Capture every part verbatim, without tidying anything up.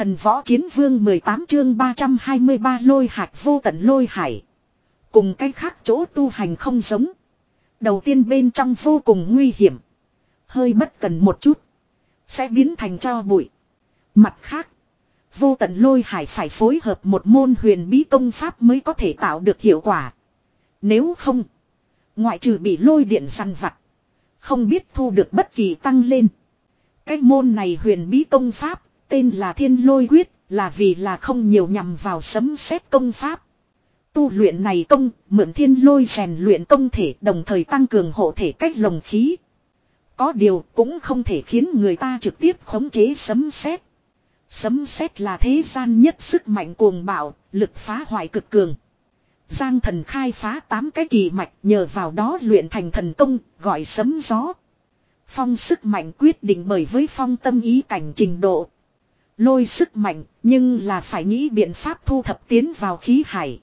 Thần võ chiến vương mười tám chương ba trăm hai mươi ba lôi hạch vô tận lôi hải. Cùng cách khác chỗ tu hành không giống. Đầu tiên bên trong vô cùng nguy hiểm. Hơi bất cần một chút. Sẽ biến thành tro bụi. Mặt khác. Vô tận lôi hải phải phối hợp một môn huyền bí công pháp mới có thể tạo được hiệu quả. Nếu không. Ngoại trừ bị lôi điện săn vặt. Không biết thu được bất kỳ tăng lên. Cái môn này huyền bí công pháp. Tên là thiên lôi quyết. Là vì là không nhiều nhằm vào sấm sét công pháp. Tu luyện này công mượn thiên lôi rèn luyện công thể. Đồng thời tăng cường hộ thể cách lồng khí. Có điều cũng không thể khiến người ta trực tiếp khống chế sấm sét. Sấm sét là thế gian nhất sức mạnh cuồng bạo, lực phá hoại cực cường. Giang Thần khai phá tám cái kỳ mạch, nhờ vào đó luyện thành thần công, gọi sấm gió. Phong sức mạnh quyết định bởi với phong tâm ý cảnh trình độ. Lôi sức mạnh, nhưng là phải nghĩ biện pháp thu thập tiến vào khí hải.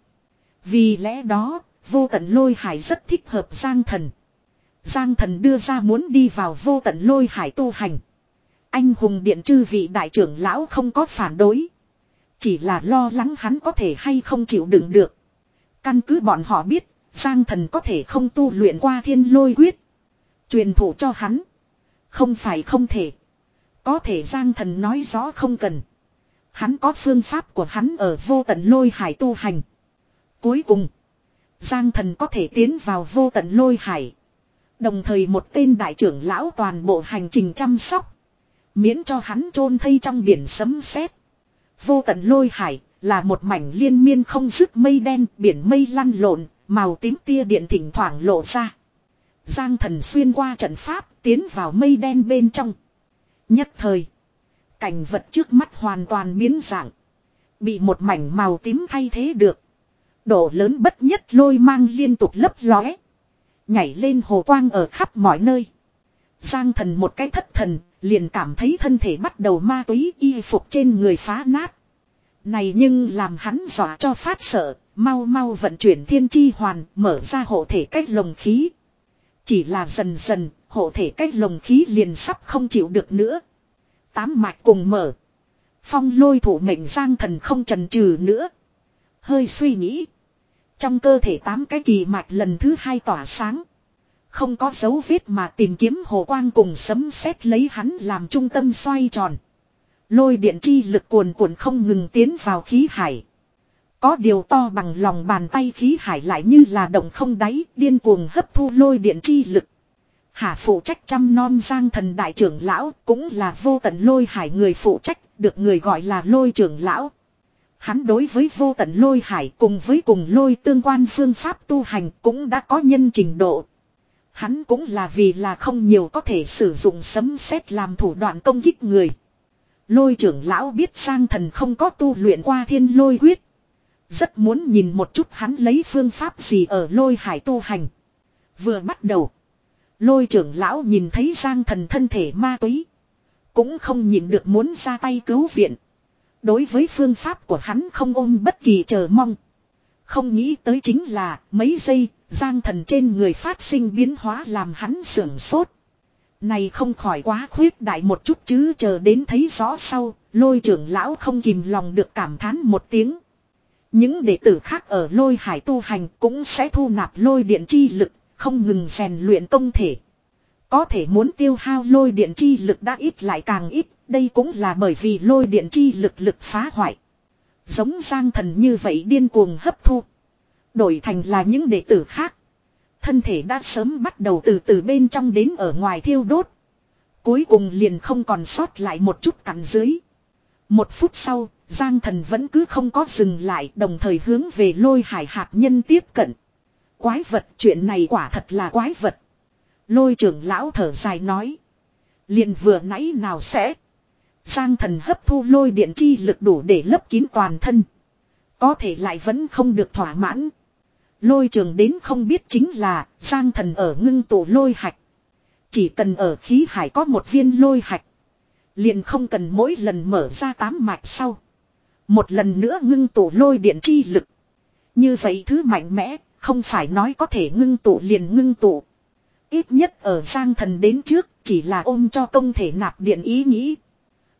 Vì lẽ đó, vô tận lôi hải rất thích hợp Giang Thần. Giang Thần đưa ra muốn đi vào vô tận lôi hải tu hành. Anh hùng điện chư vị đại trưởng lão không có phản đối. Chỉ là lo lắng hắn có thể hay không chịu đựng được. Căn cứ bọn họ biết, Giang Thần có thể không tu luyện qua thiên lôi quyết. Truyền thụ cho hắn. Không phải không thể. Có thể Giang Thần nói rõ không cần. Hắn có phương pháp của hắn ở vô tận lôi hải tu hành. Cuối cùng, Giang Thần có thể tiến vào vô tận lôi hải. Đồng thời một tên đại trưởng lão toàn bộ hành trình chăm sóc. Miễn cho hắn chôn thây trong biển sấm sét. Vô tận lôi hải là một mảnh liên miên không dứt mây đen, biển mây lăn lộn, màu tím tia điện thỉnh thoảng lộ ra. Giang Thần xuyên qua trận pháp, tiến vào mây đen bên trong. Nhất thời, cảnh vật trước mắt hoàn toàn biến dạng. Bị một mảnh màu tím thay thế được. Độ lớn bất nhất lôi mang liên tục lấp lóe. Nhảy lên hồ quang ở khắp mọi nơi. Giang Thần một cái thất thần, liền cảm thấy thân thể bắt đầu ma túy, y phục trên người phá nát. Này nhưng làm hắn dọa cho phát sợ, mau mau vận chuyển thiên chi hoàn, mở ra hộ thể cách lồng khí. Chỉ là dần dần, hộ thể cách lồng khí liền sắp không chịu được nữa. Tám mạch cùng mở. Phong lôi thủ mệnh Giang Thần không chần chừ nữa. Hơi suy nghĩ. Trong cơ thể tám cái kỳ mạch lần thứ hai tỏa sáng. Không có dấu vết mà tìm kiếm hồ quang cùng sấm sét lấy hắn làm trung tâm xoay tròn. Lôi điện chi lực cuồn cuộn không ngừng tiến vào khí hải. Có điều to bằng lòng bàn tay khí hải lại như là động không đáy, điên cuồng hấp thu lôi điện chi lực. Hà phụ trách chăm nom Giang Thần đại trưởng lão, cũng là vô tận lôi hải người phụ trách, được người gọi là lôi trưởng lão. Hắn đối với vô tận lôi hải cùng với cùng lôi tương quan phương pháp tu hành cũng đã có nhân trình độ. Hắn cũng là vì là không nhiều có thể sử dụng sấm sét làm thủ đoạn công kích người. Lôi trưởng lão biết Giang Thần không có tu luyện qua thiên lôi quyết. Rất muốn nhìn một chút hắn lấy phương pháp gì ở lôi hải tu hành. Vừa bắt đầu, lôi trưởng lão nhìn thấy Giang Thần thân thể ma túy. Cũng không nhịn được muốn ra tay cứu viện. Đối với phương pháp của hắn không ôm bất kỳ chờ mong. Không nghĩ tới chính là mấy giây, Giang Thần trên người phát sinh biến hóa làm hắn sưởng sốt. Này không khỏi quá khuyết đại một chút chứ, chờ đến thấy rõ sau, lôi trưởng lão không kìm lòng được cảm thán một tiếng. Những đệ tử khác ở lôi hải tu hành cũng sẽ thu nạp lôi điện chi lực, không ngừng rèn luyện công thể. Có thể muốn tiêu hao lôi điện chi lực đã ít lại càng ít, đây cũng là bởi vì lôi điện chi lực lực phá hoại. Giống Giang Thần như vậy điên cuồng hấp thu. Đổi thành là những đệ tử khác. Thân thể đã sớm bắt đầu từ từ bên trong đến ở ngoài thiêu đốt. Cuối cùng liền không còn sót lại một chút cặn dưới. Một phút sau, Giang Thần vẫn cứ không có dừng lại, đồng thời hướng về lôi hải hạt nhân tiếp cận. Quái vật, chuyện này quả thật là quái vật. Lôi trưởng lão thở dài nói. Liền vừa nãy nào sẽ. Giang Thần hấp thu lôi điện chi lực đủ để lấp kín toàn thân. Có thể lại vẫn không được thỏa mãn. Lôi trường đến không biết chính là Giang Thần ở ngưng tụ lôi hạch. Chỉ cần ở khí hải có một viên lôi hạch. Liền không cần mỗi lần mở ra tám mạch sau. Một lần nữa ngưng tụ lôi điện chi lực. Như vậy thứ mạnh mẽ, không phải nói có thể ngưng tụ liền ngưng tụ. Ít nhất ở Giang Thần đến trước chỉ là ôm cho công thể nạp điện ý nghĩ.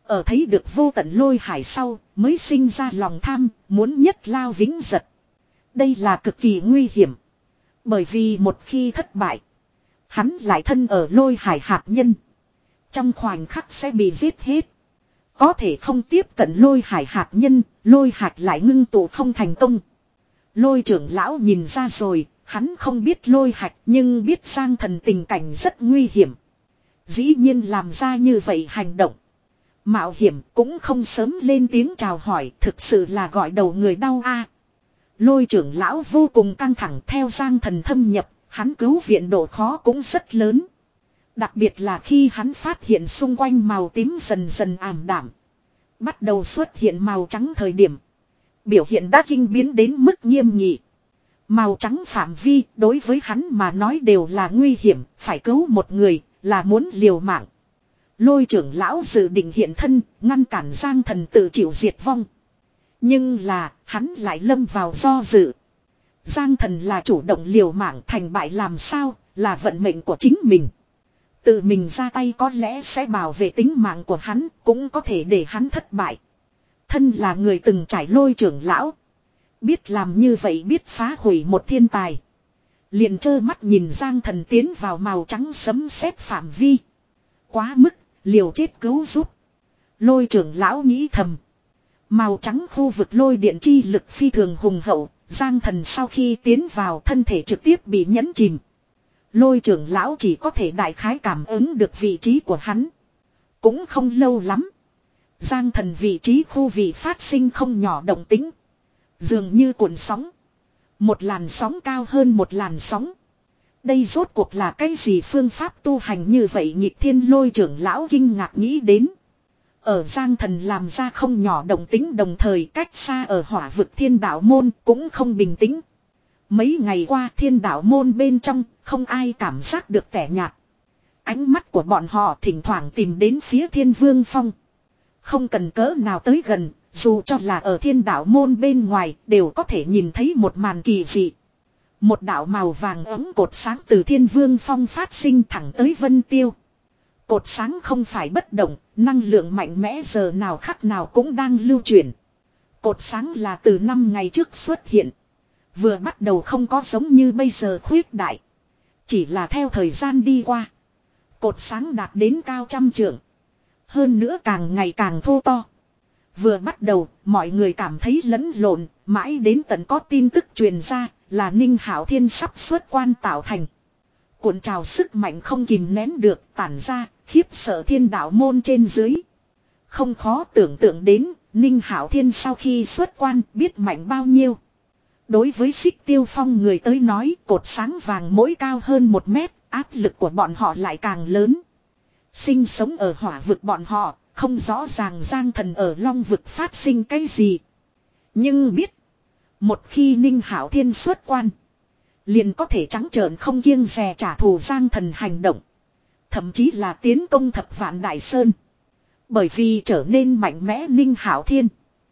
Ở thấy được vô tận lôi hải sau mới sinh ra lòng tham, muốn nhất lao vĩnh giật. Đây là cực kỳ nguy hiểm. Bởi vì một khi thất bại, hắn lại thân ở lôi hải hạt nhân. Trong khoảnh khắc sẽ bị giết hết. Có thể không tiếp cận lôi hải hạt nhân, lôi hạt lại ngưng tụ không thành công. Lôi trưởng lão nhìn ra rồi, hắn không biết lôi hạch nhưng biết Giang Thần tình cảnh rất nguy hiểm. Dĩ nhiên làm ra như vậy hành động. Mạo hiểm cũng không sớm lên tiếng chào hỏi, thực sự là gọi đầu người đau a. Lôi trưởng lão vô cùng căng thẳng, theo Giang Thần thâm nhập, hắn cứu viện độ khó cũng rất lớn. Đặc biệt là khi hắn phát hiện xung quanh màu tím dần dần ảm đạm, bắt đầu xuất hiện màu trắng thời điểm, biểu hiện đã kinh biến đến mức nghiêm nghị. Màu trắng phạm vi đối với hắn mà nói đều là nguy hiểm, phải cứu một người là muốn liều mạng. Lôi trưởng lão dự định hiện thân, ngăn cản Giang Thần tự chịu diệt vong. Nhưng là, hắn lại lâm vào do dự. Giang Thần là chủ động liều mạng, thành bại làm sao, là vận mệnh của chính mình. Tự mình ra tay có lẽ sẽ bảo vệ tính mạng của hắn, cũng có thể để hắn thất bại. Thân là người từng trải lôi trưởng lão. Biết làm như vậy biết phá hủy một thiên tài. Liền trơ mắt nhìn Giang Thần tiến vào màu trắng sấm sét phạm vi. Quá mức, liều chết cứu giúp. Lôi trưởng lão nghĩ thầm. Màu trắng khu vực lôi điện chi lực phi thường hùng hậu. Giang Thần sau khi tiến vào thân thể trực tiếp bị nhấn chìm. Lôi trưởng lão chỉ có thể đại khái cảm ứng được vị trí của hắn. Cũng không lâu lắm. Giang Thần vị trí khu vị phát sinh không nhỏ động tĩnh. Dường như cuộn sóng. Một làn sóng cao hơn một làn sóng. Đây rốt cuộc là cái gì phương pháp tu hành như vậy, nhịp thiên lôi trưởng lão kinh ngạc nghĩ đến. Ở Giang Thần làm ra không nhỏ động tĩnh, đồng thời cách xa ở hỏa vực thiên đạo môn cũng không bình tĩnh. Mấy ngày qua thiên đạo môn bên trong không ai cảm giác được tẻ nhạt. Ánh mắt của bọn họ thỉnh thoảng tìm đến phía Thiên Vương Phong. Không cần cỡ nào tới gần, dù cho là ở thiên đạo môn bên ngoài đều có thể nhìn thấy một màn kỳ dị. Một đạo màu vàng ấm cột sáng từ Thiên Vương Phong phát sinh thẳng tới Vân Tiêu. Cột sáng không phải bất động, năng lượng mạnh mẽ giờ nào khắc nào cũng đang lưu chuyển. Cột sáng là từ năm ngày trước xuất hiện. Vừa bắt đầu không có giống như bây giờ khuyết đại. Chỉ là theo thời gian đi qua. Cột sáng đạt đến cao trăm trượng. Hơn nữa càng ngày càng thô to. Vừa bắt đầu, mọi người cảm thấy lẫn lộn, mãi đến tận có tin tức truyền ra, là Ninh Hạo Thiên sắp xuất quan tạo thành. Cuộn trào sức mạnh không kìm nén được, tản ra, khiếp sợ thiên đạo môn trên dưới. Không khó tưởng tượng đến, Ninh Hạo Thiên sau khi xuất quan biết mạnh bao nhiêu. Đối với Xích Tiêu Phong người tới nói, cột sáng vàng mỗi cao hơn một mét, áp lực của bọn họ lại càng lớn. Sinh sống ở hỏa vực bọn họ, không rõ ràng Giang Thần ở Long vực phát sinh cái gì. Nhưng biết, một khi Ninh Hạo Thiên xuất quan, liền có thể trắng trợn không kiêng dè trả thù Giang Thần hành động. Thậm chí là tiến công Thập Vạn Đại Sơn. Bởi vì trở nên mạnh mẽ Ninh Hạo Thiên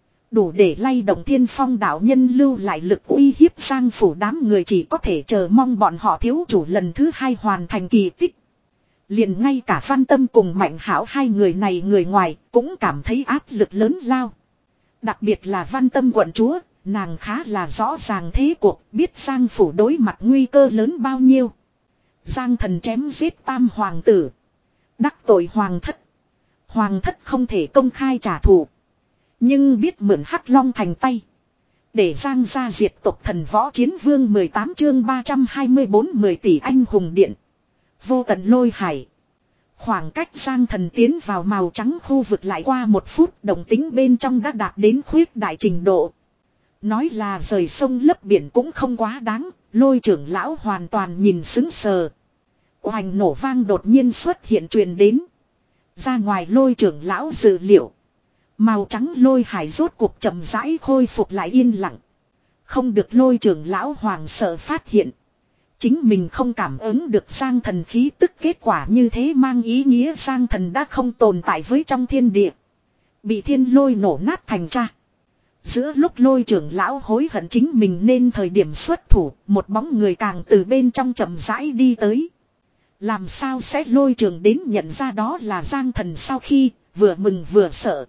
đủ để lay động Thiên Phong đạo nhân lưu lại lực uy hiếp Giang phủ, đám người chỉ có thể chờ mong bọn họ thiếu chủ lần thứ hai hoàn thành kỳ tích. Liền ngay cả Văn Tâm cùng Mạnh Hảo hai người này người ngoài cũng cảm thấy áp lực lớn lao. Đặc biệt là Văn Tâm quận chúa, nàng khá là rõ ràng thế cuộc, biết Giang phủ đối mặt nguy cơ lớn bao nhiêu. Giang Thần chém giết tam hoàng tử, đắc tội hoàng thất. Hoàng thất không thể công khai trả thù, nhưng biết mượn Hắc Long thành tay, để Giang gia diệt tộc thần võ chiến vương. Mười tám chương ba trăm hai mươi bốn mười tỷ anh hùng điện. Vô tận lôi hải. Khoảng cách Giang Thần tiến vào màu trắng khu vực lại qua một phút, động tính bên trong đã đạt đến khuyết đại trình độ. Nói là rời sông lấp biển cũng không quá đáng, lôi trưởng lão hoàn toàn nhìn sững sờ. Oanh nổ vang đột nhiên xuất hiện truyền đến. Ra ngoài lôi trưởng lão dự liệu. Màu trắng lôi hải rốt cuộc chậm rãi khôi phục lại yên lặng. Không được, lôi trưởng lão hoàng sợ phát hiện. Chính mình không cảm ứng được Giang Thần khí tức, kết quả như thế mang ý nghĩa Giang Thần đã không tồn tại với trong thiên địa. Bị thiên lôi nổ nát thành ra. Giữa lúc lôi trưởng lão hối hận chính mình nên thời điểm xuất thủ, một bóng người càng từ bên trong chậm rãi đi tới. Làm sao sẽ lôi trưởng đến nhận ra đó là Giang Thần sau khi vừa mừng vừa sợ.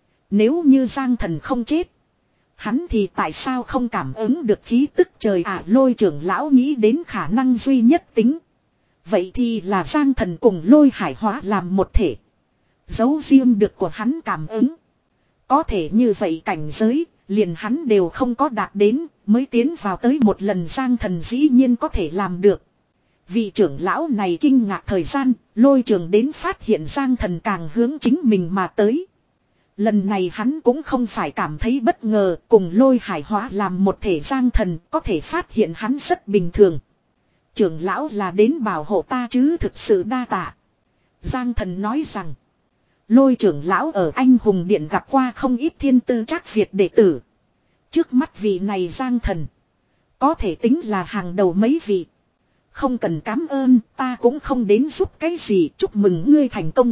Nếu như Giang Thần không chết, hắn thì tại sao không cảm ứng được khí tức trời ạ? Lôi trưởng lão nghĩ đến khả năng duy nhất tính. Vậy thì là Giang Thần cùng Lôi Hải hóa làm một thể. Giấu riêng được của hắn cảm ứng. Có thể như vậy cảnh giới, liền hắn đều không có đạt đến, mới tiến vào tới một lần Giang Thần dĩ nhiên có thể làm được. Vị trưởng lão này kinh ngạc thời gian, Lôi Trường đến phát hiện Giang Thần càng hướng chính mình mà tới. Lần này hắn cũng không phải cảm thấy bất ngờ, cùng Lôi Hải hóa làm một thể Giang Thần có thể phát hiện hắn rất bình thường. Trưởng lão là đến bảo hộ ta chứ, thực sự đa tạ. Giang Thần nói rằng, Lôi trưởng lão ở Anh Hùng Điện gặp qua không ít thiên tư trác Việt đệ tử. Trước mắt vị này Giang Thần, có thể tính là hàng đầu mấy vị. Không cần cảm ơn, ta cũng không đến giúp cái gì, chúc mừng ngươi thành công.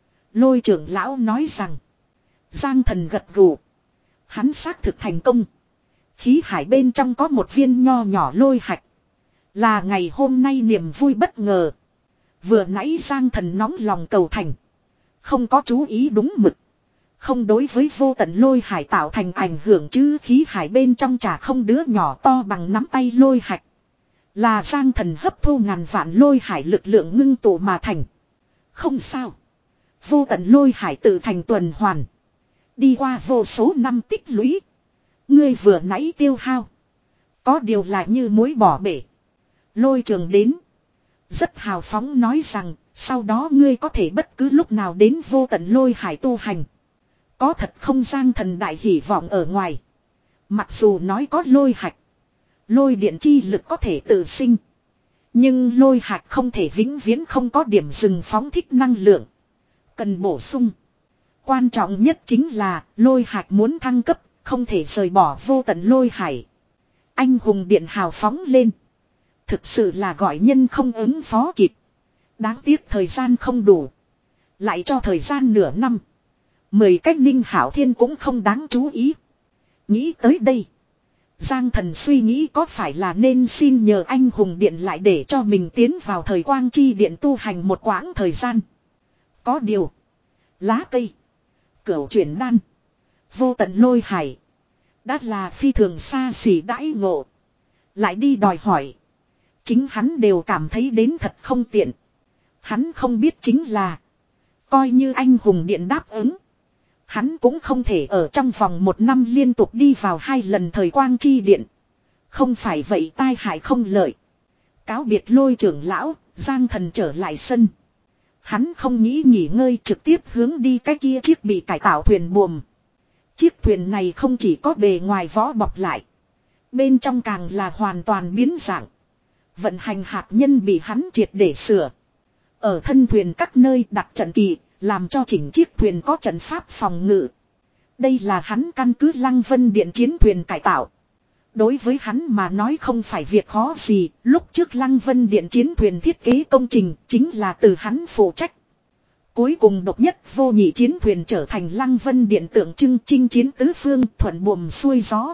Lôi trưởng lão nói rằng, Giang Thần gật gù. Hắn xác thực thành công. Khí hải bên trong có một viên nho nhỏ lôi hạch. Là ngày hôm nay niềm vui bất ngờ. Vừa nãy Giang Thần nóng lòng cầu thành. Không có chú ý đúng mực. Không đối với vô tận lôi hải tạo thành ảnh hưởng chứ, khí hải bên trong chả không đứa nhỏ to bằng nắm tay lôi hạch. Là Giang Thần hấp thu ngàn vạn lôi hải lực lượng ngưng tụ mà thành. Không sao. Vô tận lôi hải tự thành tuần hoàn. Đi qua vô số năm tích lũy. Ngươi vừa nãy tiêu hao. Có điều là như muối bỏ bể. Lôi Trường đến. Rất hào phóng nói rằng, sau đó ngươi có thể bất cứ lúc nào đến vô tận lôi hải tu hành. Có thật không? Giang Thần đại hỉ vọng ở ngoài. Mặc dù nói có lôi hạch, lôi điện chi lực có thể tự sinh. Nhưng lôi hạch không thể vĩnh viễn không có điểm dừng phóng thích năng lượng. Cần bổ sung. Quan trọng nhất chính là lôi hạch muốn thăng cấp, không thể rời bỏ vô tận lôi hải. Anh hùng điện hào phóng lên. Thực sự là gọi nhân không ứng phó kịp. Đáng tiếc thời gian không đủ. Lại cho thời gian nửa năm. Mười cách Ninh Hảo Thiên cũng không đáng chú ý. Nghĩ tới đây, Giang Thần suy nghĩ có phải là nên xin nhờ anh hùng điện lại để cho mình tiến vào thời quang chi điện tu hành một quãng thời gian. Có điều, lá cây, cửu chuyển đan, vô tận lôi hải, đã là phi thường xa xỉ đãi ngộ. Lại đi đòi hỏi, chính hắn đều cảm thấy đến thật không tiện. Hắn không biết chính là, coi như anh hùng điện đáp ứng, hắn cũng không thể ở trong vòng một năm liên tục đi vào hai lần thời quang chi điện. Không phải vậy tai hại không lợi. Cáo biệt Lôi trưởng lão, Giang Thần trở lại sân. Hắn không nghĩ nghỉ ngơi, trực tiếp hướng đi cái kia chiếc bị cải tạo thuyền buồm. Chiếc thuyền này không chỉ có bề ngoài vỏ bọc lại, bên trong càng là hoàn toàn biến dạng. Vận hành hạt nhân bị hắn triệt để sửa. Ở thân thuyền các nơi đặt trận kỳ, làm cho chỉnh chiếc thuyền có trận pháp phòng ngự. Đây là hắn căn cứ Lăng Vân Điện chiến thuyền cải tạo. Đối với hắn mà nói không phải việc khó gì, lúc trước Lăng Vân Điện chiến thuyền thiết kế công trình chính là từ hắn phụ trách. Cuối cùng độc nhất vô nhị chiến thuyền trở thành Lăng Vân Điện tượng trưng chinh chiến tứ phương, thuận buồm xuôi gió.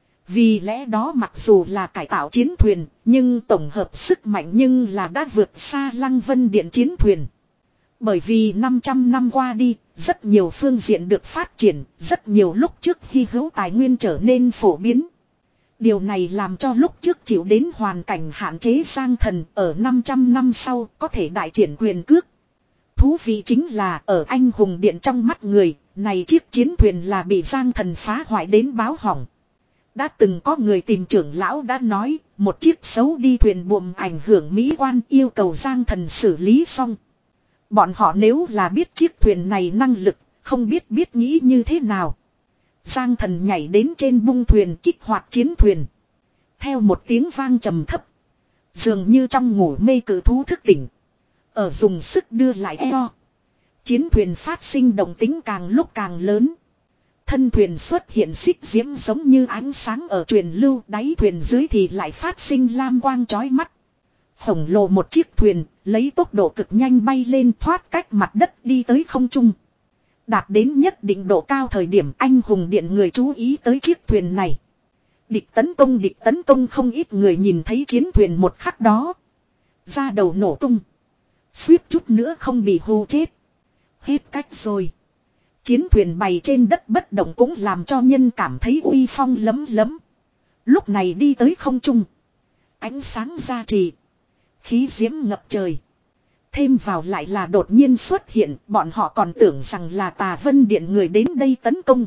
Vì lẽ đó mặc dù là cải tạo chiến thuyền, nhưng tổng hợp sức mạnh nhưng là đã vượt xa Lăng Vân Điện chiến thuyền. Bởi vì năm trăm năm qua đi, rất nhiều phương diện được phát triển, rất nhiều lúc trước hy hữu tài nguyên trở nên phổ biến. Điều này làm cho lúc trước chịu đến hoàn cảnh hạn chế Giang Thần ở năm trăm năm sau có thể đại triển quyền cước. Thú vị chính là ở anh hùng điện trong mắt người, này chiếc chiến thuyền là bị Giang Thần phá hoại đến báo hỏng. Đã từng có người tìm trưởng lão đã nói, một chiếc xấu đi thuyền buồm ảnh hưởng mỹ quan, yêu cầu Giang Thần xử lý xong. Bọn họ nếu là biết chiếc thuyền này năng lực, không biết biết nghĩ như thế nào. Giang Thần nhảy đến trên bung thuyền kích hoạt chiến thuyền. Theo một tiếng vang trầm thấp, dường như trong ngủ mê cử thú thức tỉnh. Ở dùng sức đưa lại eo, chiến thuyền phát sinh động tính càng lúc càng lớn. Thân thuyền xuất hiện xích diễm giống như ánh sáng ở truyền lưu, đáy thuyền dưới thì lại phát sinh lam quang chói mắt. Khổng lồ một chiếc thuyền, lấy tốc độ cực nhanh bay lên thoát cách mặt đất đi tới không trung. Đạt đến nhất định độ cao thời điểm anh hùng điện người chú ý tới chiếc thuyền này. Địch tấn công địch tấn công không ít người nhìn thấy chiến thuyền một khắc đó. Da đầu nổ tung. Suýt chút nữa không bị hù chết. Hết cách rồi. Chiến thuyền bày trên đất bất động cũng làm cho nhân cảm thấy uy phong lấm lấm. Lúc này đi tới không trung. Ánh sáng ra trì. Khí diễm ngập trời. Thêm vào lại là đột nhiên xuất hiện, bọn họ còn tưởng rằng là Tà Vân Điện người đến đây tấn công.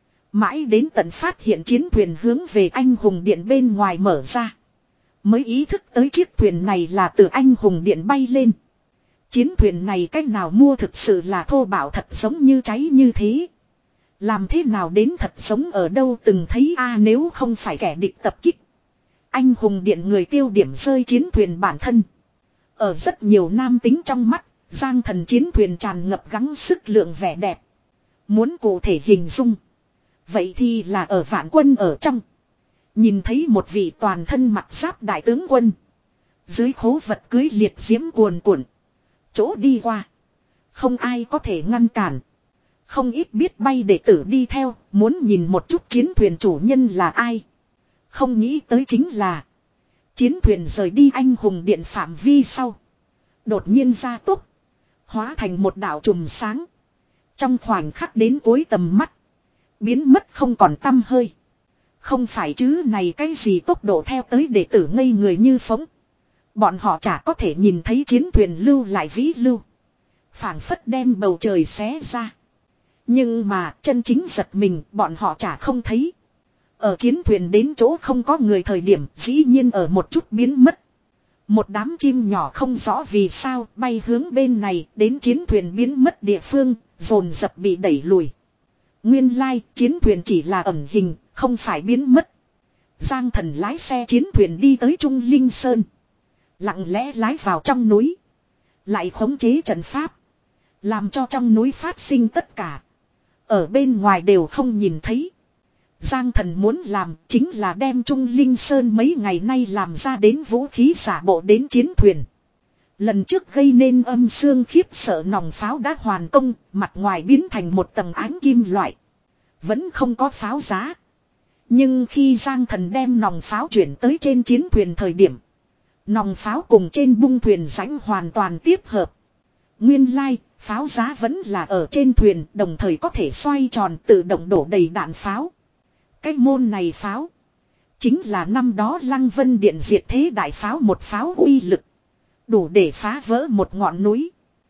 Mãi đến tận phát hiện chiến thuyền hướng về Anh Hùng Điện bên ngoài mở ra. Mới ý thức tới chiếc thuyền này là từ Anh Hùng Điện bay lên. Chiến thuyền này cách nào mua thực sự là thô bạo, thật giống như cháy như thế. Làm thế nào đến thật giống ở đâu từng thấy a nếu không phải kẻ địch tập kích. Anh Hùng Điện người tiêu điểm rơi chiến thuyền bản thân. Ở rất nhiều nam tính trong mắt, Giang Thần chiến thuyền tràn ngập gắng sức lượng vẻ đẹp. Muốn cụ thể hình dung. Vậy thì là ở vạn quân ở trong. Nhìn thấy một vị toàn thân mặc giáp đại tướng quân. Dưới khố vật cưới liệt diễm cuồn cuộn. Chỗ đi qua. Không ai có thể ngăn cản. Không ít biết bay đệ tử đi theo, muốn nhìn một chút chiến thuyền chủ nhân là ai. Không nghĩ tới chính là. Chiến thuyền rời đi Anh Hùng Điện phạm vi sau. Đột nhiên ra tốc. Hóa thành một đạo chùm sáng. Trong khoảnh khắc đến cuối tầm mắt. Biến mất không còn tăm hơi. Không phải chứ này cái gì tốc độ theo tới đệ tử ngây người như phóng. Bọn họ chả có thể nhìn thấy chiến thuyền lưu lại vĩ lưu. Phảng phất đem bầu trời xé ra. Nhưng mà chân chính giật mình bọn họ chả không thấy. Ở chiến thuyền đến chỗ không có người thời điểm dĩ nhiên ở một chút biến mất. Một đám chim nhỏ không rõ vì sao bay hướng bên này đến chiến thuyền biến mất địa phương, dồn dập bị đẩy lùi. Nguyên lai chiến thuyền chỉ là ẩn hình, không phải biến mất. Giang Thần lái xe chiến thuyền đi tới Trung Linh Sơn. Lặng lẽ lái vào trong núi. Lại khống chế trận pháp. Làm cho trong núi phát sinh tất cả. Ở bên ngoài đều không nhìn thấy. Giang Thần muốn làm chính là đem Trung Linh Sơn mấy ngày nay làm ra đến vũ khí giả bộ đến chiến thuyền. Lần trước gây nên âm xương khiếp sợ nòng pháo đã hoàn công, mặt ngoài biến thành một tầng ánh kim loại. Vẫn không có pháo giá. Nhưng khi Giang Thần đem nòng pháo chuyển tới trên chiến thuyền thời điểm. Nòng pháo cùng trên bung thuyền rãnh hoàn toàn tiếp hợp. Nguyên lai, pháo giá vẫn là ở trên thuyền, đồng thời có thể xoay tròn tự động đổ đầy đạn pháo. Cái môn này pháo. Chính là năm đó Lăng Vân Điện diệt thế đại pháo, một pháo uy lực. Đủ để phá vỡ một ngọn núi.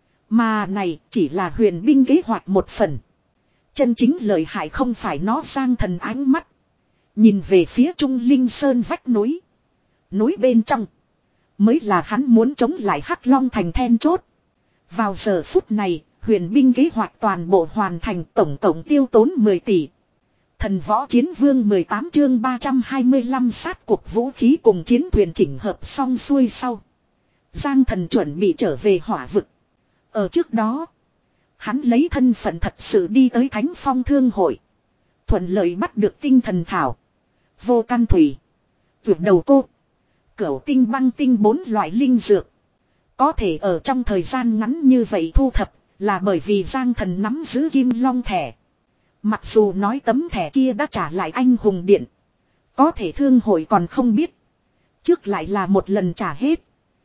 Mà này chỉ là huyền binh kế hoạch một phần. Chân chính lợi hại không phải nó. Giang Thần ánh mắt. Nhìn về phía Trung Linh Sơn vách núi. Núi bên trong. Mới là hắn muốn chống lại Hắc Long thành then chốt. Vào giờ phút này, huyền binh kế hoạch toàn bộ hoàn thành, tổng cộng tiêu tốn mười tỷ. Thần Võ Chiến Vương mười tám chương ba trăm hai mươi lăm sát cuộc vũ khí cùng chiến thuyền chỉnh hợp xong xuôi sau. Giang Thần chuẩn bị trở về hỏa vực. Ở trước đó, hắn lấy thân phận thật sự đi tới Thánh Phong Thương Hội. Thuận lợi bắt được tinh thần thảo, vô căn thủy, vượt đầu cô, cửu tinh băng tinh bốn loại linh dược. Có thể ở trong thời gian ngắn như vậy thu thập, là bởi vì Giang Thần nắm giữ Kim Long thẻ. Mặc dù nói tấm thẻ kia đã trả lại Anh Hùng Điện. Có thể thương hội còn không biết. Trước lại là một lần trả hết.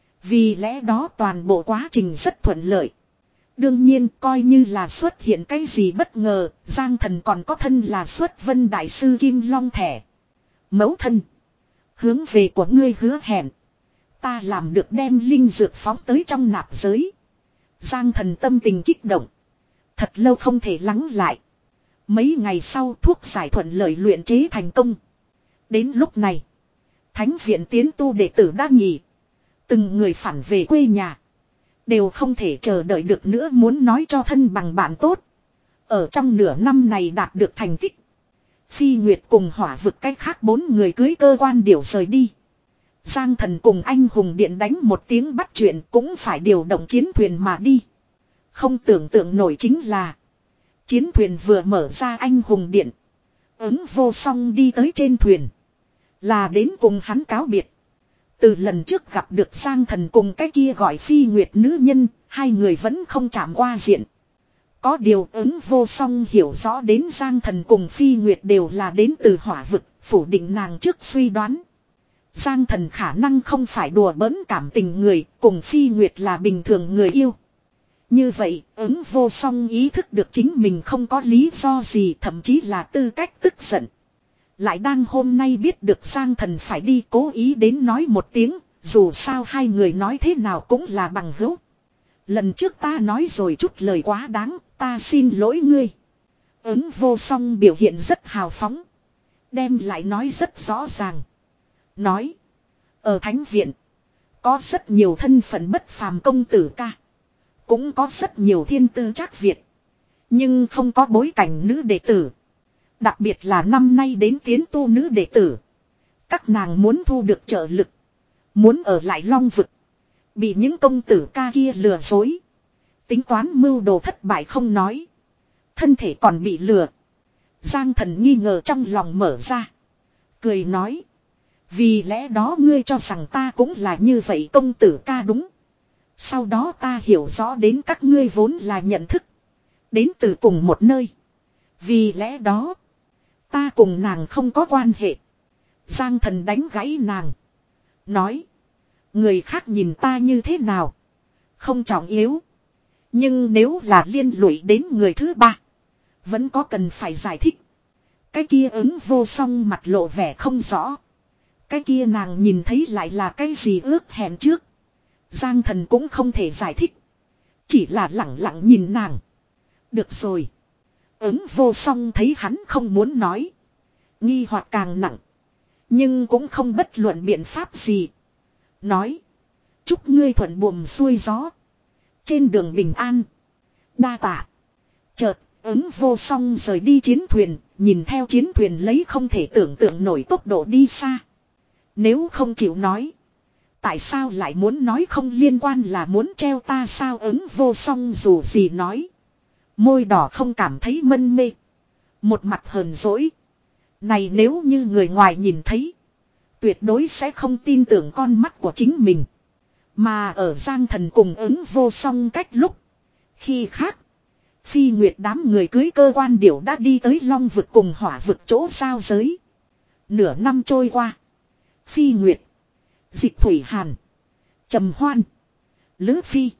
Vì lẽ đó toàn bộ quá trình rất thuận lợi. Đương nhiên coi như là xuất hiện cái gì bất ngờ, Giang Thần còn có thân là Xuất Vân Đại Sư Kim Long thẻ. Mẫu thân. Hướng về của ngươi hứa hẹn. Ta làm được đem linh dược phóng tới trong nạp giới. Giang Thần tâm tình kích động. Thật lâu không thể lắng lại. Mấy ngày sau thuốc giải thuận lợi luyện chế thành công. Đến lúc này. Thánh viện tiến tu đệ tử đã nghỉ. Từng người phản về quê nhà. Đều không thể chờ đợi được nữa, muốn nói cho thân bằng bạn tốt. Ở trong nửa năm này đạt được thành tích. Phi Nguyệt cùng hỏa vực cách khác bốn người cưới cơ quan điều rời đi. Giang Thần cùng Anh Hùng Điện đánh một tiếng bắt chuyện cũng phải điều động chiến thuyền mà đi. Không tưởng tượng nổi chính là. Chiến thuyền vừa mở ra Anh Hùng Điện. Ứng Vô Song đi tới trên thuyền. Là đến cùng hắn cáo biệt. Từ lần trước gặp được Giang Thần cùng cái kia gọi Phi Nguyệt nữ nhân, hai người vẫn không chạm qua diện. Có điều Ứng Vô Song hiểu rõ đến Giang Thần cùng Phi Nguyệt đều là đến từ hỏa vực, phủ định nàng trước suy đoán. Giang Thần khả năng không phải đùa bỡn cảm tình người, cùng Phi Nguyệt là bình thường người yêu. Như vậy, ứng vô song ý thức được chính mình không có lý do gì, thậm chí là tư cách tức giận. Lại đang hôm nay biết được Giang Thần phải đi, cố ý đến nói một tiếng, dù sao hai người nói thế nào cũng là bằng hữu. Lần trước ta nói rồi chút lời quá đáng, ta xin lỗi ngươi. Ứng vô song biểu hiện rất hào phóng. Đem lại nói rất rõ ràng. Nói. Ở thánh viện. Có rất nhiều thân phận bất phàm công tử ca. Cũng có rất nhiều thiên tư trác Việt. Nhưng không có bối cảnh nữ đệ tử. Đặc biệt là năm nay đến tiến tu nữ đệ tử. Các nàng muốn thu được trợ lực. Muốn ở lại Long Vực. Bị những công tử ca kia lừa dối. Tính toán mưu đồ thất bại không nói. Thân thể còn bị lừa. Giang Thần nghi ngờ trong lòng mở ra. Cười nói. Vì lẽ đó ngươi cho rằng ta cũng là như vậy công tử ca đúng. Sau đó ta hiểu rõ đến các ngươi vốn là nhận thức. Đến từ cùng một nơi. Vì lẽ đó. Ta cùng nàng không có quan hệ. Giang Thần đánh gãy nàng. Nói. Người khác nhìn ta như thế nào. Không trọng yếu. Nhưng nếu là liên lụy đến người thứ ba. Vẫn có cần phải giải thích. Cái kia ứng vô song mặt lộ vẻ không rõ. Cái kia nàng nhìn thấy lại là cái gì ước hẹn trước. Giang Thần cũng không thể giải thích. Chỉ là lặng lặng nhìn nàng. Được rồi. Ứng vô song thấy hắn không muốn nói. Nghi hoặc càng nặng. Nhưng cũng không bất luận biện pháp gì. Nói. Chúc ngươi thuận buồm xuôi gió. Trên đường bình an. Đa tạ. Chợt ứng vô song rời đi chiến thuyền. Nhìn theo chiến thuyền lấy không thể tưởng tượng nổi tốc độ đi xa. Nếu không chịu nói. Tại sao lại muốn nói không liên quan là muốn treo ta sao ứng vô song dù gì nói. Môi đỏ không cảm thấy mân mê. Một mặt hờn dỗi. Này nếu như người ngoài nhìn thấy. Tuyệt đối sẽ không tin tưởng con mắt của chính mình. Mà ở Giang Thần cùng ứng vô song cách lúc. Khi khác. Phi Nguyệt đám người cưới cơ quan điểu đã đi tới Long Vực cùng Hỏa Vực chỗ giao giới. Nửa năm trôi qua. Phi Nguyệt. Dịch Thủy Hàn. Trầm Hoan. Lữ Phi.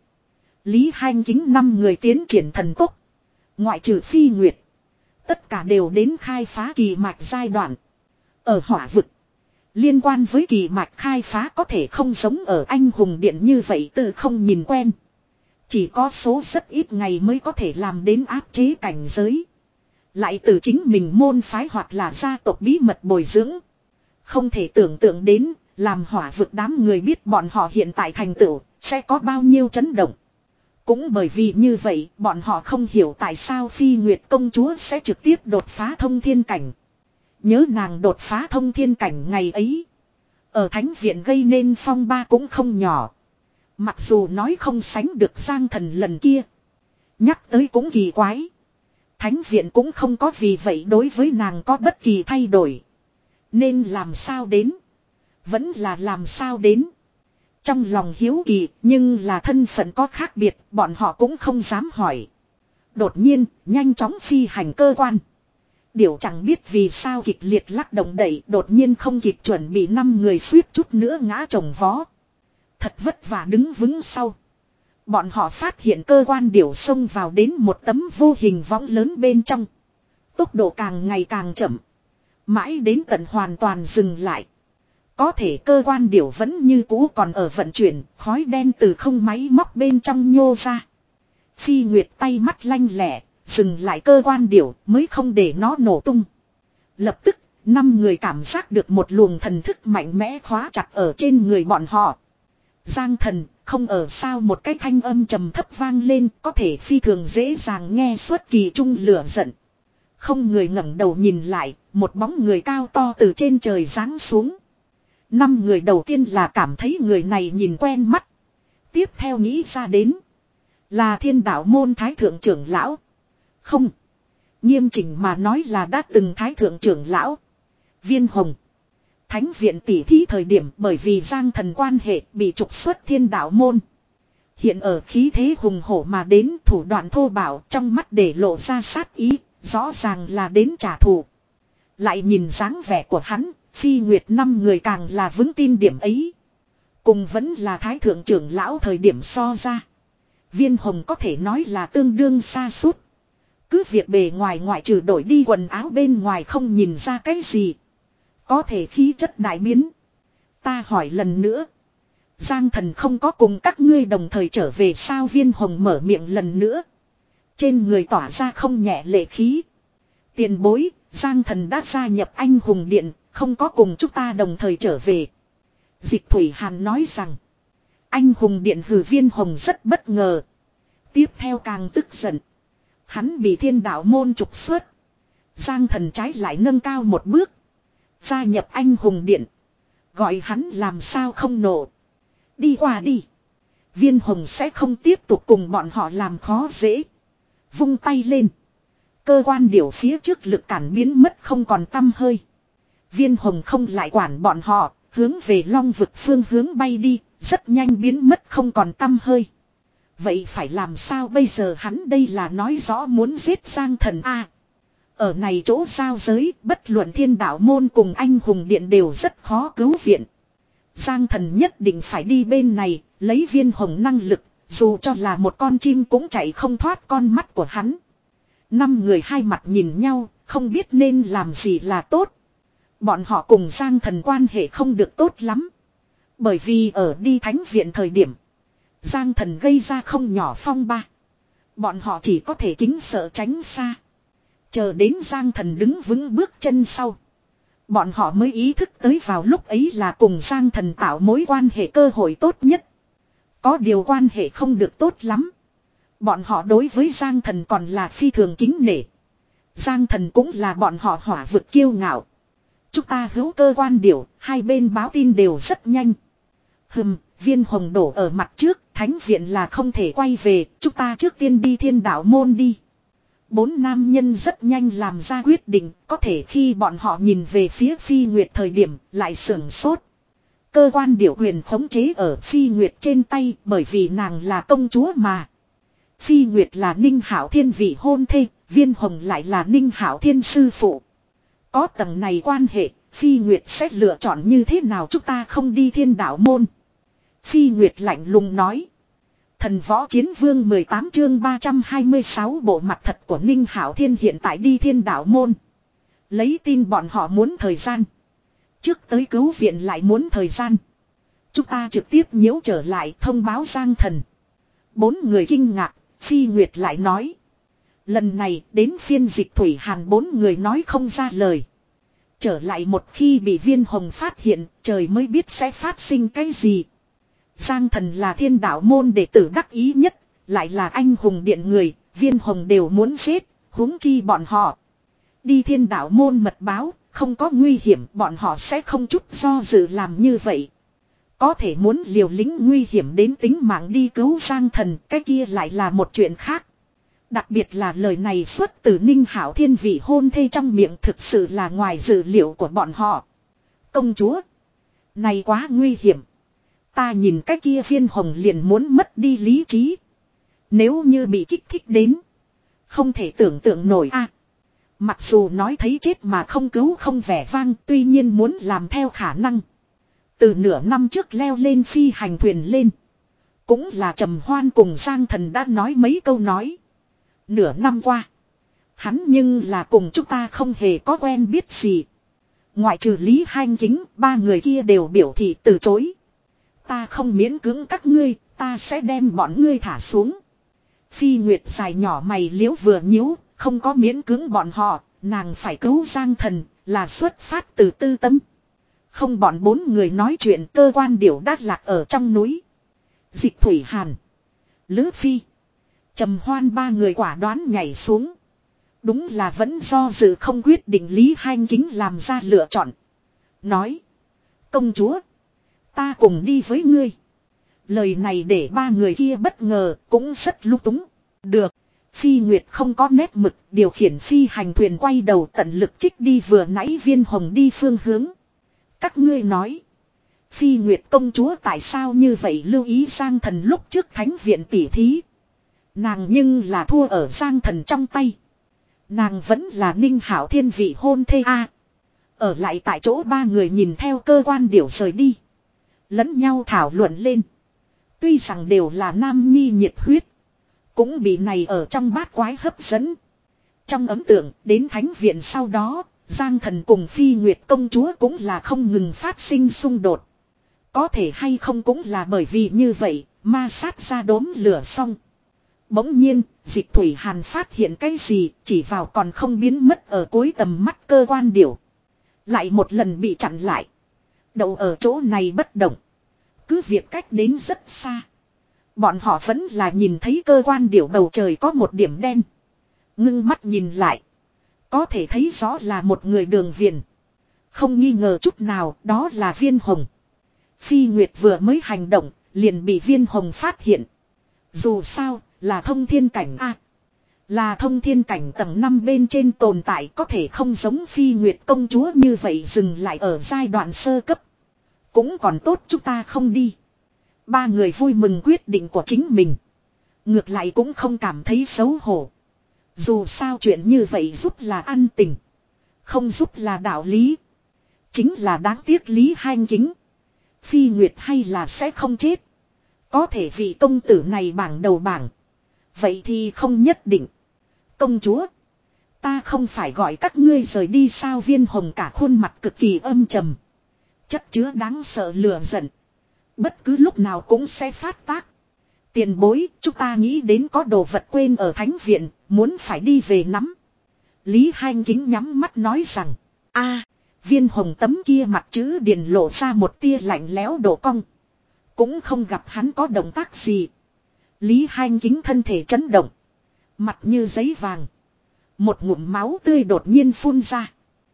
Lý Hanh chính năm người tiến triển thần tốc. Ngoại trừ Phi Nguyệt. Tất cả đều đến khai phá kỳ mạch giai đoạn. Ở Hỏa Vực. Liên quan với kỳ mạch khai phá có thể không giống ở Anh Hùng Điện như vậy tự không nhìn quen. Chỉ có số rất ít ngày mới có thể làm đến áp chế cảnh giới. Lại từ chính mình môn phái hoặc là gia tộc bí mật bồi dưỡng. Không thể tưởng tượng đến, làm Hỏa Vực đám người biết bọn họ hiện tại thành tựu, sẽ có bao nhiêu chấn động. Cũng bởi vì như vậy, bọn họ không hiểu tại sao Phi Nguyệt công chúa sẽ trực tiếp đột phá thông thiên cảnh. Nhớ nàng đột phá thông thiên cảnh ngày ấy. Ở thánh viện gây nên phong ba cũng không nhỏ. Mặc dù nói không sánh được Giang Thần lần kia. Nhắc tới cũng kỳ quái. Thánh viện cũng không có vì vậy đối với nàng có bất kỳ thay đổi. Nên làm sao đến. Vẫn là làm sao đến. Trong lòng hiếu kỳ nhưng là thân phận có khác biệt. Bọn họ cũng không dám hỏi. Đột nhiên nhanh chóng phi hành cơ quan. Điều chẳng biết vì sao kịch liệt lắc động đẩy. Đột nhiên không kịp chuẩn bị năm người suýt chút nữa ngã chồng vó. Thật vất vả đứng vững sau. Bọn họ phát hiện cơ quan điểu xông vào đến một tấm vô hình võng lớn bên trong. Tốc độ càng ngày càng chậm. Mãi đến tận hoàn toàn dừng lại. Có thể cơ quan điểu vẫn như cũ còn ở vận chuyển. Khói đen từ không máy móc bên trong nhô ra. Phi Nguyệt tay mắt lanh lẹ. Dừng lại cơ quan điểu mới không để nó nổ tung. Lập tức năm người cảm giác được một luồng thần thức mạnh mẽ khóa chặt ở trên người bọn họ. Giang Thần không ở sao một cái thanh âm trầm thấp vang lên có thể phi thường dễ dàng nghe suốt kỳ trung lửa giận. Không người ngẩng đầu nhìn lại, một bóng người cao to từ trên trời giáng xuống. Năm người đầu tiên là cảm thấy người này nhìn quen mắt. Tiếp theo nghĩ ra đến là Thiên Đạo môn thái thượng trưởng lão. Không, nghiêm chỉnh mà nói là đã từng thái thượng trưởng lão Viên Hồng. Thánh viện tỉ thí thời điểm bởi vì Giang Thần quan hệ bị trục xuất Thiên Đạo môn. Hiện ở khí thế hùng hổ mà đến thủ đoạn thô bạo trong mắt để lộ ra sát ý, rõ ràng là đến trả thù. Lại nhìn dáng vẻ của hắn, Phi Nguyệt năm người càng là vững tin điểm ấy. Cùng vẫn là thái thượng trưởng lão thời điểm so ra. Viên Hồng có thể nói là tương đương xa suốt. Cứ việc bề ngoài ngoại trừ đổi đi quần áo bên ngoài không nhìn ra cái gì. Có thể khí chất đại biến. Ta hỏi lần nữa. Giang Thần không có cùng các ngươi đồng thời trở về sao? Viên Hồng mở miệng lần nữa. Trên người tỏa ra không nhẹ lệ khí. Tiền bối, Giang Thần đã gia nhập Anh Hùng Điện, không có cùng chúng ta đồng thời trở về. Dịch Thủy Hàn nói rằng. Anh Hùng Điện hừ. Viên Hồng rất bất ngờ. Tiếp theo càng tức giận. Hắn bị Thiên Đạo môn trục xuất. Giang Thần trái lại nâng cao một bước. Gia nhập Anh Hùng Điện. Gọi hắn làm sao không nộ. Đi qua đi. Viên Hồng sẽ không tiếp tục cùng bọn họ làm khó dễ. Vung tay lên. Cơ quan điểu phía trước lực cản biến mất không còn tăm hơi. Viên Hồng không lại quản bọn họ. Hướng về Long vực phương hướng bay đi. Rất nhanh biến mất không còn tăm hơi. Vậy phải làm sao bây giờ? Hắn đây là nói rõ muốn giết Giang Thần a. Ở này chỗ giao giới, bất luận Thiên Đạo môn cùng Anh Hùng Điện đều rất khó cứu viện. Giang Thần nhất định phải đi bên này, lấy Viên Hồng năng lực, dù cho là một con chim cũng chạy không thoát con mắt của hắn. Năm người hai mặt nhìn nhau, không biết nên làm gì là tốt. Bọn họ cùng Giang Thần quan hệ không được tốt lắm. Bởi vì ở đi thánh viện thời điểm, Giang Thần gây ra không nhỏ phong ba. Bọn họ chỉ có thể kính sợ tránh xa. Chờ đến Giang Thần đứng vững bước chân sau. Bọn họ mới ý thức tới vào lúc ấy là cùng Giang Thần tạo mối quan hệ cơ hội tốt nhất. Có điều quan hệ không được tốt lắm. Bọn họ đối với Giang Thần còn là phi thường kính nể. Giang Thần cũng là bọn họ hỏa vực kiêu ngạo. Chúng ta hữu cơ quan điểu, hai bên báo tin đều rất nhanh. Hừm, Viên Hồng đổ ở mặt trước, thánh viện là không thể quay về, chúng ta trước tiên đi Thiên Đạo môn đi. Bốn nam nhân rất nhanh làm ra quyết định, có thể khi bọn họ nhìn về phía Phi Nguyệt thời điểm, lại sưởng sốt. Cơ quan điểu quyền khống chế ở Phi Nguyệt trên tay, bởi vì nàng là công chúa mà. Phi Nguyệt là Ninh Hạo Thiên vị hôn thê, Viên Hồng lại là Ninh Hạo Thiên sư phụ. Có tầng này quan hệ, Phi Nguyệt sẽ lựa chọn như thế nào? Chúng ta không đi Thiên Đạo môn. Phi Nguyệt lạnh lùng nói. Thần Võ Chiến Vương mười tám chương ba trăm hai mươi sáu bộ mặt thật của Ninh Hạo Thiên hiện tại đi Thiên Đạo môn. Lấy tin bọn họ muốn thời gian. Trước tới cứu viện lại muốn thời gian. Chúng ta trực tiếp nhiễu trở lại thông báo Giang Thần. Bốn người kinh ngạc, Phi Nguyệt lại nói. Lần này đến phiên Dịch Thủy Hàn bốn người nói không ra lời. Trở lại một khi bị Viên Hồng phát hiện, trời mới biết sẽ phát sinh cái gì. Giang Thần là Thiên Đạo môn đệ tử đắc ý nhất, lại là Anh Hùng Điện người, Viên Hồng đều muốn giết, huống chi bọn họ. Đi Thiên Đạo môn mật báo, không có nguy hiểm, bọn họ sẽ không chút do dự làm như vậy. Có thể muốn liều lĩnh nguy hiểm đến tính mạng đi cứu Giang Thần, cái kia lại là một chuyện khác. Đặc biệt là lời này xuất từ Ninh Hạo Thiên vị hôn thê trong miệng, thực sự là ngoài dự liệu của bọn họ. Công chúa, này quá nguy hiểm. Ta nhìn cái kia Viên Hồng liền muốn mất đi lý trí. Nếu như bị kích thích đến, không thể tưởng tượng nổi a. Mặc dù nói thấy chết mà không cứu không vẻ vang, tuy nhiên muốn làm theo khả năng. Từ nửa năm trước leo lên phi hành thuyền lên, cũng là Trầm Hoan cùng Giang Thần đã nói mấy câu nói. Nửa năm qua, hắn nhưng là cùng chúng ta không hề có quen biết gì. Ngoại trừ Lý Hanh Kính, ba người kia đều biểu thị từ chối. Ta không miễn cưỡng các ngươi, ta sẽ đem bọn ngươi thả xuống. Phi Nguyệt dài nhỏ mày liễu vừa nhíu, không có miễn cưỡng bọn họ, nàng phải cứu Giang Thần, là xuất phát từ tư tâm. Không, bọn bốn người nói chuyện, cơ quan điểu đát lạc ở trong núi. Dịch Thủy Hàn, Lữ Phi, Trầm Hoan ba người quả đoán nhảy xuống. Đúng là vẫn do dự không quyết định. Lý Hanh Kính làm ra lựa chọn. Nói, công chúa, ta cùng đi với ngươi. Lời này để ba người kia bất ngờ, cũng rất lung túng. Được. Phi Nguyệt không có nét mực, điều khiển phi hành thuyền quay đầu tận lực trích đi vừa nãy Viên Hồng đi phương hướng. Các ngươi nói, Phi Nguyệt công chúa tại sao như vậy lưu ý Giang Thần lúc trước thánh viện tỉ thí. Nàng nhưng là thua ở Giang Thần trong tay. Nàng vẫn là Ninh Hạo Thiên vị hôn thê a. Ở lại tại chỗ ba người nhìn theo cơ quan điểu rời đi. Lẫn nhau thảo luận lên. Tuy rằng đều là nam nhi nhiệt huyết, cũng bị này ở trong bát quái hấp dẫn. Trong ấn tượng, đến thánh viện sau đó, Giang Thần cùng Phi Nguyệt công chúa cũng là không ngừng phát sinh xung đột. Có thể hay không cũng là bởi vì như vậy, ma sát ra đốm lửa xong. Bỗng nhiên, Dịch Thủy Hàn phát hiện cái gì, chỉ vào còn không biến mất ở cuối tầm mắt cơ quan điểu. Lại một lần bị chặn lại. Đậu ở chỗ này bất động. Cứ việc cách đến rất xa. Bọn họ vẫn là nhìn thấy cơ quan điểu bầu trời có một điểm đen. Ngưng mắt nhìn lại. Có thể thấy rõ là một người đường viền. Không nghi ngờ chút nào đó là Viên Hồng. Phi Nguyệt vừa mới hành động, liền bị Viên Hồng phát hiện. Dù sao, là thông thiên cảnh A. Là thông thiên cảnh tầng năm bên trên tồn tại có thể không giống Phi Nguyệt công chúa như vậy dừng lại ở giai đoạn sơ cấp. Cũng còn tốt chúng ta không đi. Ba người vui mừng quyết định của chính mình. Ngược lại cũng không cảm thấy xấu hổ. Dù sao chuyện như vậy giúp là ăn tình. Không giúp là đạo lý. Chính là đáng tiếc Lý Hanh Kính. Phi Nguyệt hay là sẽ không chết. Có thể vị công tử này bảng đầu bảng. Vậy thì không nhất định. Công chúa. Ta không phải gọi các ngươi rời đi sao? Viên Hồng cả khuôn mặt cực kỳ âm trầm. Chất chứa đáng sợ lửa giận. Bất cứ lúc nào cũng sẽ phát tác. Tiền bối, chúng ta nghĩ đến có đồ vật quên ở thánh viện, muốn phải đi về nắm. Lý Hanh Kính nhắm mắt nói rằng, a Viên Hồng tấm kia mặt chữ điền lộ ra một tia lạnh lẽo độ cong. Cũng không gặp hắn có động tác gì. Lý Hanh Kính thân thể chấn động. Mặt như giấy vàng. Một ngụm máu tươi đột nhiên phun ra.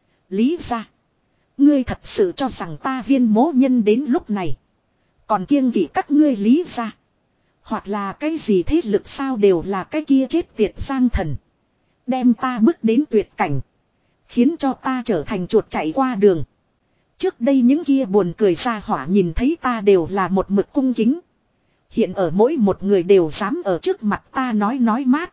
Lý gia, ngươi thật sự cho rằng ta Viên mỗ nhân đến lúc này còn kiêng kỵ các ngươi Lý gia? Hoặc là cái gì thế lực sao? Đều là cái kia chết tiệt Giang Thần. Đem ta bước đến tuyệt cảnh. Khiến cho ta trở thành chuột chạy qua đường. Trước đây những kia buồn cười ra hỏa nhìn thấy ta đều là một mực cung kính. Hiện ở mỗi một người đều dám ở trước mặt ta nói nói mát.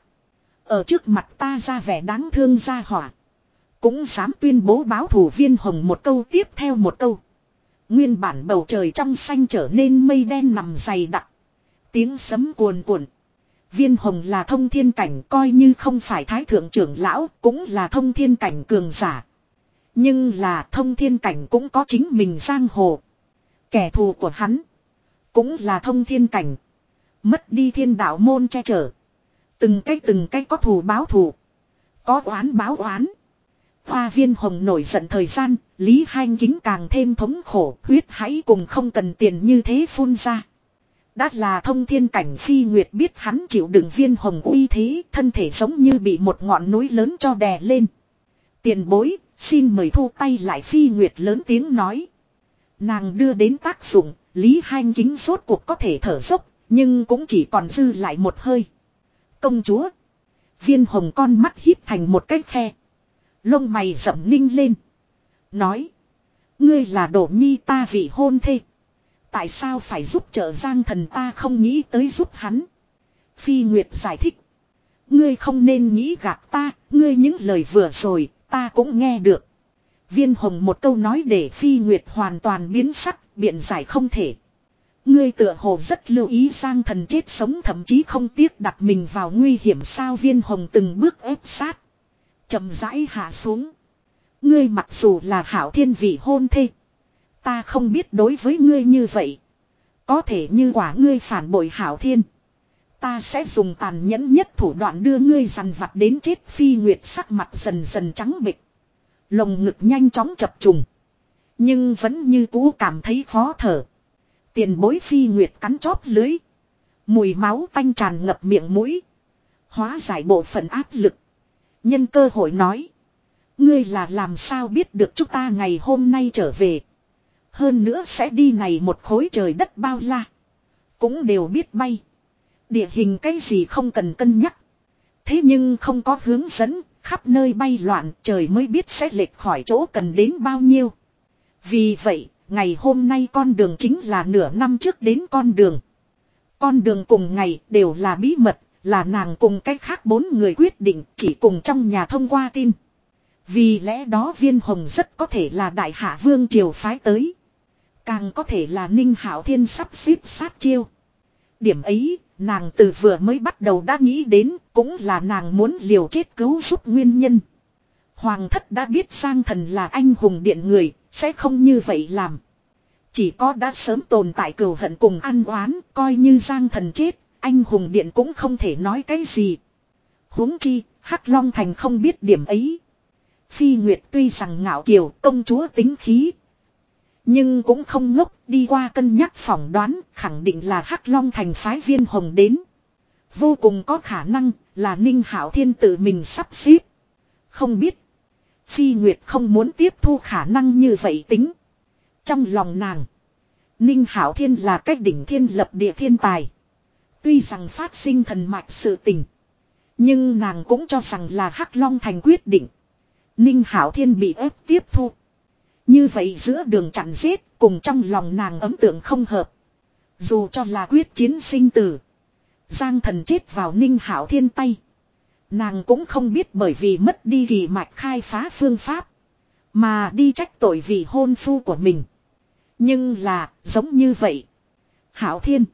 Ở trước mặt ta ra vẻ đáng thương ra hỏa. Cũng dám tuyên bố báo thù. Viên Hồng một câu tiếp theo một câu. Nguyên bản bầu trời trong xanh trở nên mây đen nằm dày đặc. Tiếng sấm cuồn cuộn. Viên Hồng là thông thiên cảnh, coi như không phải thái thượng trưởng lão, cũng là thông thiên cảnh cường giả. Nhưng là thông thiên cảnh cũng có chính mình giang hồ. Kẻ thù của hắn cũng là thông thiên cảnh. Mất đi thiên đạo môn che chở. Từng cái từng cái có thù báo thù. Có oán báo oán. Hoa Viên Hồng nổi giận thời gian, Lý Hanh Kính càng thêm thống khổ, huyết hãy cùng không cần tiền như thế phun ra. Đã là thông thiên cảnh. Phi Nguyệt biết hắn chịu đựng Viên Hồng uy thế, thân thể giống như bị một ngọn núi lớn cho đè lên. Tiền bối, xin mời thu tay lại. Phi Nguyệt lớn tiếng nói. Nàng đưa đến tác dụng, Lý Hanh Kính rốt cuộc có thể thở dốc, nhưng cũng chỉ còn dư lại một hơi. Công chúa. Viên Hồng con mắt híp thành một cái khe. Lông mày rậm ninh lên. Nói. Ngươi là Đỗ Nhi ta vị hôn thê. Tại sao phải giúp trợ Giang Thần? Ta không nghĩ tới giúp hắn. Phi Nguyệt giải thích. Ngươi không nên nghĩ gạt ta. Ngươi những lời vừa rồi ta cũng nghe được. Viên Hồng một câu nói để Phi Nguyệt hoàn toàn biến sắc. Biện giải không thể. Ngươi tựa hồ rất lưu ý Giang Thần chết sống, thậm chí không tiếc đặt mình vào nguy hiểm sao? Viên Hồng từng bước ép sát. Chậm rãi hạ xuống. Ngươi mặc dù là Hạo Thiên vị hôn thê. Ta không biết đối với ngươi như vậy. Có thể như quả ngươi phản bội Hạo Thiên. Ta sẽ dùng tàn nhẫn nhất thủ đoạn đưa ngươi dằn vặt đến chết. Phi Nguyệt sắc mặt dần dần trắng bệch. Lồng ngực nhanh chóng chập trùng. Nhưng vẫn như cũ cảm thấy khó thở. Tiền bối. Phi Nguyệt cắn chóp lưới. Mùi máu tanh tràn ngập miệng mũi. Hóa giải bộ phận áp lực. Nhân cơ hội nói. Ngươi là làm sao biết được chúng ta ngày hôm nay trở về. Hơn nữa sẽ đi này một khối trời đất bao la. Cũng đều biết bay. Địa hình cái gì không cần cân nhắc. Thế nhưng không có hướng dẫn, khắp nơi bay loạn, trời mới biết sẽ lệch khỏi chỗ cần đến bao nhiêu. Vì vậy, ngày hôm nay con đường chính là nửa năm trước đến con đường. Con đường cùng ngày đều là bí mật, là nàng cùng cách khác bốn người quyết định, chỉ cùng trong nhà thông qua tin. Vì lẽ đó Viên Hồng rất có thể là Đại Hạ Vương triều phái tới. Càng có thể là Ninh Hạo Thiên sắp xếp sát chiêu. Điểm ấy, nàng từ vừa mới bắt đầu đã nghĩ đến, cũng là nàng muốn liều chết cứu giúp nguyên nhân. Hoàng thất đã biết Giang Thần là anh hùng điện người, sẽ không như vậy làm. Chỉ có đã sớm tồn tại cừu hận cùng ăn oán, coi như Giang Thần chết, anh hùng điện cũng không thể nói cái gì. Huống chi, Hắc Long Thành không biết điểm ấy. Phi Nguyệt tuy rằng ngạo kiều, công chúa tính khí, nhưng cũng không ngốc, đi qua cân nhắc phỏng đoán, khẳng định là Hắc Long Thành phái Viên Hồng đến. Vô cùng có khả năng là Ninh Hạo Thiên tự mình sắp xếp. Không biết. Phi Nguyệt không muốn tiếp thu khả năng như vậy tính. Trong lòng nàng, Ninh Hạo Thiên là cách đỉnh thiên lập địa thiên tài. Tuy rằng phát sinh thần mạch sự tình, nhưng nàng cũng cho rằng là Hắc Long Thành quyết định. Ninh Hạo Thiên bị ép tiếp thu. Như vậy giữa đường chặn giết, cùng trong lòng nàng ấn tượng không hợp. Dù cho là quyết chiến sinh tử, Giang Thần chết vào Ninh Hạo Thiên tay, nàng cũng không biết bởi vì mất đi kỳ mạch khai phá phương pháp mà đi trách tội vì hôn phu của mình. Nhưng là, giống như vậy. Hạo Thiên,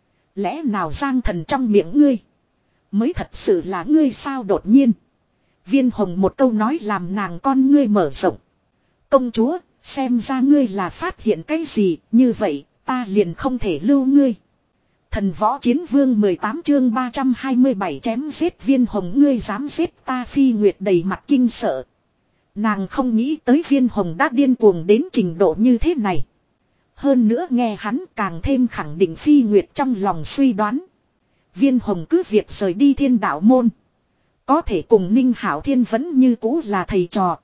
lẽ nào Giang Thần trong miệng ngươi mới thật sự là ngươi sao? Đột nhiên Viên Hồng một câu nói làm nàng con ngươi mở rộng. Công chúa, xem ra ngươi là phát hiện cái gì, như vậy ta liền không thể lưu ngươi. Thần Võ Chiến Vương mười tám chương ba trăm hai mươi bảy chém giết. Viên Hồng, ngươi dám giết ta? Phi Nguyệt đầy mặt kinh sợ. Nàng không nghĩ tới Viên Hồng đã điên cuồng đến trình độ như thế này. Hơn nữa nghe hắn càng thêm khẳng định Phi Nguyệt trong lòng suy đoán. Viên Hồng cứ việc rời đi Thiên Đạo môn, có thể cùng Ninh Hạo Thiên vẫn như cũ là thầy trò.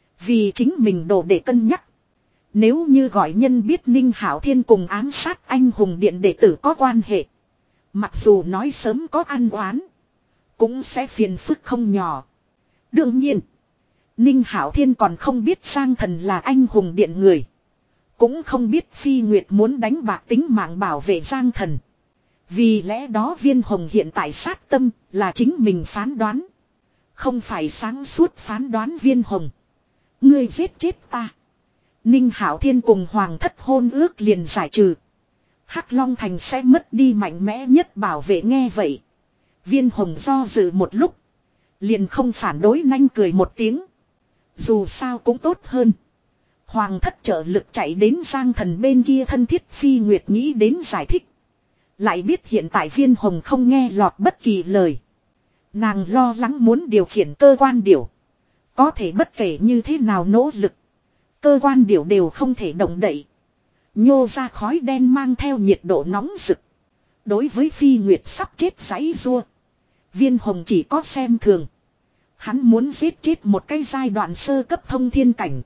Vì chính mình đồ để cân nhắc. Nếu như gọi nhân biết Ninh Hạo Thiên cùng ám sát anh hùng điện đệ tử có quan hệ, mặc dù nói sớm có ăn oán, cũng sẽ phiền phức không nhỏ. Đương nhiên, Ninh Hạo Thiên còn không biết Giang Thần là anh hùng điện người, cũng không biết Phi Nguyệt muốn đánh bạc tính mạng bảo vệ Giang Thần. Vì lẽ đó Viên Hồng hiện tại sát tâm là chính mình phán đoán, không phải sáng suốt phán đoán. Viên Hồng, ngươi giết chết ta, Ninh Hạo Thiên cùng Hoàng thất hôn ước liền giải trừ, Hắc Long Thành sẽ mất đi mạnh mẽ nhất bảo vệ. Nghe vậy, Viên Hồng do dự một lúc, liền không phản đối, nhanh cười một tiếng. Dù sao cũng tốt hơn Hoàng thất trợ lực chạy đến Giang Thần bên kia thân thiết. Phi Nguyệt nghĩ đến giải thích, lại biết hiện tại Viên Hồng không nghe lọt bất kỳ lời. Nàng lo lắng muốn điều khiển cơ quan điểu, có thể bất kể như thế nào nỗ lực, cơ quan điểu đều không thể động đậy. Nhô ra khói đen mang theo nhiệt độ nóng rực. Đối với Phi Nguyệt sắp chết giãy giụa, Viên Hồng chỉ có xem thường. Hắn muốn giết chết một cái giai đoạn sơ cấp thông thiên cảnh,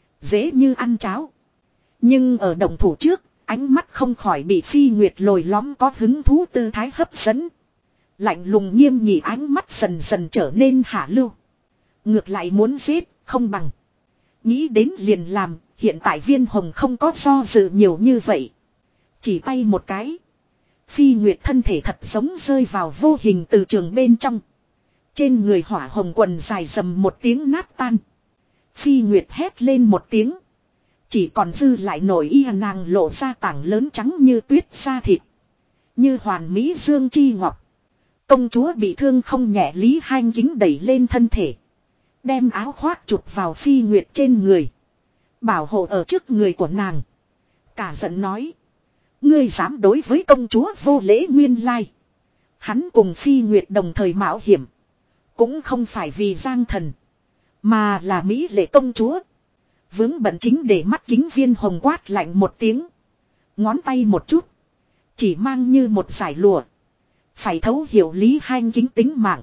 dễ như ăn cháo. Nhưng ở động thủ trước, ánh mắt không khỏi bị Phi Nguyệt lồi lõm có hứng thú tư thái hấp dẫn. Lạnh lùng nghiêm nghị ánh mắt dần dần trở nên hạ lưu. Ngược lại muốn giết, không bằng nghĩ đến liền làm. Hiện tại Viên Hồng không có do dự nhiều như vậy. Chỉ tay một cái, Phi Nguyệt thân thể thật giống rơi vào vô hình từ trường bên trong. Trên người hỏa hồng quần dài dầm một tiếng nát tan. Phi Nguyệt hét lên một tiếng, chỉ còn dư lại nổi y, nàng lộ ra tảng lớn trắng như tuyết da thịt, như hoàn mỹ dương chi ngọc. Công chúa bị thương không nhẹ. Lý Hanh Kính đẩy lên thân thể, đem áo khoác chụp vào Phi Nguyệt trên người, bảo hộ ở trước người của nàng. Cả giận nói, ngươi dám đối với công chúa vô lễ. Nguyên lai hắn cùng Phi Nguyệt đồng thời mạo hiểm, cũng không phải vì Giang Thần, mà là mỹ lệ công chúa. Vướng bận chính để mắt kính. Viên Hồng quát lạnh một tiếng, ngón tay một chút, chỉ mang như một dải lụa, phải thấu hiểu Lý Hanh Kính tính mạng.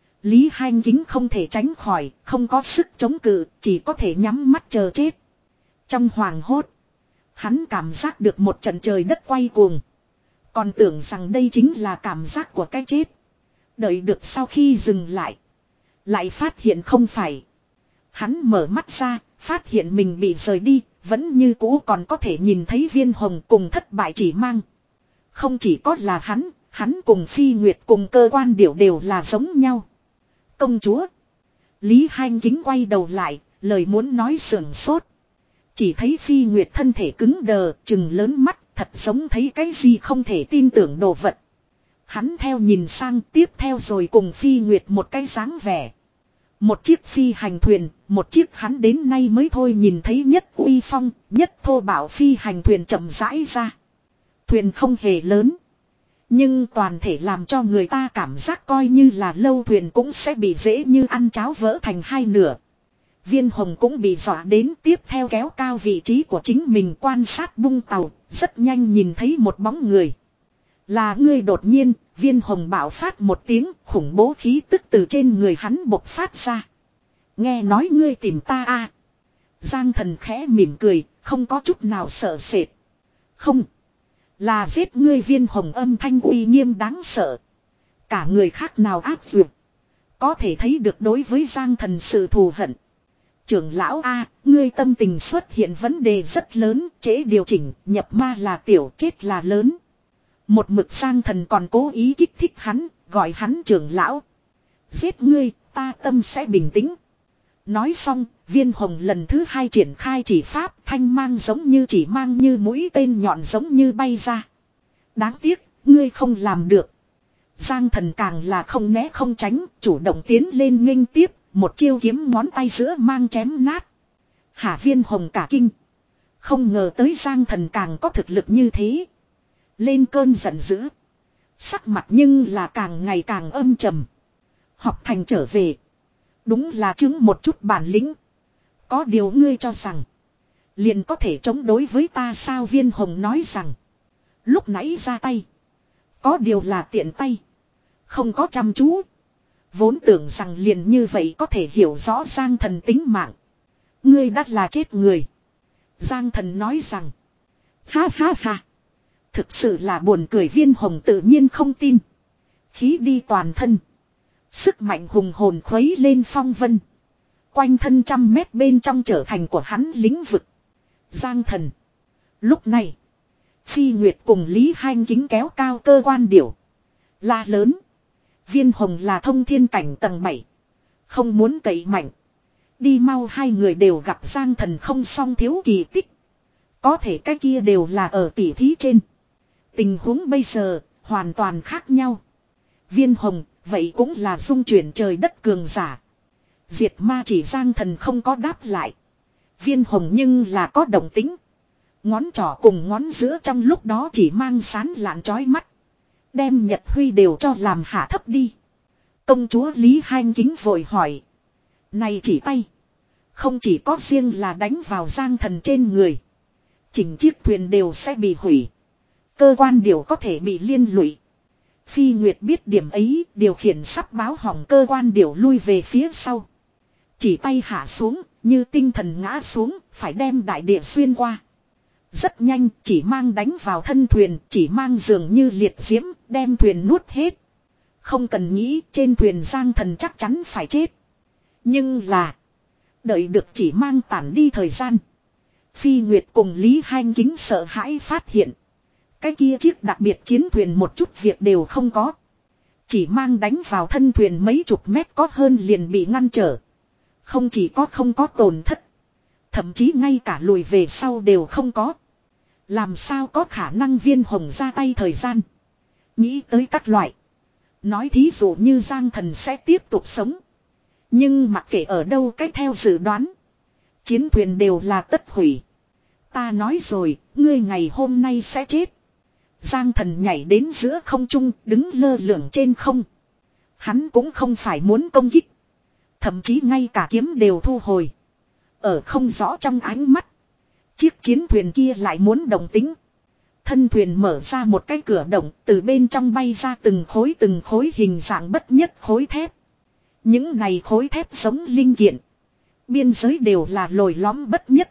Lý Hanh Kính không thể tránh khỏi, không có sức chống cự, chỉ có thể nhắm mắt chờ chết. Trong hoàng hốt, hắn cảm giác được một trận trời đất quay cuồng, còn tưởng rằng đây chính là cảm giác của cái chết. Đợi được sau khi dừng lại, lại phát hiện không phải. Hắn mở mắt ra, phát hiện mình bị rời đi, vẫn như cũ còn có thể nhìn thấy Viên Hồng cùng thất bại chỉ mang. Không chỉ có là hắn, hắn cùng Phi Nguyệt cùng cơ quan điểu đều là giống nhau. Công chúa. Lý Hanh Kính quay đầu lại, lời muốn nói sườn sốt. Chỉ thấy Phi Nguyệt thân thể cứng đờ, trừng lớn mắt, thật giống thấy cái gì không thể tin tưởng đồ vật. Hắn theo nhìn sang tiếp theo rồi cùng Phi Nguyệt một cái dáng vẻ. Một chiếc phi hành thuyền, một chiếc hắn đến nay mới thôi nhìn thấy nhất uy phong, nhất thô bạo phi hành thuyền chậm rãi ra. Thuyền không hề lớn. Nhưng toàn thể làm cho người ta cảm giác coi như là lâu thuyền cũng sẽ bị dễ như ăn cháo vỡ thành hai nửa. Viên Hồng cũng bị dọa đến tiếp theo kéo cao vị trí của chính mình quan sát bung tàu, rất nhanh nhìn thấy một bóng người. Là ngươi. Đột nhiên, Viên Hồng bạo phát một tiếng khủng bố khí tức từ trên người hắn bộc phát ra. Nghe nói ngươi tìm ta à. Giang Thần khẽ mỉm cười, không có chút nào sợ sệt. Không. Là giết ngươi. Viên Hồng âm thanh uy nghiêm đáng sợ. Cả người khác nào áp dược. Có thể thấy được đối với Giang Thần sự thù hận. Trưởng lão A, ngươi tâm tình xuất hiện vấn đề rất lớn, trễ điều chỉnh, nhập ma là tiểu, chết là lớn. Một mực Giang Thần còn cố ý kích thích hắn, gọi hắn trưởng lão. Giết ngươi, ta tâm sẽ bình tĩnh. Nói xong, Viên Hồng lần thứ hai triển khai chỉ pháp, thanh mang giống như chỉ mang như mũi tên nhọn giống như bay ra. Đáng tiếc, ngươi không làm được. Giang Thần càng là không né không tránh, chủ động tiến lên nghênh tiếp, một chiêu kiếm ngón tay giữa mang chém nát. Hạ Viên Hồng cả kinh. Không ngờ tới Giang Thần càng có thực lực như thế. Lên cơn giận dữ. Sắc mặt nhưng là càng ngày càng âm trầm. Học thành trở về. Đúng là chứng một chút bản lĩnh. Có điều ngươi cho rằng. Liền có thể chống đối với ta sao? Viên Hồng nói rằng. Lúc nãy ra tay. Có điều là tiện tay. Không có chăm chú. Vốn tưởng rằng liền như vậy có thể hiểu rõ Giang Thần tính mạng. Ngươi đắt là chết người. Giang Thần nói rằng. Ha ha ha. Thực sự là buồn cười. Viên Hồng tự nhiên không tin. Khí đi toàn thân. Sức mạnh hùng hồn khuấy lên phong vân. Quanh thân trăm mét bên trong trở thành của hắn lĩnh vực. Giang Thần. Lúc này. Phi Nguyệt cùng Lý Hanh kính kéo cao cơ quan điểu. La lớn. Viên Hồng là thông thiên cảnh tầng bảy. Không muốn cậy mạnh. Đi mau. Hai người đều gặp Giang Thần không song thiếu kỳ tích. Có thể cái kia đều là ở tỉ thí trên. Tình huống bây giờ hoàn toàn khác nhau. Viên Hồng vậy cũng là dung chuyển trời đất cường giả. Diệt ma chỉ. Giang Thần không có đáp lại. Viên Hồng nhưng là có động tính. Ngón trỏ cùng ngón giữa trong lúc đó chỉ mang sán lạn chói mắt. Đem Nhật Huy đều cho làm hạ thấp đi. Công chúa Lý Hanh kính vội hỏi. Này chỉ tay. Không chỉ có riêng là đánh vào Giang Thần trên người. Chỉnh chiếc thuyền đều sẽ bị hủy. Cơ quan điều có thể bị liên lụy. Phi Nguyệt biết điểm ấy, điều khiển sắp báo hỏng cơ quan điều lui về phía sau. Chỉ tay hạ xuống, như tinh thần ngã xuống, phải đem đại địa xuyên qua. Rất nhanh, chỉ mang đánh vào thân thuyền, chỉ mang dường như liệt diễm, đem thuyền nuốt hết. Không cần nghĩ, trên thuyền Giang Thần chắc chắn phải chết. Nhưng là, đợi được chỉ mang tản đi thời gian. Phi Nguyệt cùng Lý Hanh kính sợ hãi phát hiện. Cái kia chiếc đặc biệt chiến thuyền một chút việc đều không có. Chỉ mang đánh vào thân thuyền mấy chục mét có hơn liền bị ngăn trở. Không chỉ có không có tổn thất. Thậm chí ngay cả lùi về sau đều không có. Làm sao có khả năng Viên Hồng ra tay thời gian. Nghĩ tới các loại. Nói thí dụ như Giang Thần sẽ tiếp tục sống. Nhưng mặc kệ ở đâu cách theo dự đoán. Chiến thuyền đều là tất hủy. Ta nói rồi, ngươi ngày hôm nay sẽ chết. Giang Thần nhảy đến giữa không trung, đứng lơ lửng trên không. Hắn cũng không phải muốn công kích. Thậm chí ngay cả kiếm đều thu hồi. Ở không rõ trong ánh mắt. Chiếc chiến thuyền kia lại muốn đồng tính. Thân thuyền mở ra một cái cửa động, từ bên trong bay ra từng khối từng khối hình dạng bất nhất khối thép. Những này khối thép giống linh kiện. Biên giới đều là lồi lõm bất nhất.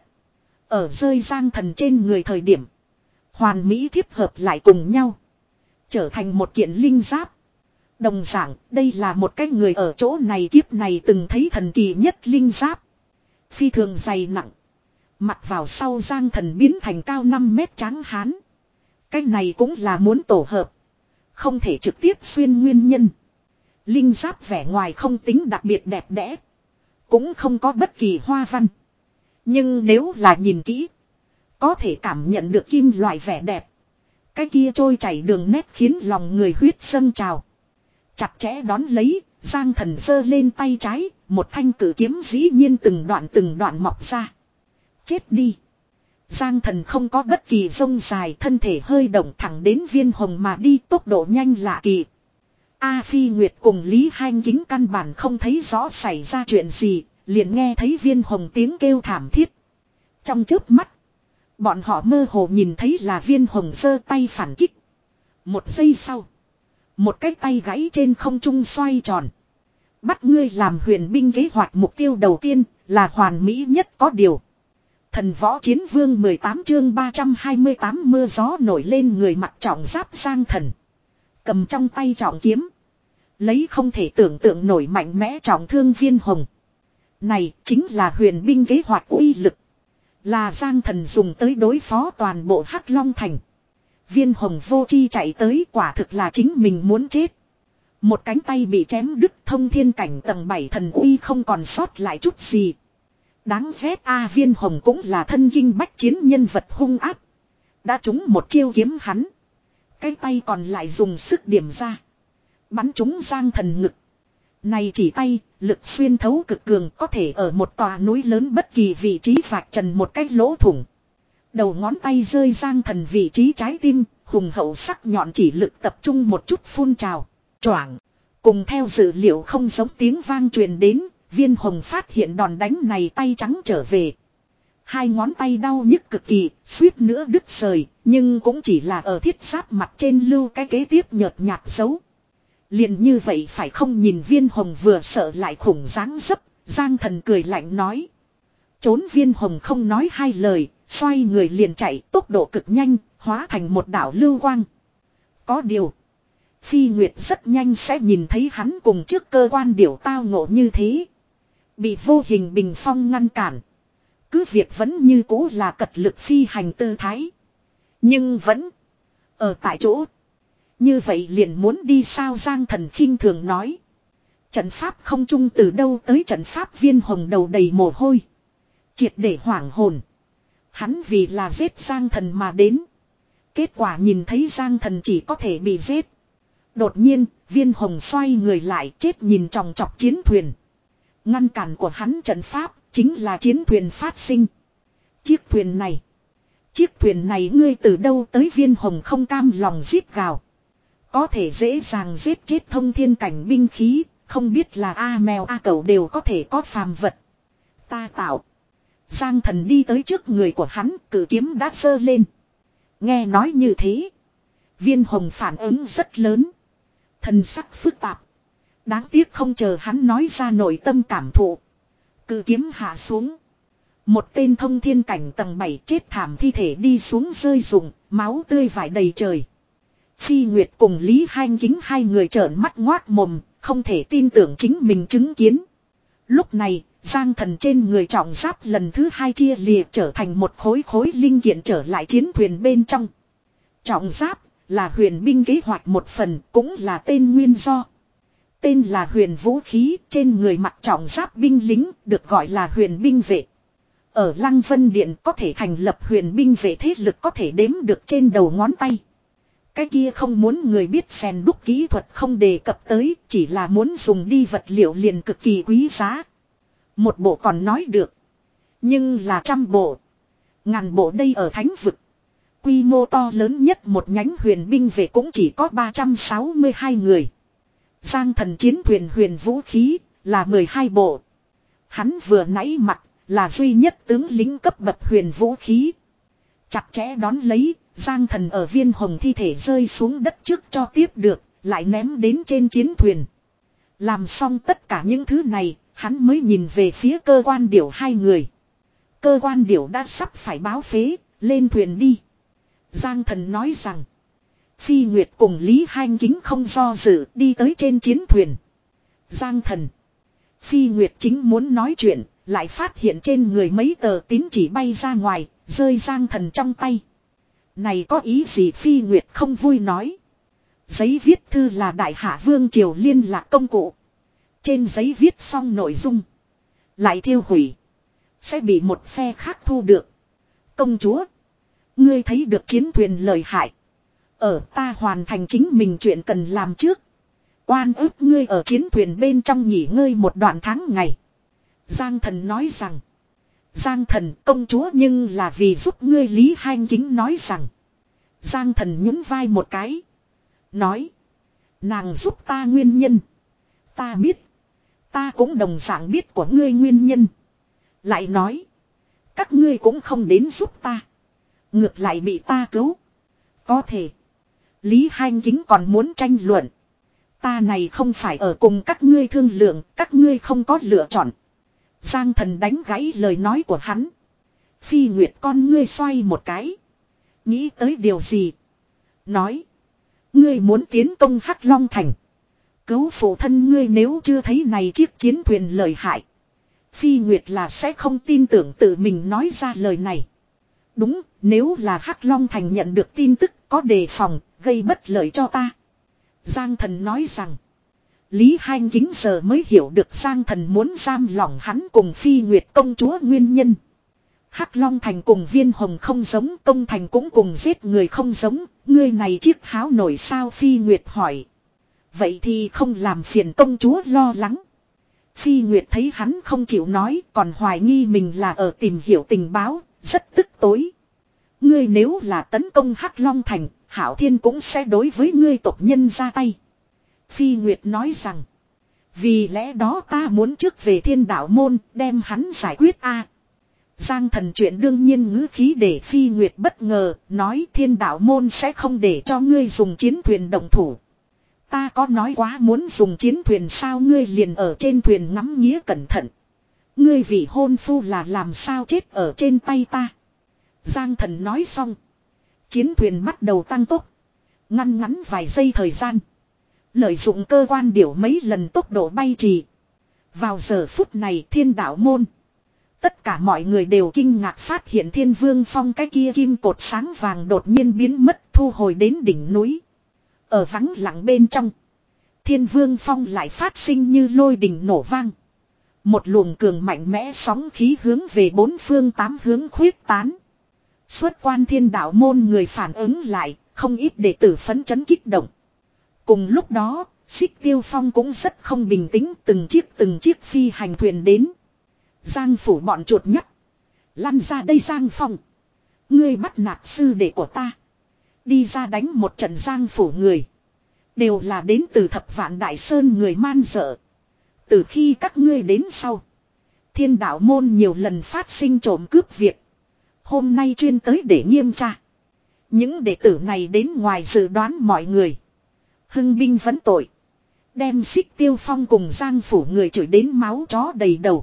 Ở rơi Giang Thần trên người thời điểm. Hoàn mỹ thiếp hợp lại cùng nhau. Trở thành một kiện linh giáp. Đồng dạng, đây là một cái người ở chỗ này kiếp này từng thấy thần kỳ nhất linh giáp. Phi thường dày nặng. Mặc vào sau Giang Thần biến thành cao năm mét trắng hán. Cái này cũng là muốn tổ hợp. Không thể trực tiếp xuyên nguyên nhân. Linh giáp vẻ ngoài không tính đặc biệt đẹp đẽ. Cũng không có bất kỳ hoa văn. Nhưng nếu là nhìn kỹ. Có thể cảm nhận được kim loại vẻ đẹp. Cái kia trôi chảy đường nét khiến lòng người huyết dâng trào. Chặt chẽ đón lấy, Giang Thần giơ lên tay trái, một thanh cử kiếm dĩ nhiên từng đoạn từng đoạn mọc ra. Chết đi. Giang Thần không có bất kỳ rông dài, thân thể hơi động thẳng đến Viên Hồng mà đi, tốc độ nhanh lạ kỳ. A Phi Nguyệt cùng Lý Hanh Kính căn bản không thấy rõ xảy ra chuyện gì, liền nghe thấy Viên Hồng tiếng kêu thảm thiết. Trong chớp mắt, bọn họ mơ hồ nhìn thấy là Viên Hồng giơ tay phản kích. Một giây sau, một cái tay gãy trên không trung xoay tròn. Bắt ngươi làm huyền binh kế hoạch mục tiêu đầu tiên là hoàn mỹ nhất có điều. Thần võ chiến vương mười tám chương ba trăm hai mươi tám mưa gió nổi lên người mặc trọng giáp Giang Thần. Cầm trong tay trọng kiếm. Lấy không thể tưởng tượng nổi mạnh mẽ trọng thương Viên Hồng. Này chính là huyền binh kế hoạch uy lực. Là Giang Thần dùng tới đối phó toàn bộ Hắc Long Thành. Viên Hồng vô chi chạy tới, quả thực là chính mình muốn chết. Một cánh tay bị chém đứt, thông thiên cảnh tầng bảy thần uy không còn sót lại chút gì. Đáng ghét a, Viên Hồng cũng là thân kinh bách chiến nhân vật hung ác. Đã trúng một chiêu kiếm hắn. Cái tay còn lại dùng sức điểm ra. Bắn trúng Giang Thần ngực. Này chỉ tay, lực xuyên thấu cực cường, có thể ở một tòa núi lớn bất kỳ vị trí vạch trần một cái lỗ thủng. Đầu ngón tay rơi Giang Thần vị trí trái tim, hùng hậu sắc nhọn chỉ lực tập trung một chút phun trào. Choảng. Cùng theo dữ liệu không giống tiếng vang truyền đến, Viên Hồng phát hiện đòn đánh này tay trắng trở về. Hai ngón tay đau nhức cực kỳ, suýt nữa đứt rời, nhưng cũng chỉ là ở thiết giáp mặt trên lưu cái kế tiếp nhợt nhạt dấu. Liền như vậy phải không, nhìn Viên Hồng vừa sợ lại khủng dáng dấp, Giang Thần cười lạnh nói. Trốn. Viên Hồng không nói hai lời, xoay người liền chạy, tốc độ cực nhanh, hóa thành một đạo lưu quang. Có điều, Phi Nguyệt rất nhanh sẽ nhìn thấy hắn cùng trước cơ quan điểu tao ngộ như thế. Bị vô hình bình phong ngăn cản. Cứ việc vẫn như cũ là cật lực phi hành tư thái. Nhưng vẫn ở tại chỗ. Như vậy liền muốn đi sao, Giang Thần khinh thường nói. Trận pháp không trung từ đâu tới trận pháp, Viên Hồng đầu đầy mồ hôi. Triệt để hoảng hồn. Hắn vì là giết Giang Thần mà đến. Kết quả nhìn thấy Giang Thần chỉ có thể bị giết. Đột nhiên, Viên Hồng xoay người lại, chết nhìn chòng chọc chiến thuyền. Ngăn cản của hắn trận pháp, chính là chiến thuyền phát sinh. Chiếc thuyền này. Chiếc thuyền này ngươi từ đâu tới, Viên Hồng không cam lòng giết gào. Có thể dễ dàng giết chết thông thiên cảnh binh khí, không biết là A mèo A cẩu đều có thể có phàm vật. Ta tạo. Giang Thần đi tới trước người của hắn, cử kiếm đã giơ lên. Nghe nói như thế, Viên Hồng phản ứng rất lớn. Thần sắc phức tạp. Đáng tiếc không chờ hắn nói ra nội tâm cảm thụ. Cử kiếm hạ xuống. Một tên thông thiên cảnh tầng bảy chết thảm thi thể đi xuống rơi rụng, máu tươi vải đầy trời. Phi Nguyệt cùng Lý Hanh Kính hai người trợn mắt ngoác mồm, không thể tin tưởng chính mình chứng kiến. Lúc này, Giang Thần trên người trọng giáp lần thứ hai chia lìa trở thành một khối khối linh kiện trở lại chiến thuyền bên trong. Trọng giáp là huyền binh kế hoạch một phần, cũng là tên nguyên do. Tên là huyền vũ khí, trên người mặc trọng giáp binh lính, được gọi là huyền binh vệ. Ở Lăng Vân Điện có thể thành lập huyền binh vệ thế lực có thể đếm được trên đầu ngón tay. Cái kia không muốn người biết rèn đúc kỹ thuật không đề cập tới, chỉ là muốn dùng đi vật liệu liền cực kỳ quý giá. Một bộ còn nói được. Nhưng là trăm bộ. Ngàn bộ đây ở thánh vực. Quy mô to lớn nhất một nhánh huyền binh vệ cũng chỉ có ba trăm sáu mươi hai người. Giang Thần chiến thuyền huyền vũ khí là mười hai bộ. Hắn vừa nãy mặc là duy nhất tướng lính cấp bậc huyền vũ khí. Chặt chẽ đón lấy, Giang Thần ở Viên Hồng thi thể rơi xuống đất trước cho tiếp được, lại ném đến trên chiến thuyền. Làm xong tất cả những thứ này, hắn mới nhìn về phía cơ quan điểu hai người. Cơ quan điểu đã sắp phải báo phế, lên thuyền đi. Giang Thần nói rằng, Phi Nguyệt cùng Lý Hanh Kính không do dự đi tới trên chiến thuyền. Giang Thần. Phi Nguyệt chính muốn nói chuyện, lại phát hiện trên người mấy tờ tín chỉ bay ra ngoài, rơi Giang Thần trong tay. Này có ý gì, Phi Nguyệt không vui nói. Giấy viết thư là Đại Hạ Vương Triều liên lạc công cụ. Trên giấy viết xong nội dung, lại thiêu hủy, sẽ bị một phe khác thu được. Công chúa, ngươi thấy được chiến thuyền lợi hại. Ở ta hoàn thành chính mình chuyện cần làm trước. Oan ức ngươi ở chiến thuyền bên trong nghỉ ngơi một đoạn tháng ngày. Giang thần nói rằng. Giang thần công chúa nhưng là vì giúp ngươi Lý Hanh Kính nói rằng. Giang thần nhún vai một cái. Nói. Nàng giúp ta nguyên nhân. Ta biết. Ta cũng đồng dạng biết của ngươi nguyên nhân. Lại nói. Các ngươi cũng không đến giúp ta. Ngược lại bị ta cứu. Có thể. Lý Hanh Kính còn muốn tranh luận. Ta này không phải ở cùng các ngươi thương lượng. Các ngươi không có lựa chọn. Giang thần đánh gãy lời nói của hắn. Phi Nguyệt con ngươi xoay một cái. Nghĩ tới điều gì? Nói. Ngươi muốn tiến công Hắc Long Thành. Cứu phụ thân ngươi nếu chưa thấy này chiếc chiến thuyền lợi hại. Phi Nguyệt là sẽ không tin tưởng tự mình nói ra lời này. Đúng, nếu là Hắc Long Thành nhận được tin tức có đề phòng, gây bất lợi cho ta. Giang thần nói rằng. Lý Hanh Kính giờ mới hiểu được Giang thần muốn giam lỏng hắn cùng Phi Nguyệt công chúa nguyên nhân. Hắc Long Thành cùng Viên Hồng không giống, công thành cũng cùng giết người không giống, ngươi này chiếc háo nổi sao Phi Nguyệt hỏi. Vậy thì không làm phiền công chúa lo lắng. Phi Nguyệt thấy hắn không chịu nói, còn hoài nghi mình là ở tìm hiểu tình báo, rất tức tối. Ngươi nếu là tấn công Hắc Long Thành, Hảo Thiên cũng sẽ đối với ngươi tộc nhân ra tay. Phi Nguyệt nói rằng, vì lẽ đó ta muốn trước về Thiên Đạo Môn, đem hắn giải quyết a. Giang thần chuyện đương nhiên ngữ khí để Phi Nguyệt bất ngờ, nói Thiên Đạo Môn sẽ không để cho ngươi dùng chiến thuyền động thủ. Ta có nói quá muốn dùng chiến thuyền sao ngươi liền ở trên thuyền ngắm nghía cẩn thận. Ngươi vị hôn phu là làm sao chết ở trên tay ta. Giang thần nói xong. Chiến thuyền bắt đầu tăng tốc. Ngăn ngắn vài giây thời gian. Lợi dụng cơ quan điểu mấy lần tốc độ bay trì. Vào giờ phút này Thiên Đạo Môn. Tất cả mọi người đều kinh ngạc phát hiện Thiên Vương Phong cái kia kim cột sáng vàng đột nhiên biến mất thu hồi đến đỉnh núi. Ở vắng lặng bên trong. Thiên Vương Phong lại phát sinh như lôi đình nổ vang. Một luồng cường mạnh mẽ sóng khí hướng về bốn phương tám hướng khuyết tán. Xuất quan Thiên Đạo Môn người phản ứng lại, không ít đệ tử phấn chấn kích động. Cùng lúc đó, Xích Tiêu Phong cũng rất không bình tĩnh, từng chiếc từng chiếc phi hành thuyền đến. Giang phủ bọn chuột nhắt. Lăn ra đây Giang Phong. Ngươi bắt nạt sư đệ của ta. Đi ra đánh một trận Giang phủ người. Đều là đến từ Thập Vạn Đại Sơn người man dợ. Từ khi các ngươi đến sau. Thiên Đạo Môn nhiều lần phát sinh trộm cướp việc. Hôm nay chuyên tới để nghiêm tra. Những đệ tử này đến ngoài dự đoán mọi người. Hưng binh vấn tội. Đem Xích Tiêu Phong cùng Giang phủ người chửi đến máu chó đầy đầu.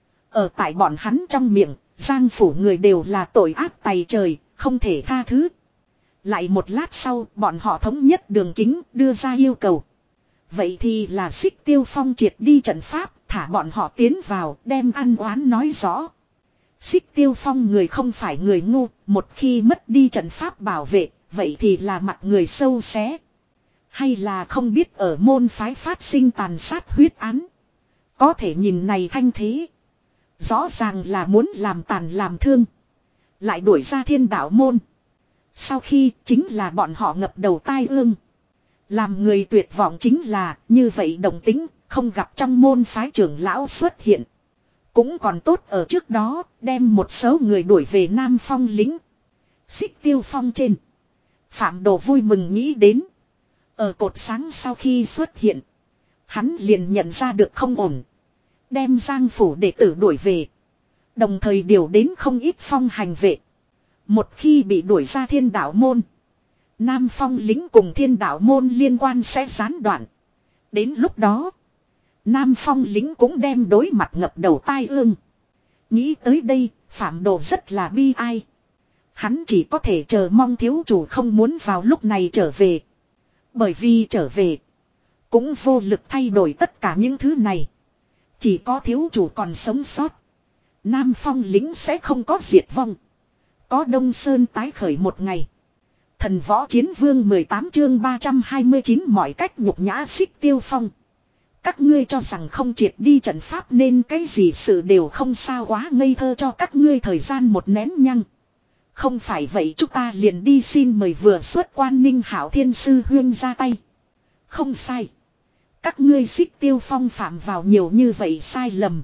Ở tại bọn hắn trong miệng, Giang phủ người đều là tội ác tày trời, không thể tha thứ. Lại một lát sau, bọn họ thống nhất đường kính đưa ra yêu cầu. Vậy thì là Xích Tiêu Phong triệt đi trận pháp, thả bọn họ tiến vào, đem ăn oán nói rõ. Xích Tiêu Phong người không phải người ngu, một khi mất đi trận pháp bảo vệ, vậy thì là mặt người sâu xé. Hay là không biết ở môn phái phát sinh tàn sát huyết án. Có thể nhìn này thanh thế. Rõ ràng là muốn làm tàn làm thương. Lại đuổi ra Thiên Đạo Môn. Sau khi chính là bọn họ ngập đầu tai ương. Làm người tuyệt vọng chính là như vậy đồng tính, không gặp trong môn phái trưởng lão xuất hiện. Cũng còn tốt ở trước đó, đem một số người đuổi về Nam Phong lính. Xích Tiêu Phong trên. Phạm Đồ vui mừng nghĩ đến. Ở cột sáng sau khi xuất hiện. Hắn liền nhận ra được không ổn. Đem Giang phủ đệ tử đuổi về. Đồng thời điều đến không ít phong hành vệ. Một khi bị đuổi ra Thiên Đạo Môn. Nam Phong lính cùng Thiên Đạo Môn liên quan sẽ gián đoạn. Đến lúc đó. Nam Phong lính cũng đem đối mặt ngập đầu tai ương. Nghĩ tới đây, Phạm Đồ rất là bi ai. Hắn chỉ có thể chờ mong thiếu chủ không muốn vào lúc này trở về. Bởi vì trở về. Cũng vô lực thay đổi tất cả những thứ này. Chỉ có thiếu chủ còn sống sót. Nam Phong lính sẽ không có diệt vong. Có Đông Sơn tái khởi một ngày. Thần Võ Chiến Vương mười tám chương ba trăm hai mươi chín mọi cách nhục nhã Xích Tiêu Phong. Các ngươi cho rằng không triệt đi trận pháp nên cái gì sự đều không sao quá ngây thơ cho các ngươi thời gian một nén nhăng. Không phải vậy chúng ta liền đi xin mời vừa xuất quan Ninh Hạo Thiên sư huyên ra tay. Không sai. Các ngươi Xích Tiêu Phong phạm vào nhiều như vậy sai lầm.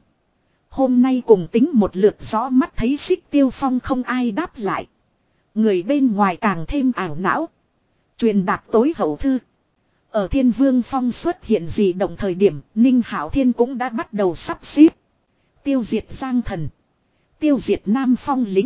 Hôm nay cùng tính một lượt rõ mắt thấy Xích Tiêu Phong không ai đáp lại. Người bên ngoài càng thêm ảo não. Truyền đạt tối hậu thư. Ở Thiên Vương Phong xuất hiện dị động thời điểm, Ninh Hạo Thiên cũng đã bắt đầu sắp xếp. Tiêu diệt Giang Thần. Tiêu diệt Nam Phong lính.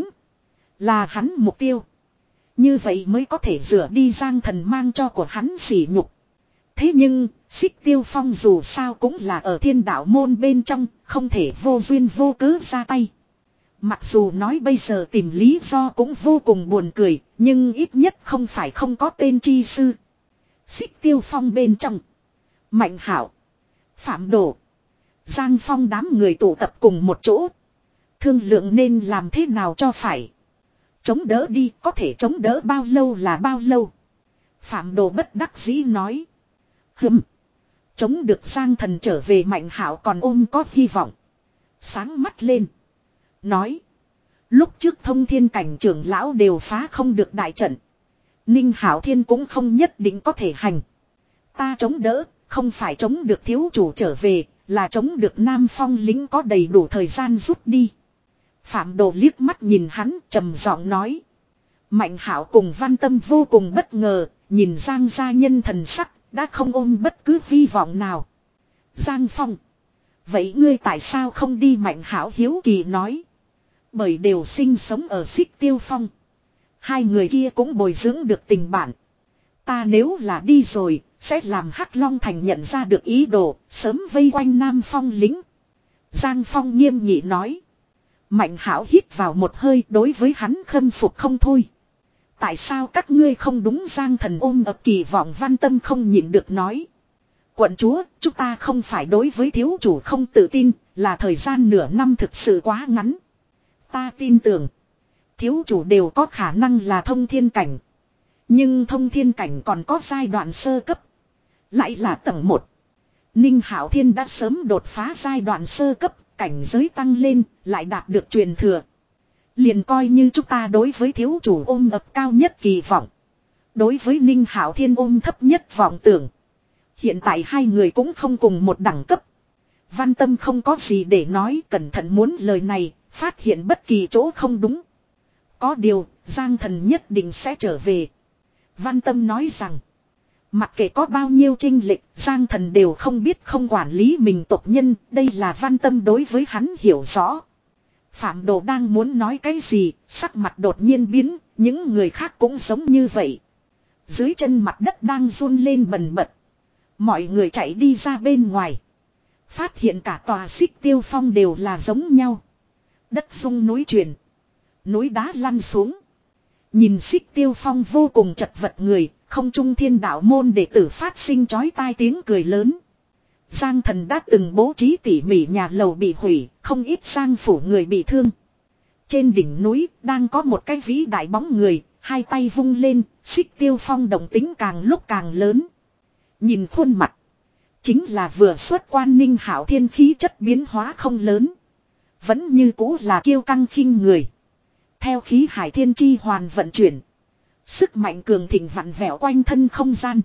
Là hắn mục tiêu. Như vậy mới có thể rửa đi Giang Thần mang cho của hắn sỉ nhục. Thế nhưng, Xích Tiêu Phong dù sao cũng là ở Thiên Đạo môn bên trong, không thể vô duyên vô cớ ra tay. Mặc dù nói bây giờ tìm lý do cũng vô cùng buồn cười, nhưng ít nhất không phải không có tên chi sư. Xích Tiêu Phong bên trong. Mạnh Hảo. Phạm Đồ. Giang Phong đám người tụ tập cùng một chỗ. Thương lượng nên làm thế nào cho phải. Chống đỡ đi, có thể chống đỡ bao lâu là bao lâu. Phạm Đồ bất đắc dĩ nói. Hừm. Chống được Giang Thần trở về Mạnh Hảo còn ôm có hy vọng. Sáng mắt lên. Nói. Lúc trước Thông Thiên cảnh trưởng lão đều phá không được đại trận. Ninh Hạo Thiên cũng không nhất định có thể hành. Ta chống đỡ, không phải chống được thiếu chủ trở về, là chống được Nam Phong lính có đầy đủ thời gian rút đi. Phạm Đồ liếc mắt nhìn hắn, trầm giọng nói. Mạnh Hạo cùng Văn Tâm vô cùng bất ngờ, nhìn Giang gia nhân thần sắc, đã không ôm bất cứ hy vọng nào. Giang Phong. Vậy ngươi tại sao không đi? Mạnh Hạo hiếu kỳ nói. Bởi đều sinh sống ở Xích Tiêu Phong. Hai người kia cũng bồi dưỡng được tình bạn. Ta nếu là đi rồi, sẽ làm Hắc Long Thành nhận ra được ý đồ, sớm vây quanh Nam Phong lính. Giang Phong nghiêm nghị nói. Mạnh Hạo hít vào một hơi, đối với hắn khâm phục không thôi. Tại sao các ngươi không đúng? Giang Thần ôm ập kỳ vọng. Văn Tâm không nhịn được nói. Quận chúa, chúng ta không phải đối với thiếu chủ không tự tin, là thời gian nửa năm thực sự quá ngắn. Ta tin tưởng, thiếu chủ đều có khả năng là thông thiên cảnh. Nhưng thông thiên cảnh còn có giai đoạn sơ cấp. Lại là tầng một. Ninh Hạo Thiên đã sớm đột phá giai đoạn sơ cấp, cảnh giới tăng lên, lại đạt được truyền thừa. Liền coi như chúng ta đối với thiếu chủ ôm ập cao nhất kỳ vọng. Đối với Ninh Hạo Thiên ôm thấp nhất vọng tưởng. Hiện tại hai người cũng không cùng một đẳng cấp. Văn Tâm không có gì để nói, cẩn thận muốn lời này, phát hiện bất kỳ chỗ không đúng. Có điều, Giang Thần nhất định sẽ trở về. Văn Tâm nói rằng, mặc kệ có bao nhiêu chênh lệch, Giang Thần đều không biết không quản lý mình tộc nhân, đây là Văn Tâm đối với hắn hiểu rõ. Phạm Đồ đang muốn nói cái gì, sắc mặt đột nhiên biến, những người khác cũng giống như vậy. Dưới chân mặt đất đang run lên bần bật. Mọi người chạy đi ra bên ngoài. Phát hiện cả tòa Xích Tiêu Phong đều là giống nhau. Đất rung núi chuyển. Núi đá lăn xuống. Nhìn Xích Tiêu Phong vô cùng chật vật người, không trung Thiên Đạo môn đệ tử phát sinh chói tai tiếng cười lớn. Giang Thần đã từng bố trí tỉ mỉ nhà lầu bị hủy, không ít Giang phủ người bị thương. Trên đỉnh núi đang có một cái vĩ đại bóng người, hai tay vung lên, Xích Tiêu Phong động tính càng lúc càng lớn. Nhìn khuôn mặt, chính là vừa xuất quan Ninh Hạo Thiên, khí chất biến hóa không lớn. Vẫn như cũ là kiêu căng khinh người. Theo khí hải thiên chi hoàn vận chuyển. Sức mạnh cường thịnh vặn vẹo quanh thân không gian.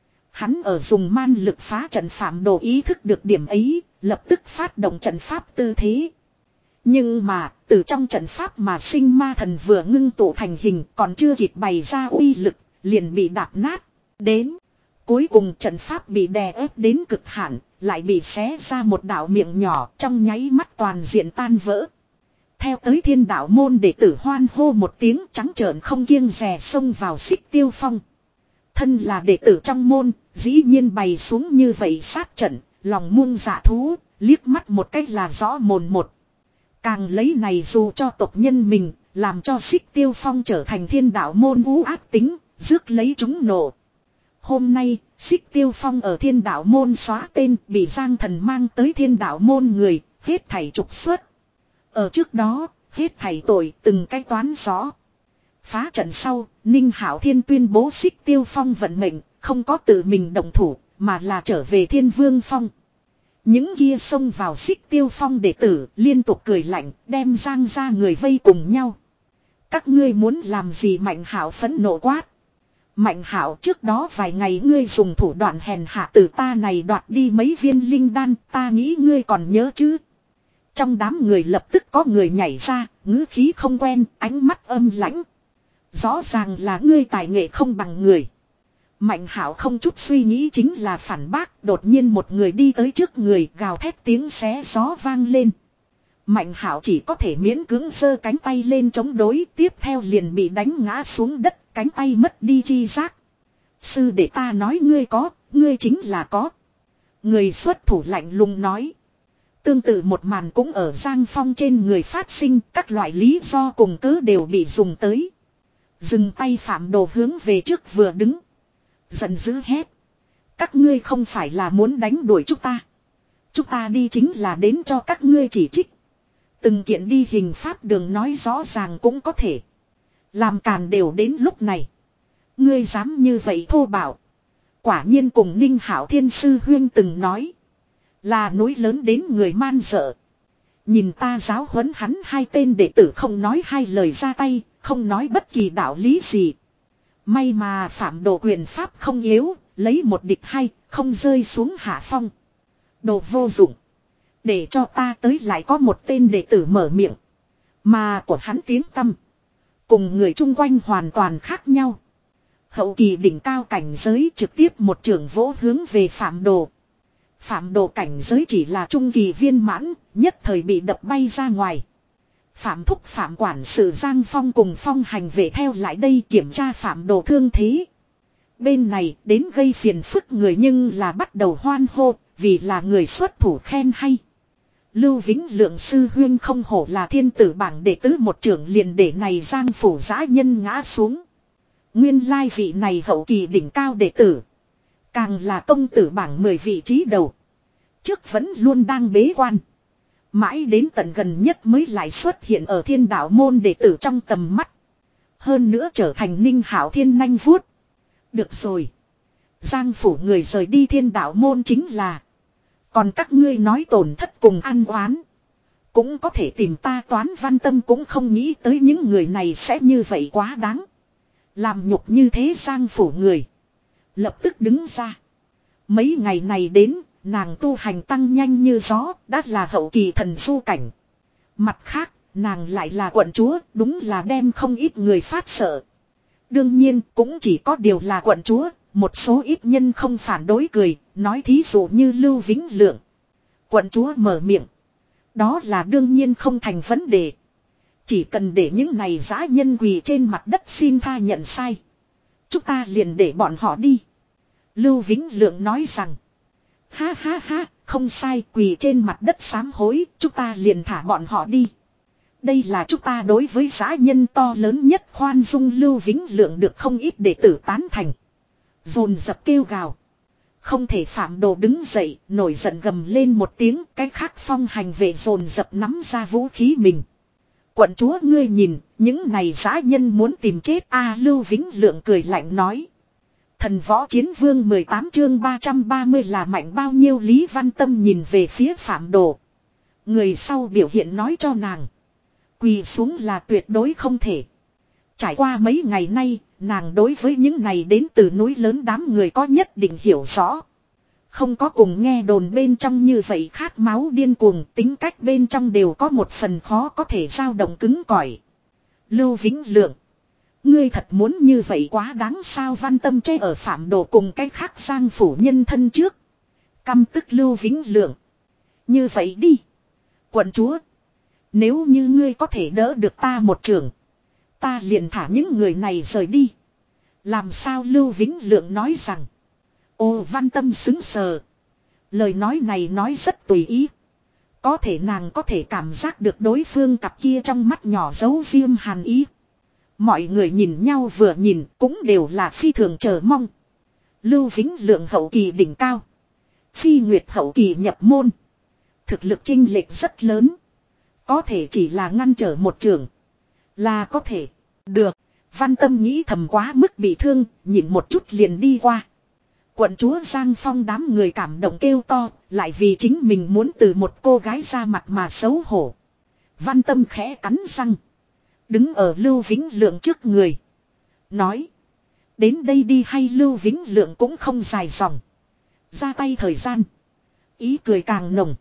Hắn ở dùng man lực phá trận. Phạm Đồ ý thức được điểm ấy, lập tức phát động trận pháp tư thế. Nhưng mà, từ trong trận pháp mà sinh ma thần vừa ngưng tụ thành hình, còn chưa kịp bày ra uy lực, liền bị đạp nát. Đến, cuối cùng trận pháp bị đè ép đến cực hạn, lại bị xé ra một đạo miệng nhỏ, trong nháy mắt toàn diện tan vỡ. Theo tới Thiên Đạo môn đệ tử hoan hô một tiếng, trắng trợn không kiêng dè xông vào Xích Tiêu Phong. Thân là đệ tử trong môn, dĩ nhiên bày xuống như vậy sát trận, lòng muôn dạ thú, liếc mắt một cách là rõ mồn một. Càng lấy này dù cho tộc nhân mình, làm cho Xích Tiêu Phong trở thành Thiên Đạo môn u ác tính, rước lấy chúng nộ. Hôm nay, Xích Tiêu Phong ở Thiên Đạo môn xóa tên, bị Giang Thần mang tới Thiên Đạo môn người, hết thảy trục xuất. Ở trước đó, hết thảy tội từng cái toán rõ. Phá trận sau, Ninh Hạo Thiên tuyên bố Xích Tiêu Phong vận mệnh, không có tự mình động thủ, mà là trở về Thiên Vương Phong. Những kia xông vào Xích Tiêu Phong đệ tử liên tục cười lạnh, đem Giang ra người vây cùng nhau. Các ngươi muốn làm gì? Mạnh Hạo phẫn nộ quát. Mạnh Hạo, trước đó vài ngày ngươi dùng thủ đoạn hèn hạ từ ta này đoạt đi mấy viên linh đan, ta nghĩ ngươi còn nhớ chứ? Trong đám người lập tức có người nhảy ra, ngữ khí không quen, ánh mắt âm lãnh. Rõ ràng là ngươi tài nghệ không bằng người. Mạnh Hạo không chút suy nghĩ chính là phản bác, đột nhiên một người đi tới trước người, gào thét tiếng xé gió vang lên. Mạnh Hạo chỉ có thể miễn cưỡng giơ cánh tay lên chống đối, tiếp theo liền bị đánh ngã xuống đất, cánh tay mất đi chi giác. Sư để ta nói ngươi có, ngươi chính là có. Người xuất thủ lạnh lùng nói. Tương tự một màn cũng ở Giang Phong trên người phát sinh, các loại lý do cùng cớ đều bị dùng tới. Dừng tay Phạm Đồ hướng về trước vừa đứng. Giận dữ hét. Các ngươi không phải là muốn đánh đuổi chúng ta. Chúng ta đi chính là đến cho các ngươi chỉ trích. Từng kiện đi hình pháp đường nói rõ ràng cũng có thể. Làm càn đều đến lúc này. Ngươi dám như vậy thô bạo. Quả nhiên cùng Ninh Hạo Thiên sư huyên từng nói. Là núi lớn đến người man dợ. Nhìn ta giáo huấn hắn hai tên đệ tử không nói hai lời ra tay, không nói bất kỳ đạo lý gì. May mà Phạm Đồ quyền pháp không yếu, lấy một địch hai, không rơi xuống hạ phong. Đồ vô dụng. Để cho ta tới lại có một tên đệ tử mở miệng. Mà của hắn tiếng tâm. Cùng người chung quanh hoàn toàn khác nhau. Hậu kỳ đỉnh cao cảnh giới trực tiếp một trường vỗ hướng về Phạm Đồ. Phạm Đồ cảnh giới chỉ là trung kỳ viên mãn, nhất thời bị đập bay ra ngoài. Phạm thúc Phạm quản sự Giang Phong cùng Phong hành về theo lại đây kiểm tra Phạm Đồ thương thế. Bên này đến gây phiền phức người nhưng là bắt đầu hoan hô, vì là người xuất thủ khen hay. Lưu Vĩnh Lượng sư huyên không hổ là thiên tử bảng đệ tứ một trưởng liền để này Giang phủ giã nhân ngã xuống. Nguyên lai vị này hậu kỳ đỉnh cao đệ tử. Càng là công tử bảng mười vị trí đầu. Trước vẫn luôn đang bế quan. Mãi đến tận gần nhất mới lại xuất hiện ở thiên đạo môn đệ tử trong tầm mắt. Hơn nữa trở thành Ninh Hạo Thiên nanh vuốt. Được rồi. Giang phủ người rời đi thiên đạo môn chính là. Còn các ngươi nói tổn thất cùng ăn oán. Cũng có thể tìm ta Toán Văn Tâm cũng không nghĩ tới những người này sẽ như vậy quá đáng. Làm nhục như thế Giang phủ người. Lập tức đứng ra. Mấy ngày này đến, nàng tu hành tăng nhanh như gió, đã là hậu kỳ thần du cảnh. Mặt khác, nàng lại là quận chúa, đúng là đem không ít người phát sợ. Đương nhiên, cũng chỉ có điều là quận chúa, một số ít nhân không phản đối cười, nói thí dụ như Lưu Vĩnh Lượng. Quận chúa mở miệng. Đó là đương nhiên không thành vấn đề. Chỉ cần để những này dã nhân quỳ trên mặt đất xin tha nhận sai. Chúng ta liền để bọn họ đi. Lưu Vĩnh Lượng nói rằng. Ha ha ha, không sai, quỳ trên mặt đất sám hối, chúng ta liền thả bọn họ đi. Đây là chúng ta đối với dã nhân to lớn nhất khoan dung. Lưu Vĩnh Lượng được không ít đệ tử tán thành. Dồn dập kêu gào. Không thể Phạm Đồ đứng dậy, nổi giận gầm lên một tiếng, cái khác Phong hành vệ dồn dập nắm ra vũ khí mình. Quận chúa ngươi nhìn, những này dã nhân muốn tìm chết a. Lưu Vĩnh Lượng cười lạnh nói. Thần võ chiến vương mười tám chương ba trăm ba mươi là mạnh bao nhiêu. Lý Văn Tâm nhìn về phía Phạm Đồ. Người sau biểu hiện nói cho nàng. Quỳ xuống là tuyệt đối không thể. Trải qua mấy ngày nay, nàng đối với những này đến từ núi lớn đám người có nhất định hiểu rõ. Không có cùng nghe đồn bên trong như vậy khát máu điên cuồng, tính cách bên trong đều có một phần khó có thể dao động cứng cỏi. Lưu Vĩnh Lượng. Ngươi thật muốn như vậy quá đáng sao? Văn Tâm che ở Phạm Đồ cùng cái khác Giang phủ nhân thân trước. Căm tức Lưu Vĩnh Lượng. Như vậy đi. Quận chúa. Nếu như ngươi có thể đỡ được ta một trường. Ta liền thả những người này rời đi. Làm sao? Lưu Vĩnh Lượng nói rằng. Ô, Văn Tâm xứng sờ. Lời nói này nói rất tùy ý. Có thể nàng có thể cảm giác được đối phương cặp kia trong mắt nhỏ giấu riêng hàn ý. Mọi người nhìn nhau vừa nhìn cũng đều là phi thường chờ mong. Lưu Vĩnh Lượng hậu kỳ đỉnh cao. Phi Nguyệt hậu kỳ nhập môn. Thực lực chênh lệch rất lớn. Có thể chỉ là ngăn trở một trường. Là có thể. Được. Văn Tâm nghĩ thầm quá mức bị thương, nhìn một chút liền đi qua. Quận chúa Giang Phong đám người cảm động kêu to, lại vì chính mình muốn từ một cô gái ra mặt mà xấu hổ. Văn Tâm khẽ cắn răng. Đứng ở Lưu Vĩnh Lượng trước người. Nói. Đến đây đi hay Lưu Vĩnh Lượng cũng không dài dòng. Ra tay thời gian. Ý cười càng nồng.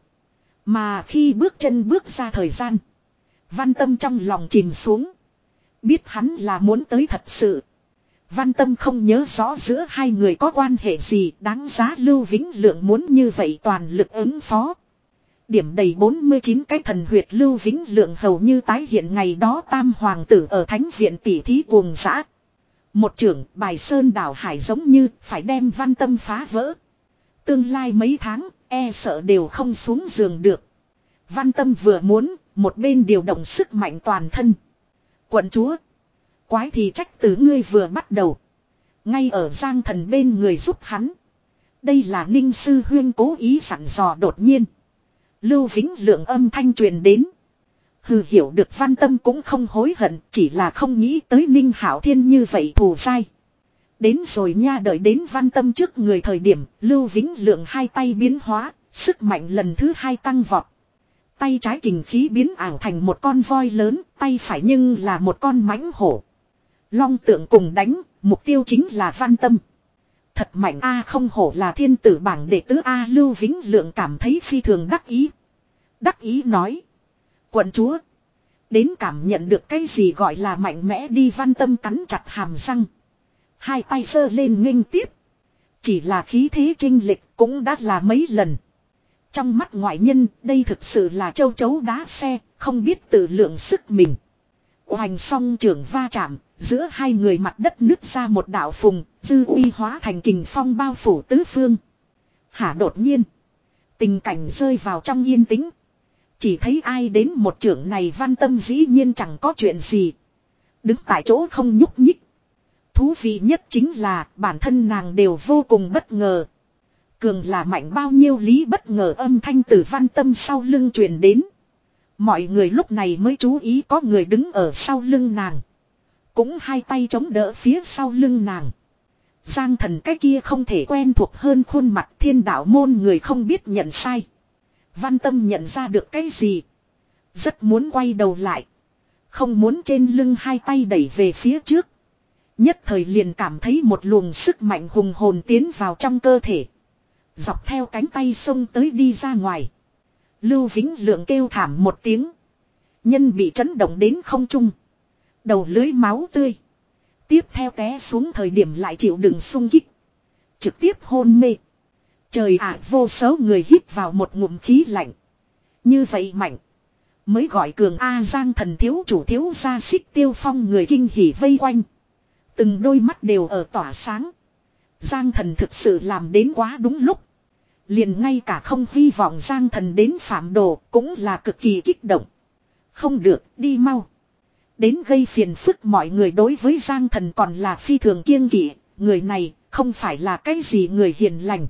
Mà khi bước chân bước ra thời gian. Văn Tâm trong lòng chìm xuống. Biết hắn là muốn tới thật sự. Văn Tâm không nhớ rõ giữa hai người có quan hệ gì đáng giá Lưu Vĩnh Lượng muốn như vậy toàn lực ứng phó. Điểm đầy bốn mươi chín cái thần huyệt Lưu Vĩnh Lượng hầu như tái hiện ngày đó tam hoàng tử ở thánh viện tỷ thí cuồng dã. Một trưởng bài sơn đảo hải giống như phải đem Văn Tâm phá vỡ. Tương lai mấy tháng e sợ đều không xuống giường được. Văn Tâm vừa muốn một bên điều động sức mạnh toàn thân. Quận chúa. Quái thì trách từ ngươi vừa bắt đầu. Ngay ở Giang Thần bên người giúp hắn. Đây là Ninh Sư Huyên cố ý sẵn dò đột nhiên. Lưu Vĩnh Lượng âm thanh truyền đến. Hừ, hiểu được Văn Tâm cũng không hối hận, chỉ là không nghĩ tới Ninh Hạo Thiên như vậy thù sai. Đến rồi nha, đợi đến Văn Tâm trước người thời điểm, Lưu Vĩnh Lượng hai tay biến hóa, sức mạnh lần thứ hai tăng vọt. Tay trái kình khí biến ảo thành một con voi lớn, tay phải nhưng là một con mãnh hổ. Long tượng cùng đánh, mục tiêu chính là Văn Tâm. Thật mạnh a, không hổ là thiên tử bảng đệ tứ a. Lưu Vĩnh Lượng cảm thấy phi thường đắc ý. Đắc ý nói. Quận chúa. Đến cảm nhận được cái gì gọi là mạnh mẽ đi. Văn Tâm cắn chặt hàm răng. Hai tay giơ lên nghênh tiếp. Chỉ là khí thế chênh lệch cũng đã là mấy lần. Trong mắt ngoại nhân đây thực sự là châu chấu đá xe. Không biết tự lượng sức mình. Hoành song trưởng va chạm. Giữa hai người mặt đất nứt ra một đạo phùng. Dư uy hóa thành kình phong bao phủ tứ phương. Hả, đột nhiên. Tình cảnh rơi vào trong yên tĩnh. Chỉ thấy ai đến một trưởng này. Văn Tâm dĩ nhiên chẳng có chuyện gì. Đứng tại chỗ không nhúc nhích. Thú vị nhất chính là bản thân nàng đều vô cùng bất ngờ. Cường là mạnh bao nhiêu lý bất ngờ âm thanh từ Văn Tâm sau lưng truyền đến. Mọi người lúc này mới chú ý có người đứng ở sau lưng nàng. Cũng hai tay chống đỡ phía sau lưng nàng. Giang Thần cái kia không thể quen thuộc hơn khuôn mặt Thiên Đạo môn người không biết nhận sai. Văn Tâm nhận ra được cái gì. Rất muốn quay đầu lại. Không muốn trên lưng hai tay đẩy về phía trước. Nhất thời liền cảm thấy một luồng sức mạnh hùng hồn tiến vào trong cơ thể. Dọc theo cánh tay xông tới đi ra ngoài. Lưu Vĩnh Lượng kêu thảm một tiếng. Nhân bị chấn động đến không trung. Đầu lưới máu tươi. Tiếp theo té xuống thời điểm lại chịu đựng xung kích. Trực tiếp hôn mê. Trời ạ, vô số người hít vào một ngụm khí lạnh. Như vậy mạnh. Mới gọi cường A. Giang Thần thiếu chủ thiếu gia Xích Tiêu Phong người kinh hỉ vây quanh. Từng đôi mắt đều ở tỏa sáng. Giang Thần thực sự làm đến quá đúng lúc. Liền ngay cả không hy vọng Giang Thần đến phạm đồ cũng là cực kỳ kích động. Không được, đi mau. Đến gây phiền phức mọi người đối với Giang Thần còn là phi thường kiêng kỵ. Người này không phải là cái gì người hiền lành.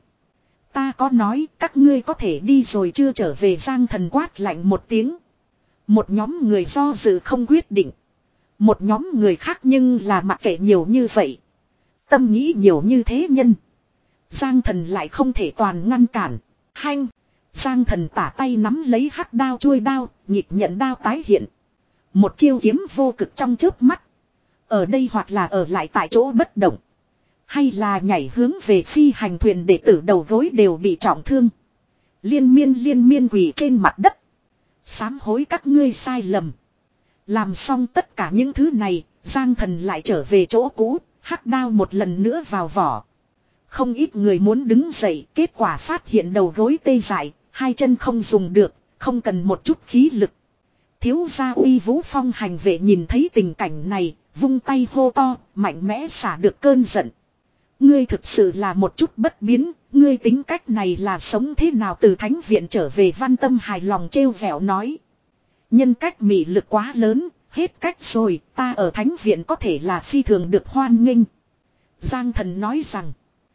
Ta có nói các ngươi có thể đi rồi chưa, trở về Giang Thần quát lạnh một tiếng. Một nhóm người do dự không quyết định. Một nhóm người khác nhưng là mặc kệ nhiều như vậy. Tâm nghĩ nhiều như thế nhân. Giang Thần lại không thể toàn ngăn cản. Hanh. Giang Thần tả tay nắm lấy hắc đao chuôi đao, nhịp nhận đao tái hiện. Một chiêu kiếm vô cực trong chớp mắt. Ở đây hoặc là ở lại tại chỗ bất động. Hay là nhảy hướng về phi hành thuyền đệ tử đầu gối đều bị trọng thương. Liên miên liên miên quỳ trên mặt đất. Sám hối các ngươi sai lầm. Làm xong tất cả những thứ này, Giang Thần lại trở về chỗ cũ, hắc đao một lần nữa vào vỏ. Không ít người muốn đứng dậy, kết quả phát hiện đầu gối tê dại, hai chân không dùng được, không cần một chút khí lực. Thiếu gia Uy Vũ Phong hành vệ nhìn thấy tình cảnh này, vung tay hô to, mạnh mẽ xả được cơn giận. Ngươi thực sự là một chút bất biến, ngươi tính cách này là sống thế nào từ thánh viện trở về. Văn Tâm hài lòng trêu vẻo nói. Nhân cách mị lực quá lớn, hết cách rồi, ta ở thánh viện có thể là phi thường được hoan nghênh. Giang Thần nói rằng,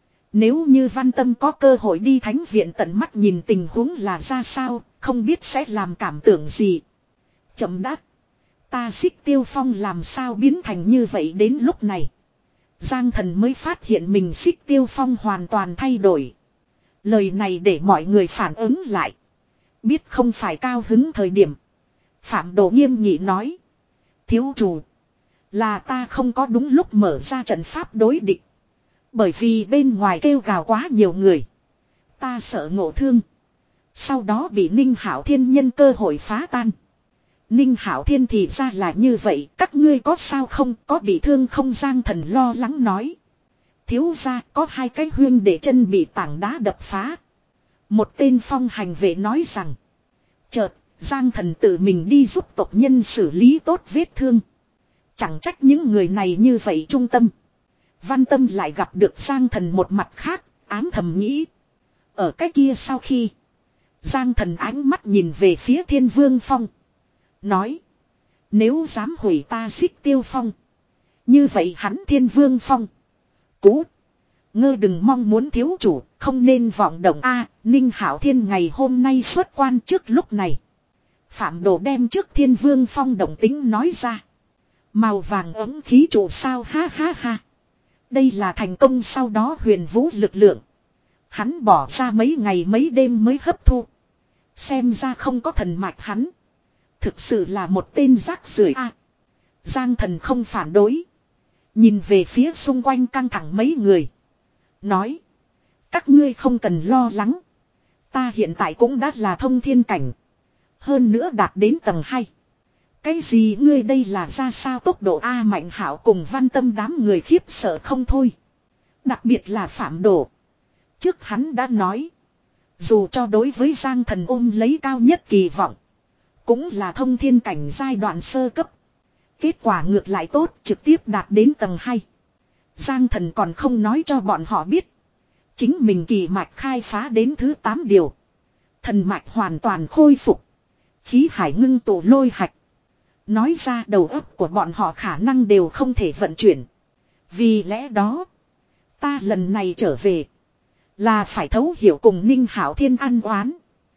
nếu như Văn Tâm có cơ hội đi thánh viện tận mắt nhìn tình huống là ra sao, không biết sẽ làm cảm tưởng gì. Chậm đáp, ta Xích Tiêu Phong làm sao biến thành như vậy. Đến lúc này, Giang Thần mới phát hiện mình Xích Tiêu Phong hoàn toàn thay đổi. Lời này để mọi người phản ứng lại. Biết không phải cao hứng thời điểm. Phạm Đồ nghiêm nghị nói. Thiếu chủ. Là ta không có đúng lúc mở ra trận pháp đối địch. Bởi vì bên ngoài kêu gào quá nhiều người. Ta sợ ngộ thương. Sau đó bị Ninh Hảo Thiên nhân cơ hội phá tan. Ninh Hảo Thiên thì ra là như vậy. Các ngươi có sao không, có bị thương không? Giang Thần lo lắng nói. Thiếu gia, có hai cái huyên để chân bị tảng đá đập phá. Một tên phong hành vệ nói rằng. Chợt, Giang Thần tự mình đi giúp tộc nhân xử lý tốt vết thương. Chẳng trách những người này như vậy trung tâm. Văn Tâm lại gặp được Giang Thần một mặt khác, ám thầm nghĩ. Ở cái kia sau khi, Giang Thần ánh mắt nhìn về phía Thiên Vương Phong. Nói, nếu dám hủy ta Xích Tiêu Phong, như vậy hắn Thiên Vương Phong. Cú, ngơ đừng mong muốn thiếu chủ, không nên vọng động. A, Ninh Hảo Thiên ngày hôm nay xuất quan. Trước lúc này, Phạm Đồ đem trước Thiên Vương Phong động tính nói ra. Màu vàng ấm khí trụ sao, ha ha ha. Đây là thành công sau đó huyền vũ lực lượng. Hắn bỏ ra mấy ngày mấy đêm mới hấp thu. Xem ra không có thần mạch hắn. Thực sự là một tên rác rưởi a. Giang Thần không phản đối. Nhìn về phía xung quanh căng thẳng mấy người. Nói. Các ngươi không cần lo lắng. Ta hiện tại cũng đã là thông thiên cảnh. Hơn nữa đạt đến tầng hai. Cái gì ngươi đây là ra sao tốc độ A? Mạnh Hảo cùng Văn Tâm đám người khiếp sợ không thôi. Đặc biệt là Phạm Đồ. Trước hắn đã nói. Dù cho đối với Giang Thần ôm lấy cao nhất kỳ vọng. Cũng là thông thiên cảnh giai đoạn sơ cấp. Kết quả ngược lại tốt, trực tiếp đạt đến tầng hai. Giang Thần còn không nói cho bọn họ biết. Chính mình kỳ mạch khai phá đến thứ tám điều. Thần mạch hoàn toàn khôi phục. Khí hải ngưng tụ lôi hạch. Nói ra đầu óc của bọn họ khả năng đều không thể vận chuyển. Vì lẽ đó, ta lần này trở về là phải thấu hiểu cùng Ninh Hảo Thiên ăn oán.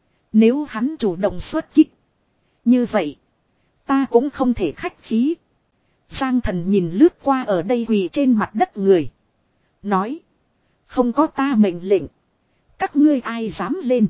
Nếu hắn chủ động xuất kích, như vậy ta cũng không thể khách khí. Giang Thần nhìn lướt qua ở đây quỳ trên mặt đất người. Nói, không có ta mệnh lệnh, các ngươi ai dám lên,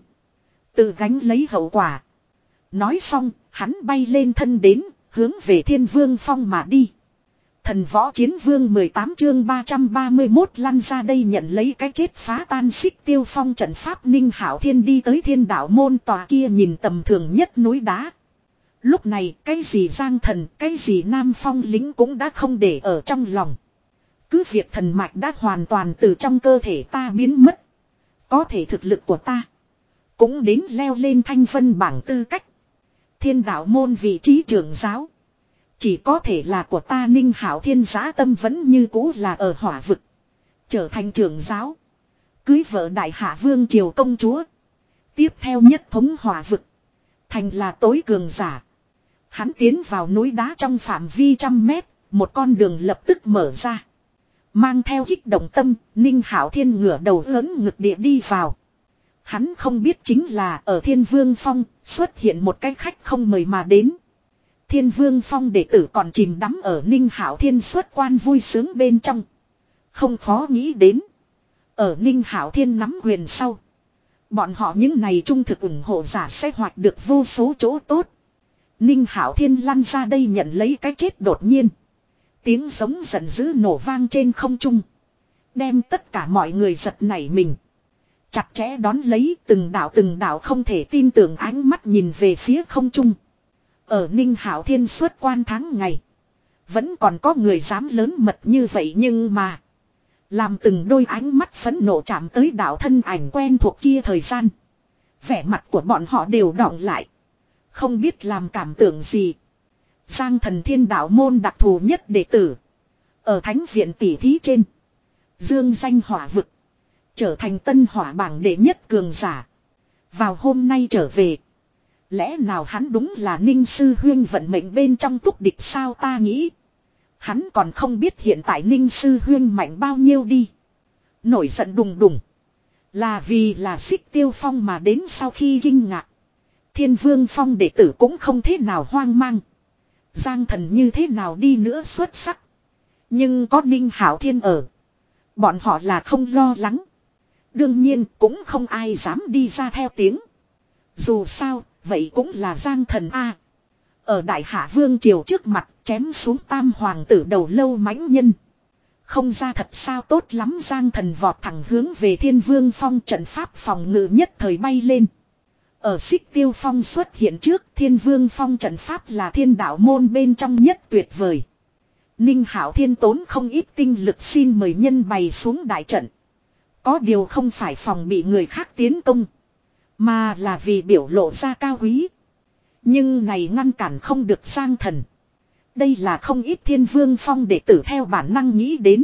tự gánh lấy hậu quả. Nói xong, hắn bay lên thân đến, hướng về Thiên Vương Phong mà đi. Thần Võ Chiến Vương mười tám chương ba trăm ba mươi mốt lăn ra đây nhận lấy cái chết phá tan Xích Tiêu Phong trận pháp. Ninh Hảo Thiên đi tới Thiên Đạo môn tòa kia nhìn tầm thường nhất núi đá. Lúc này cái gì Giang Thần, cái gì Nam Phong lính cũng đã không để ở trong lòng. Cứ việc thần mạch đã hoàn toàn từ trong cơ thể ta biến mất. Có thể thực lực của ta cũng đến leo lên thanh vân bảng tư cách. Thiên Đạo môn vị trí trưởng giáo chỉ có thể là của ta. Ninh Hảo Thiên giá tâm vẫn như cũ là ở hỏa vực. Trở thành trưởng giáo. Cưới vợ đại hạ vương triều công chúa. Tiếp theo nhất thống hỏa vực. Thành là tối cường giả. Hắn tiến vào núi đá trong phạm vi trăm mét. Một con đường lập tức mở ra. Mang theo kích động tâm, Ninh Hảo Thiên ngửa đầu lớn ngực địa đi vào. Hắn không biết chính là ở Thiên Vương Phong xuất hiện một cái khách không mời mà đến. Thiên Vương Phong đệ tử còn chìm đắm ở Ninh Hảo Thiên xuất quan vui sướng bên trong. Không khó nghĩ đến. Ở Ninh Hảo Thiên nắm quyền sau, bọn họ những này trung thực ủng hộ giả sẽ hoạch được vô số chỗ tốt. Ninh Hảo Thiên lăn ra đây nhận lấy cái chết đột nhiên. Tiếng giống giận dữ nổ vang trên không trung. Đem tất cả mọi người giật nảy mình. Chặt chẽ đón lấy từng đạo từng đạo không thể tin tưởng ánh mắt nhìn về phía không trung. Ở Ninh Hảo Thiên xuất quan tháng ngày. Vẫn còn có người dám lớn mật như vậy nhưng mà. Làm từng đôi ánh mắt phẫn nộ chạm tới đạo thân ảnh quen thuộc kia thời gian. Vẻ mặt của bọn họ đều đọng lại. Không biết làm cảm tưởng gì. Giang Thần Thiên Đạo môn đặc thù nhất đệ tử. Ở thánh viện tỷ thí trên. Dương danh hỏa vực. Trở thành tân hỏa bảng đệ nhất cường giả. Vào hôm nay trở về. Lẽ nào hắn đúng là Ninh Sư Huyên vận mệnh bên trong túc địch sao? Ta nghĩ hắn còn không biết hiện tại Ninh Sư Huyên mạnh bao nhiêu đi. Nổi giận đùng đùng. Là vì là Xích Tiêu Phong mà đến. Sau khi kinh ngạc, Thiên Vương Phong đệ tử cũng không thế nào hoang mang. Giang Thần như thế nào đi nữa xuất sắc, nhưng có Ninh Hảo Thiên ở, bọn họ là không lo lắng. Đương nhiên cũng không ai dám đi ra theo tiếng. Dù sao vậy cũng là Giang Thần a. Ở Đại Hạ Vương Triều trước mặt chém xuống tam hoàng tử đầu lâu mãnh nhân. Không ra thật sao tốt lắm, Giang Thần vọt thẳng hướng về Thiên Vương Phong, trận pháp phòng ngự nhất thời bay lên. Ở Xích Tiêu Phong xuất hiện trước, Thiên Vương Phong trận pháp là thiên đạo môn bên trong nhất tuyệt vời. Ninh Hạo Thiên tốn không ít tinh lực xin mời nhân bày xuống đại trận. Có điều không phải phòng bị người khác tiến công, mà là vì biểu lộ ra cao quý. Nhưng này ngăn cản không được Giang Thần. Đây là không ít Thiên Vương Phong đệ tử theo bản năng nghĩ đến.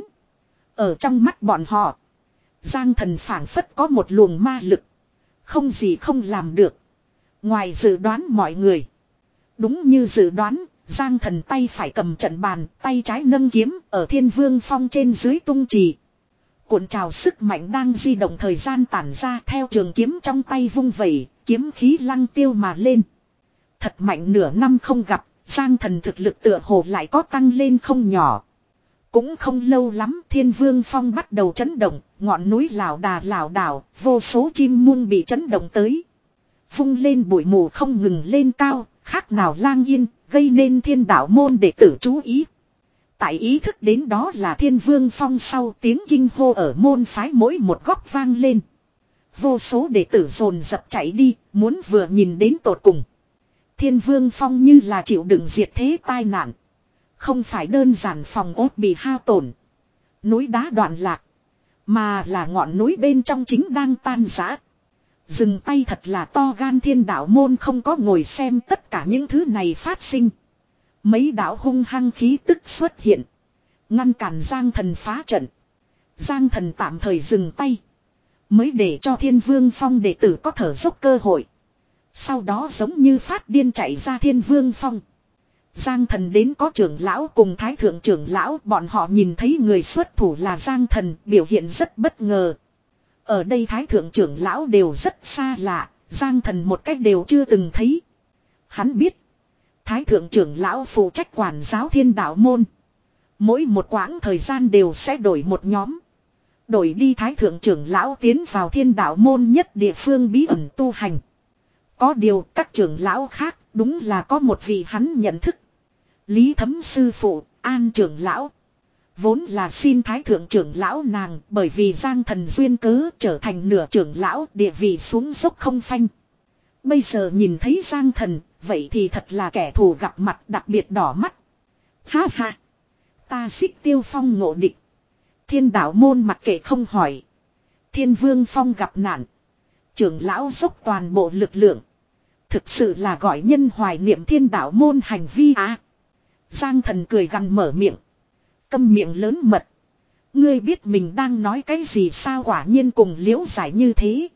Ở trong mắt bọn họ, Giang Thần phảng phất có một luồng ma lực, không gì không làm được. Ngoài dự đoán mọi người. Đúng như dự đoán, Giang Thần tay phải cầm trận bàn, tay trái nâng kiếm, ở Thiên Vương Phong trên dưới tung trì. Cuộn trào sức mạnh đang di động, thời gian tản ra theo trường kiếm trong tay vung vẩy, kiếm khí lăng tiêu mà lên. Thật mạnh, nửa năm không gặp, Giang Thần thực lực tựa hồ lại có tăng lên không nhỏ. Cũng không lâu lắm, Thiên Vương Phong bắt đầu chấn động, ngọn núi lảo đà lảo đảo, vô số chim muông bị chấn động tới. Vung lên bụi mù không ngừng lên cao, khác nào lang yên, gây nên thiên đạo môn đệ tử chú ý. Tại ý thức đến đó là Thiên Vương Phong sau, tiếng kinh hô ở môn phái mỗi một góc vang lên. Vô số đệ tử dồn dập chạy đi, muốn vừa nhìn đến tột cùng. Thiên Vương Phong như là chịu đựng diệt thế tai nạn. Không phải đơn giản phòng ốt bị hao tổn, núi đá đoạn lạc, mà là ngọn núi bên trong chính đang tan rã. Dừng tay thật là to gan, thiên đạo môn không có ngồi xem tất cả những thứ này phát sinh. Mấy đạo hung hăng khí tức xuất hiện, ngăn cản Giang Thần phá trận. Giang Thần tạm thời dừng tay, mới để cho Thiên Vương Phong đệ tử có thở dốc cơ hội. Sau đó giống như phát điên chạy ra Thiên Vương Phong. Giang Thần đến có trưởng lão cùng thái thượng trưởng lão, bọn họ nhìn thấy người xuất thủ là Giang Thần, biểu hiện rất bất ngờ. Ở đây thái thượng trưởng lão đều rất xa lạ, Giang Thần một cách đều chưa từng thấy. Hắn biết, thái thượng trưởng lão phụ trách quản giáo thiên đạo môn. Mỗi một quãng thời gian đều sẽ đổi một nhóm. Đổi đi thái thượng trưởng lão tiến vào thiên đạo môn nhất địa phương bí ẩn tu hành. Có điều các trưởng lão khác đúng là có một vị hắn nhận thức. Lý Thấm sư phụ, An trưởng lão. Vốn là xin thái thượng trưởng lão nàng, bởi vì Giang Thần duyên cớ trở thành nửa trưởng lão, địa vị xuống dốc không phanh. Bây giờ nhìn thấy Giang Thần, vậy thì thật là kẻ thù gặp mặt đặc biệt đỏ mắt. Ha ha, ta Xích Tiêu Phong ngộ địch, thiên đạo môn mặc kệ không hỏi. Thiên Vương Phong gặp nạn, trưởng lão dốc toàn bộ lực lượng. Thực sự là gọi nhân hoài niệm thiên đạo môn hành vi à. Giang Thần cười gằn mở miệng. Câm miệng lớn mật. Ngươi biết mình đang nói cái gì sao? Quả nhiên cùng Liễu Giải như thế.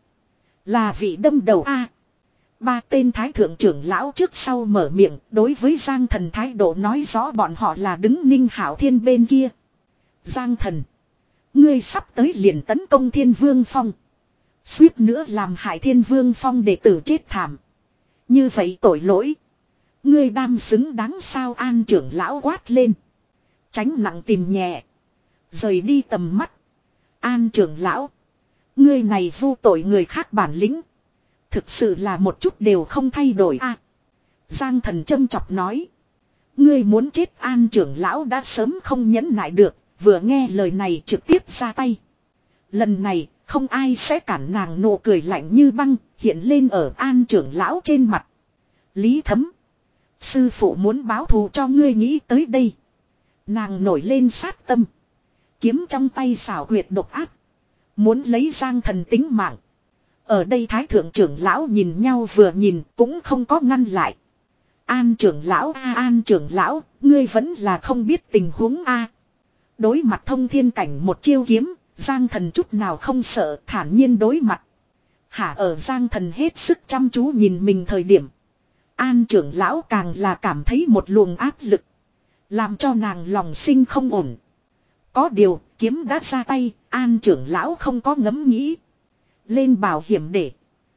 Là vị đâm đầu a. À, ba tên thái thượng trưởng lão trước sau mở miệng, đối với Giang Thần thái độ nói rõ bọn họ là đứng Ninh Hạo Thiên bên kia. Giang Thần, ngươi sắp tới liền tấn công Thiên Vương Phong, suýt nữa làm hại Thiên Vương Phong đệ tử chết thảm. Như vậy tội lỗi, ngươi đam xứng đáng sao? An trưởng lão quát lên. Tránh nặng tìm nhẹ, rời đi tầm mắt. An trưởng lão, ngươi này vu tội người khác bản lĩnh, thực sự là một chút đều không thay đổi a. À, Giang Thần châm chọc nói. Ngươi muốn chết? An trưởng lão đã sớm không nhẫn nại được, vừa nghe lời này trực tiếp ra tay. Lần này không ai sẽ cản nàng, nụ cười lạnh như băng hiện lên ở An trưởng lão trên mặt. Lý Thấm, sư phụ muốn báo thù cho ngươi, nghĩ tới đây nàng nổi lên sát tâm, kiếm trong tay xảo quyệt độc ác, muốn lấy Giang Thần tính mạng. Ở đây thái thượng trưởng lão nhìn nhau vừa nhìn cũng không có ngăn lại. An trưởng lão a, An trưởng lão, ngươi vẫn là không biết tình huống a. Đối mặt thông thiên cảnh một chiêu kiếm, Giang Thần chút nào không sợ, thản nhiên đối mặt. Hả, ở Giang Thần hết sức chăm chú nhìn mình thời điểm, An trưởng lão càng là cảm thấy một luồng áp lực, làm cho nàng lòng sinh không ổn. Có điều, kiếm đã ra tay, An trưởng lão không có ngẫm nghĩ. Lên bảo hiểm để.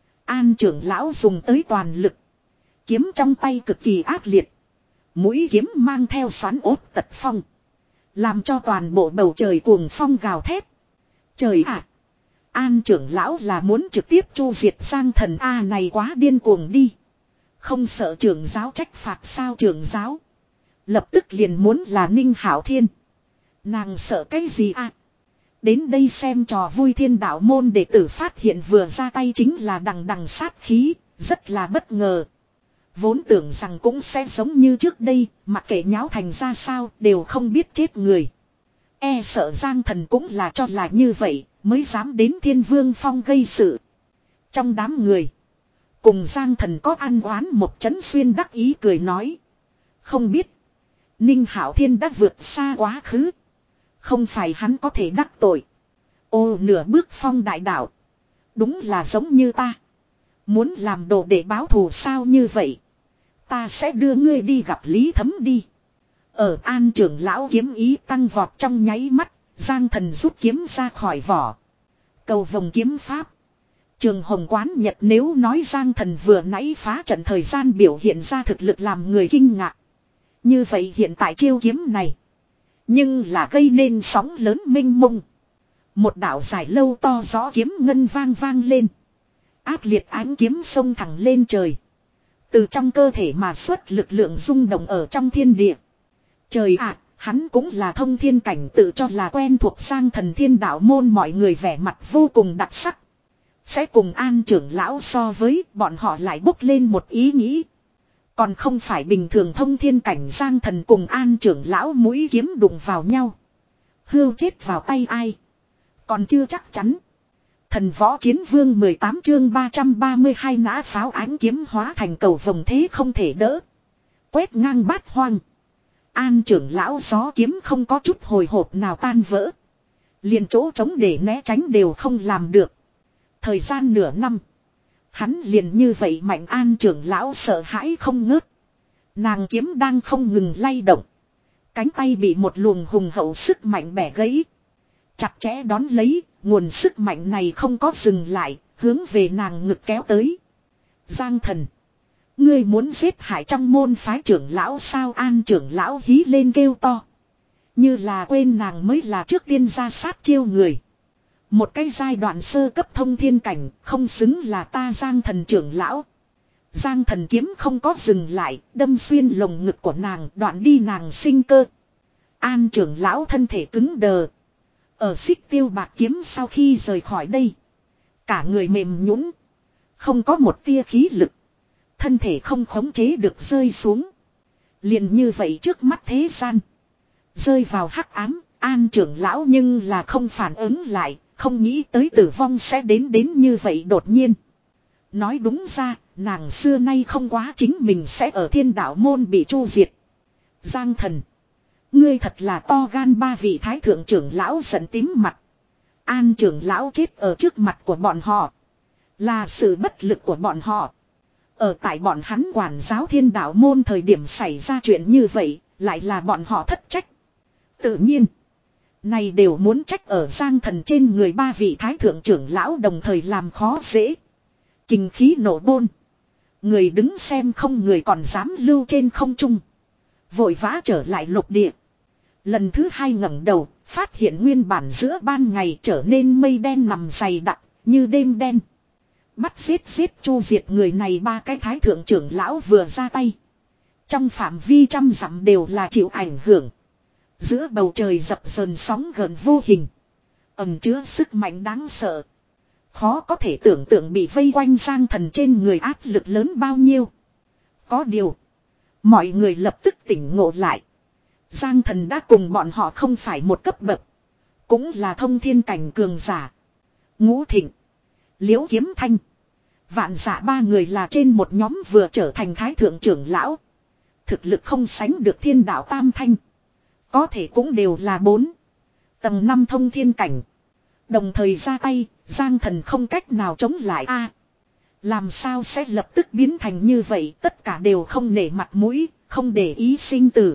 An trưởng lão dùng tới toàn lực. Kiếm trong tay cực kỳ ác liệt. Mũi kiếm mang theo xoắn ốt tật phong, làm cho toàn bộ bầu trời cuồng phong gào thét. Trời ạ! À, An trưởng lão là muốn trực tiếp chu diệt Giang Thần a, này quá điên cuồng đi. Không sợ trưởng giáo trách phạt sao trưởng giáo. Lập tức liền muốn là Ninh Hạo Thiên. Nàng sợ cái gì à? Đến đây xem trò vui thiên đạo môn đệ tử phát hiện vừa ra tay chính là đằng đằng sát khí, rất là bất ngờ. Vốn tưởng rằng cũng sẽ giống như trước đây, mặc kệ nháo thành ra sao đều không biết chết người. E sợ Giang Thần cũng là cho là như vậy, mới dám đến Thiên Vương Phong gây sự. Trong đám người, cùng Giang Thần có ăn oán một chấn xuyên đắc ý cười nói. Không biết, Ninh Hạo Thiên đã vượt xa quá khứ. Không phải hắn có thể đắc tội. Ô nửa bước phong đại đạo. Đúng là giống như ta. Muốn làm đồ để báo thù sao như vậy. Ta sẽ đưa ngươi đi gặp Lý Thấm đi. Ở An trưởng lão kiếm ý tăng vọt trong nháy mắt. Giang Thần rút kiếm ra khỏi vỏ. Cầu vồng kiếm pháp. Trường Hồng Quán Nhật nếu nói Giang Thần vừa nãy phá trận thời gian biểu hiện ra thực lực làm người kinh ngạc. Như vậy hiện tại chiêu kiếm này. Nhưng là gây nên sóng lớn mênh mông. Một đạo dài lâu to gió kiếm ngân vang vang lên. Ác liệt ánh kiếm xông thẳng lên trời. Từ trong cơ thể mà xuất lực lượng rung động ở trong thiên địa. Trời ạ, hắn cũng là thông thiên cảnh tự cho là quen thuộc Giang Thần thiên đạo môn mọi người vẻ mặt vô cùng đặc sắc. Sẽ cùng An trưởng lão so với bọn họ lại bốc lên một ý nghĩ. Còn không phải bình thường thông thiên cảnh Giang Thần cùng An trưởng lão mũi kiếm đụng vào nhau. Hưu chết vào tay ai. Còn chưa chắc chắn. Thần võ chiến vương mười tám chương ba trăm ba mươi hai nã pháo ánh kiếm hóa thành cầu vồng thế không thể đỡ. Quét ngang bát hoang. An trưởng lão gió kiếm không có chút hồi hộp nào tan vỡ. Liền chỗ trống để né tránh đều không làm được. Thời gian nửa năm. Hắn liền như vậy mạnh An trưởng lão sợ hãi không ngớt. Nàng kiếm đang không ngừng lay động. Cánh tay bị một luồng hùng hậu sức mạnh bẻ gãy. Chặt chẽ đón lấy, nguồn sức mạnh này không có dừng lại, hướng về nàng ngực kéo tới. Giang Thần. Ngươi muốn giết hại trong môn phái trưởng lão sao An trưởng lão hí lên kêu to. Như là quên nàng mới là trước tiên ra sát chiêu người. Một cái giai đoạn sơ cấp thông thiên cảnh không xứng là ta Giang Thần trưởng lão. Giang Thần kiếm không có dừng lại, đâm xuyên lồng ngực của nàng, đoạn đi nàng sinh cơ. An trưởng lão thân thể cứng đờ. Ở xích tiêu bạc kiếm sau khi rời khỏi đây. Cả người mềm nhũn, không có một tia khí lực. Thân thể không khống chế được rơi xuống. Liền như vậy trước mắt thế gian. Rơi vào hắc ám, An trưởng lão nhưng là không phản ứng lại. Không nghĩ tới tử vong sẽ đến đến như vậy đột nhiên. Nói đúng ra, nàng xưa nay không quá chính mình sẽ ở thiên đạo môn bị chu diệt. Giang Thần. Ngươi thật là to gan ba vị thái thượng trưởng lão giận tím mặt. An trưởng lão chết ở trước mặt của bọn họ. Là sự bất lực của bọn họ. Ở tại bọn hắn quản giáo thiên đạo môn thời điểm xảy ra chuyện như vậy, lại là bọn họ thất trách. Tự nhiên. Này đều muốn trách ở Giang Thần trên người ba vị thái thượng trưởng lão đồng thời làm khó dễ. Kinh khí nổ bôn. Người đứng xem không người còn dám lưu trên không trung. Vội vã trở lại lục địa. Lần thứ hai ngẩng đầu, phát hiện nguyên bản giữa ban ngày trở nên mây đen nằm dày đặc, như đêm đen. Bắt giết giết chu diệt người này ba cái thái thượng trưởng lão vừa ra tay. Trong phạm vi trăm dặm đều là chịu ảnh hưởng. Giữa bầu trời dập dờn sóng gần vô hình. Ẩm chứa sức mạnh đáng sợ. Khó có thể tưởng tượng bị vây quanh Giang Thần trên người áp lực lớn bao nhiêu. Có điều. Mọi người lập tức tỉnh ngộ lại. Giang Thần đã cùng bọn họ không phải một cấp bậc. Cũng là thông thiên cảnh cường giả. Ngũ Thịnh. Liễu Kiếm Thanh. Vạn Dạ ba người là trên một nhóm vừa trở thành thái thượng trưởng lão. Thực lực không sánh được thiên đạo tam thanh. Có thể cũng đều là bốn. Tầng năm thông thiên cảnh. Đồng thời ra tay, Giang Thần không cách nào chống lại a. Làm sao sẽ lập tức biến thành như vậy, tất cả đều không nể mặt mũi, không để ý sinh tử.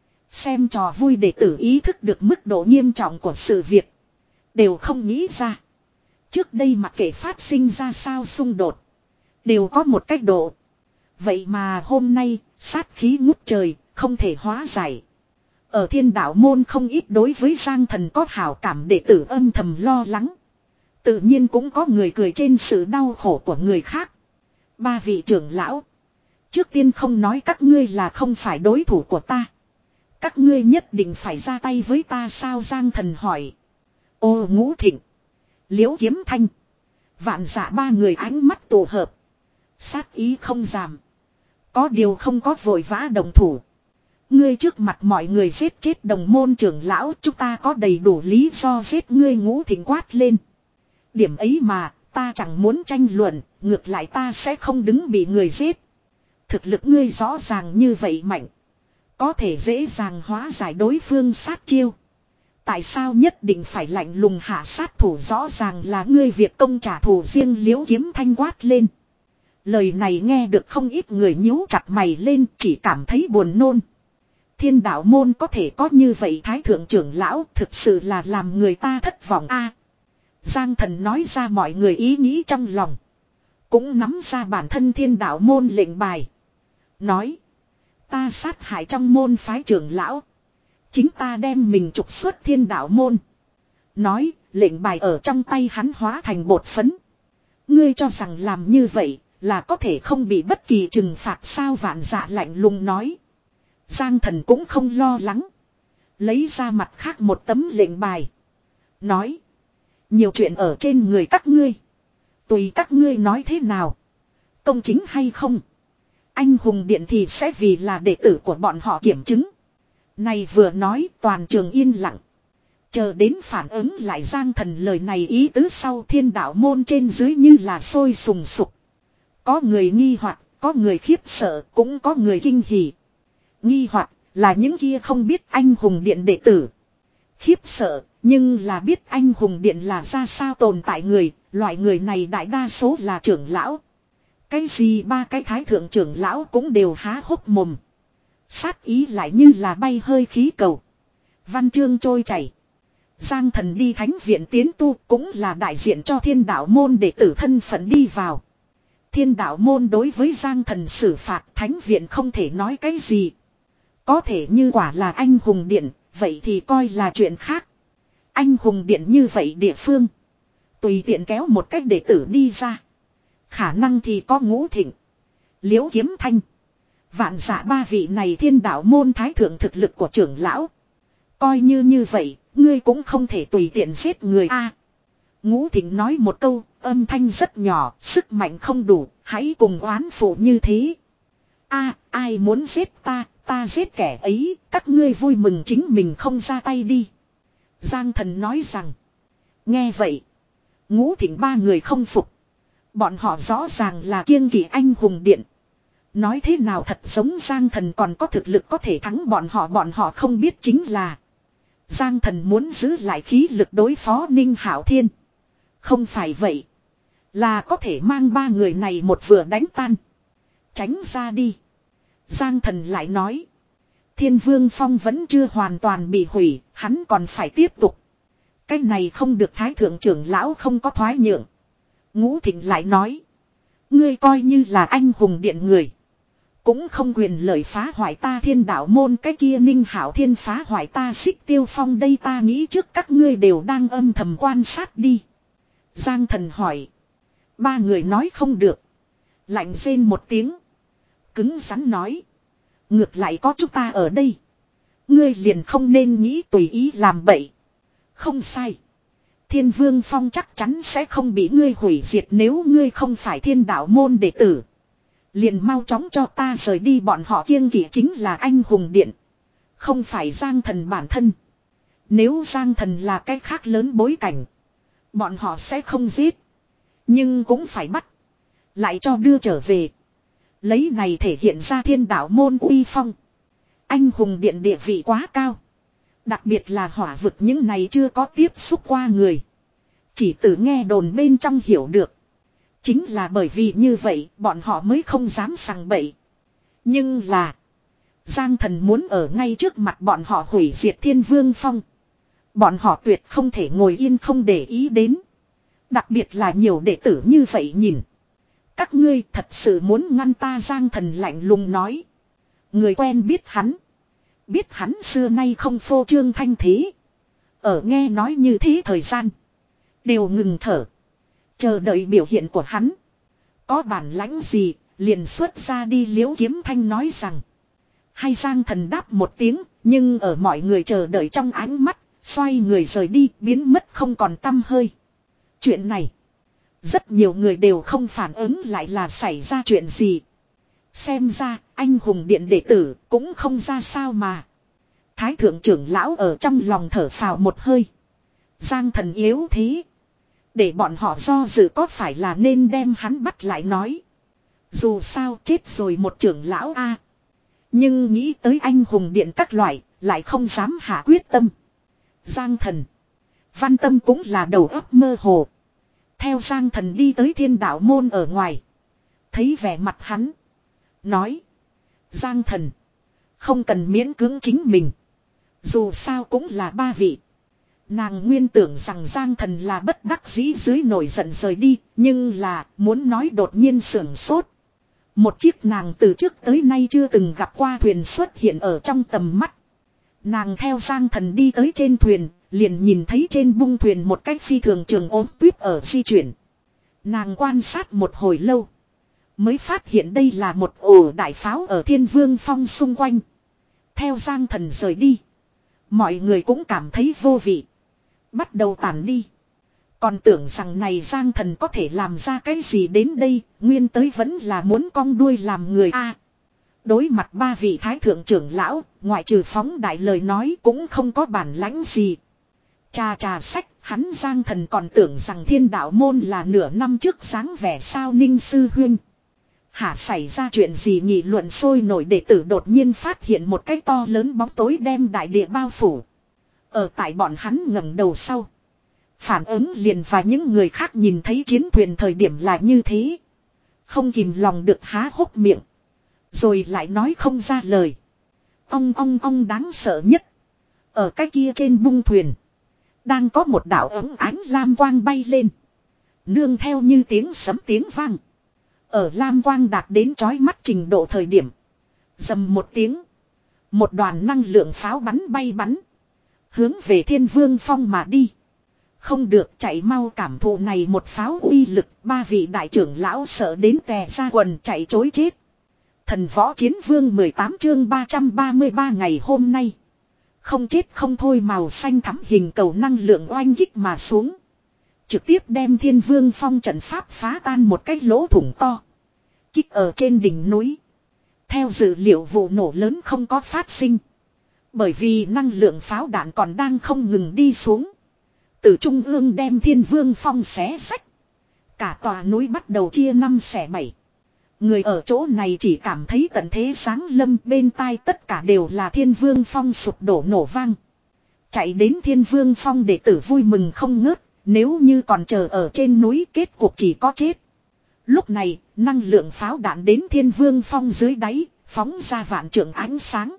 Xem trò vui để tử ý thức được mức độ nghiêm trọng của sự việc. Đều không nghĩ ra. Trước đây mặc kệ phát sinh ra sao xung đột. Đều có một cách độ. Vậy mà hôm nay, sát khí ngút trời, không thể hóa giải. Ở thiên đạo môn không ít đối với Giang Thần có hảo cảm đệ tử âm thầm lo lắng. Tự nhiên cũng có người cười trên sự đau khổ của người khác. Ba vị trưởng lão. Trước tiên không nói các ngươi là không phải đối thủ của ta. Các ngươi nhất định phải ra tay với ta sao Giang Thần hỏi. Ô Ngũ Thịnh. Liễu Kiếm Thanh. Vạn Dạ ba người ánh mắt tụ hợp. Sát ý không giảm. Có điều không có vội vã đồng thủ. Ngươi trước mặt mọi người giết chết đồng môn trưởng lão, chúng ta có đầy đủ lý do giết ngươi. Ngũ Thịnh quát lên. Điểm ấy mà, ta chẳng muốn tranh luận, ngược lại ta sẽ không đứng bị người giết. Thực lực ngươi rõ ràng như vậy mạnh. Có thể dễ dàng hóa giải đối phương sát chiêu. Tại sao nhất định phải lạnh lùng hạ sát thủ, rõ ràng là ngươi việc công trả thù riêng. Liễu Kiếm Thanh quát lên. Lời này nghe được không ít người nhíu chặt mày lên, chỉ cảm thấy buồn nôn. Thiên đạo môn có thể có như vậy thái thượng trưởng lão, thực sự là làm người ta thất vọng a. Giang Thần nói ra mọi người ý nghĩ trong lòng. Cũng nắm ra bản thân thiên đạo môn lệnh bài. Nói. Ta sát hại trong môn phái trưởng lão. Chính ta đem mình trục xuất thiên đạo môn. Nói, lệnh bài ở trong tay hắn hóa thành bột phấn. Ngươi cho rằng làm như vậy là có thể không bị bất kỳ trừng phạt sao? Vạn Dạ lạnh lùng nói. Giang Thần cũng không lo lắng. Lấy ra mặt khác một tấm lệnh bài. Nói. Nhiều chuyện ở trên người các ngươi. Tùy các ngươi nói thế nào. Công chính hay không. Anh hùng điện thì sẽ vì là đệ tử của bọn họ kiểm chứng. Này vừa nói toàn trường yên lặng. Chờ đến phản ứng lại Giang Thần lời này ý tứ sau, thiên đạo môn trên dưới như là sôi sùng sục. Có người nghi hoặc, có người khiếp sợ, cũng có người kinh hỉ. Nghi hoặc là những kia không biết anh hùng điện đệ tử. Khiếp sợ, nhưng là biết anh hùng điện là ra sao tồn tại người, loại người này đại đa số là trưởng lão. Cái gì ba cái thái thượng trưởng lão cũng đều há hốc mồm. Sát ý lại như là bay hơi khí cầu. Văn chương trôi chảy. Giang Thần đi thánh viện tiến tu cũng là đại diện cho thiên đạo môn đệ tử thân phận đi vào. Thiên đạo môn đối với Giang Thần xử phạt, thánh viện không thể nói cái gì. Có thể như quả là anh hùng điện, vậy thì coi là chuyện khác. Anh hùng điện như vậy địa phương. Tùy tiện kéo một cách đệ tử đi ra. Khả năng thì có Ngũ Thịnh, Liễu Kiếm Thanh, Vạn Dạ ba vị này thiên đạo môn thái thượng thực lực của trưởng lão. Coi như như vậy, ngươi cũng không thể tùy tiện giết người a. Ngũ Thịnh nói một câu, âm thanh rất nhỏ, sức mạnh không đủ, hãy cùng oán phụ như thế. A, ai muốn giết ta, ta giết kẻ ấy, các ngươi vui mừng chính mình không ra tay đi. Giang Thần nói rằng. Nghe vậy, Ngũ Thịnh ba người không phục. Bọn họ rõ ràng là kiêng kỵ anh hùng điện. Nói thế nào thật giống Giang Thần còn có thực lực có thể thắng bọn họ. Bọn họ không biết chính là Giang Thần muốn giữ lại khí lực đối phó Ninh Hạo Thiên. Không phải vậy, là có thể mang ba người này một vừa đánh tan. Tránh ra đi. Giang Thần lại nói. Thiên Vương Phong vẫn chưa hoàn toàn bị hủy, hắn còn phải tiếp tục. Cái này không được, thái thượng trưởng lão không có thoái nhượng. Ngũ Thịnh lại nói. Ngươi coi như là anh hùng điện người, cũng không quyền lợi phá hoại ta thiên đạo môn. Cái kia Ninh Hạo Thiên phá hoại ta Xích Tiêu Phong đây, ta nghĩ trước các ngươi đều đang âm thầm quan sát đi. Giang Thần hỏi. Ba người nói không được. Lạnh rên một tiếng. Cứng rắn nói. Ngược lại có chúng ta ở đây, ngươi liền không nên nghĩ tùy ý làm bậy. Không sai. Thiên Vương Phong chắc chắn sẽ không bị ngươi hủy diệt. Nếu ngươi không phải thiên đạo môn đệ tử, liền mau chóng cho ta rời đi. Bọn họ kiêng kỵ chính là anh hùng điện, không phải Giang Thần bản thân. Nếu Giang Thần là cái khác lớn bối cảnh, bọn họ sẽ không giết, nhưng cũng phải bắt, lại cho đưa trở về. Lấy này thể hiện ra thiên đạo môn uy phong. Anh hùng điện địa vị quá cao. Đặc biệt là hỏa vực những này chưa có tiếp xúc qua người, chỉ từ nghe đồn bên trong hiểu được. Chính là bởi vì như vậy bọn họ mới không dám sằng bậy. Nhưng là Giang Thần muốn ở ngay trước mặt bọn họ hủy diệt Thiên Vương Phong. Bọn họ tuyệt không thể ngồi yên không để ý đến. Đặc biệt là nhiều đệ tử như vậy nhìn. Các ngươi thật sự muốn ngăn ta? Giang Thần lạnh lùng nói. Người quen biết hắn, biết hắn xưa nay không phô trương thanh thế. Ở nghe nói như thế thời gian, đều ngừng thở, chờ đợi biểu hiện của hắn. Có bản lãnh gì, liền xuất ra đi. Liễu Kiếm Thanh nói rằng. Hay Giang Thần đáp một tiếng, nhưng ở mọi người chờ đợi trong ánh mắt, xoay người rời đi, biến mất không còn tăm hơi. Chuyện này, rất nhiều người đều không phản ứng lại là xảy ra chuyện gì. Xem ra, anh hùng điện đệ tử cũng không ra sao mà. Thái thượng trưởng lão ở trong lòng thở phào một hơi. Giang Thần yếu thế. Để bọn họ do dự có phải là nên đem hắn bắt lại nói. Dù sao chết rồi một trưởng lão a. Nhưng nghĩ tới anh hùng điện các loại, lại không dám hạ quyết tâm. Giang Thần. Văn Tâm cũng là đầu óc mơ hồ. Theo Giang Thần đi tới Thiên Đạo môn ở ngoài. Thấy vẻ mặt hắn. Nói. Giang Thần. Không cần miễn cưỡng chính mình. Dù sao cũng là ba vị. Nàng nguyên tưởng rằng Giang Thần là bất đắc dĩ dưới nổi giận rời đi. Nhưng là muốn nói đột nhiên sưởng sốt. Một chiếc nàng từ trước tới nay chưa từng gặp qua thuyền xuất hiện ở trong tầm mắt. Nàng theo Giang Thần đi tới trên thuyền, liền nhìn thấy trên bung thuyền một cái phi thường trường ốm tuyết ở di chuyển. Nàng quan sát một hồi lâu. Mới phát hiện đây là một ổ đại pháo ở Thiên Vương Phong xung quanh. Theo Giang Thần rời đi. Mọi người cũng cảm thấy vô vị. Bắt đầu tản đi. Còn tưởng rằng này Giang Thần có thể làm ra cái gì đến đây. Nguyên tới vẫn là muốn cong đuôi làm người a. Đối mặt ba vị thái thượng trưởng lão. Ngoại trừ phóng đại lời nói cũng không có bản lãnh gì. Trà trà sách. Hắn Giang Thần còn tưởng rằng Thiên Đạo môn là nửa năm trước sáng vẻ sao Ninh sư huynh. Hả xảy ra chuyện gì nghị luận sôi nổi, đệ tử đột nhiên phát hiện một cái to lớn bóng tối đem đại địa bao phủ. Ở tại bọn hắn ngẩng đầu sau. Phản ứng liền và những người khác nhìn thấy chiến thuyền thời điểm là như thế. Không kìm lòng được há hốc miệng. Rồi lại nói không ra lời. Ong ong ong, đáng sợ nhất. Ở cái kia trên bung thuyền. Đang có một đạo ống ánh lam quang bay lên. Nương theo như tiếng sấm tiếng vang. Ở lam quang đạt đến chói mắt trình độ thời điểm. Dầm một tiếng. Một đoàn năng lượng pháo bắn bay bắn. Hướng về Thiên Vương Phong mà đi. Không được, chạy mau, cảm thụ này một pháo uy lực. Ba vị đại trưởng lão sợ đến tè ra quần chạy chối chết. Thần Võ Chiến Vương mười tám chương ba trăm ba mươi ba ngày hôm nay. Không chết không thôi, màu xanh thắm hình cầu năng lượng oanh kích mà xuống. Trực tiếp đem Thiên Vương Phong trận pháp phá tan một cái lỗ thủng to. Kích ở trên đỉnh núi. Theo dự liệu vụ nổ lớn không có phát sinh. Bởi vì năng lượng pháo đạn còn đang không ngừng đi xuống. Từ trung ương đem Thiên Vương Phong xé xách. Cả tòa núi bắt đầu chia năm xẻ bảy. Người ở chỗ này chỉ cảm thấy tận thế sáng lâm, bên tai tất cả đều là Thiên Vương Phong sụp đổ nổ vang. Chạy đến Thiên Vương Phong đệ tử vui mừng không ngớt. Nếu như còn chờ ở trên núi, kết cuộc chỉ có chết. Lúc này, năng lượng pháo đạn đến Thiên Vương Phong dưới đáy, phóng ra vạn trượng ánh sáng.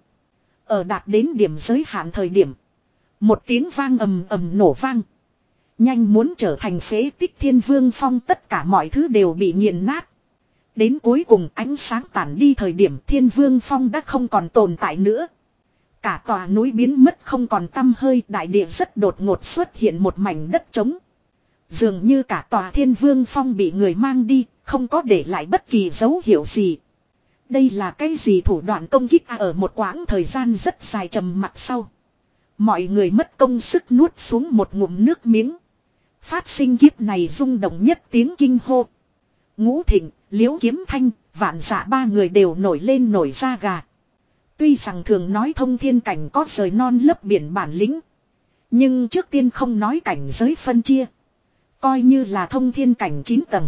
Ở đạt đến điểm giới hạn thời điểm. Một tiếng vang ầm ầm nổ vang. Nhanh muốn trở thành phế tích Thiên Vương Phong, tất cả mọi thứ đều bị nghiền nát. Đến cuối cùng ánh sáng tản đi thời điểm Thiên Vương Phong đã không còn tồn tại nữa. Cả tòa núi biến mất không còn tăm hơi, đại địa rất đột ngột xuất hiện một mảnh đất trống. Dường như cả tòa Thiên Vương Phong bị người mang đi, không có để lại bất kỳ dấu hiệu gì. Đây là cái gì thủ đoạn công kích à? Ở một quãng thời gian rất dài trầm mặc sau. Mọi người mất công sức nuốt xuống một ngụm nước miếng. Phát sinh kiếp này rung động nhất tiếng kinh hô. Ngũ Thịnh, Liễu Kiếm Thanh, Vạn Dạ ba người đều nổi lên nổi da gà. Tuy rằng thường nói thông thiên cảnh có rời non lấp biển bản lĩnh. Nhưng trước tiên không nói cảnh giới phân chia. Coi như là thông thiên cảnh chín tầng.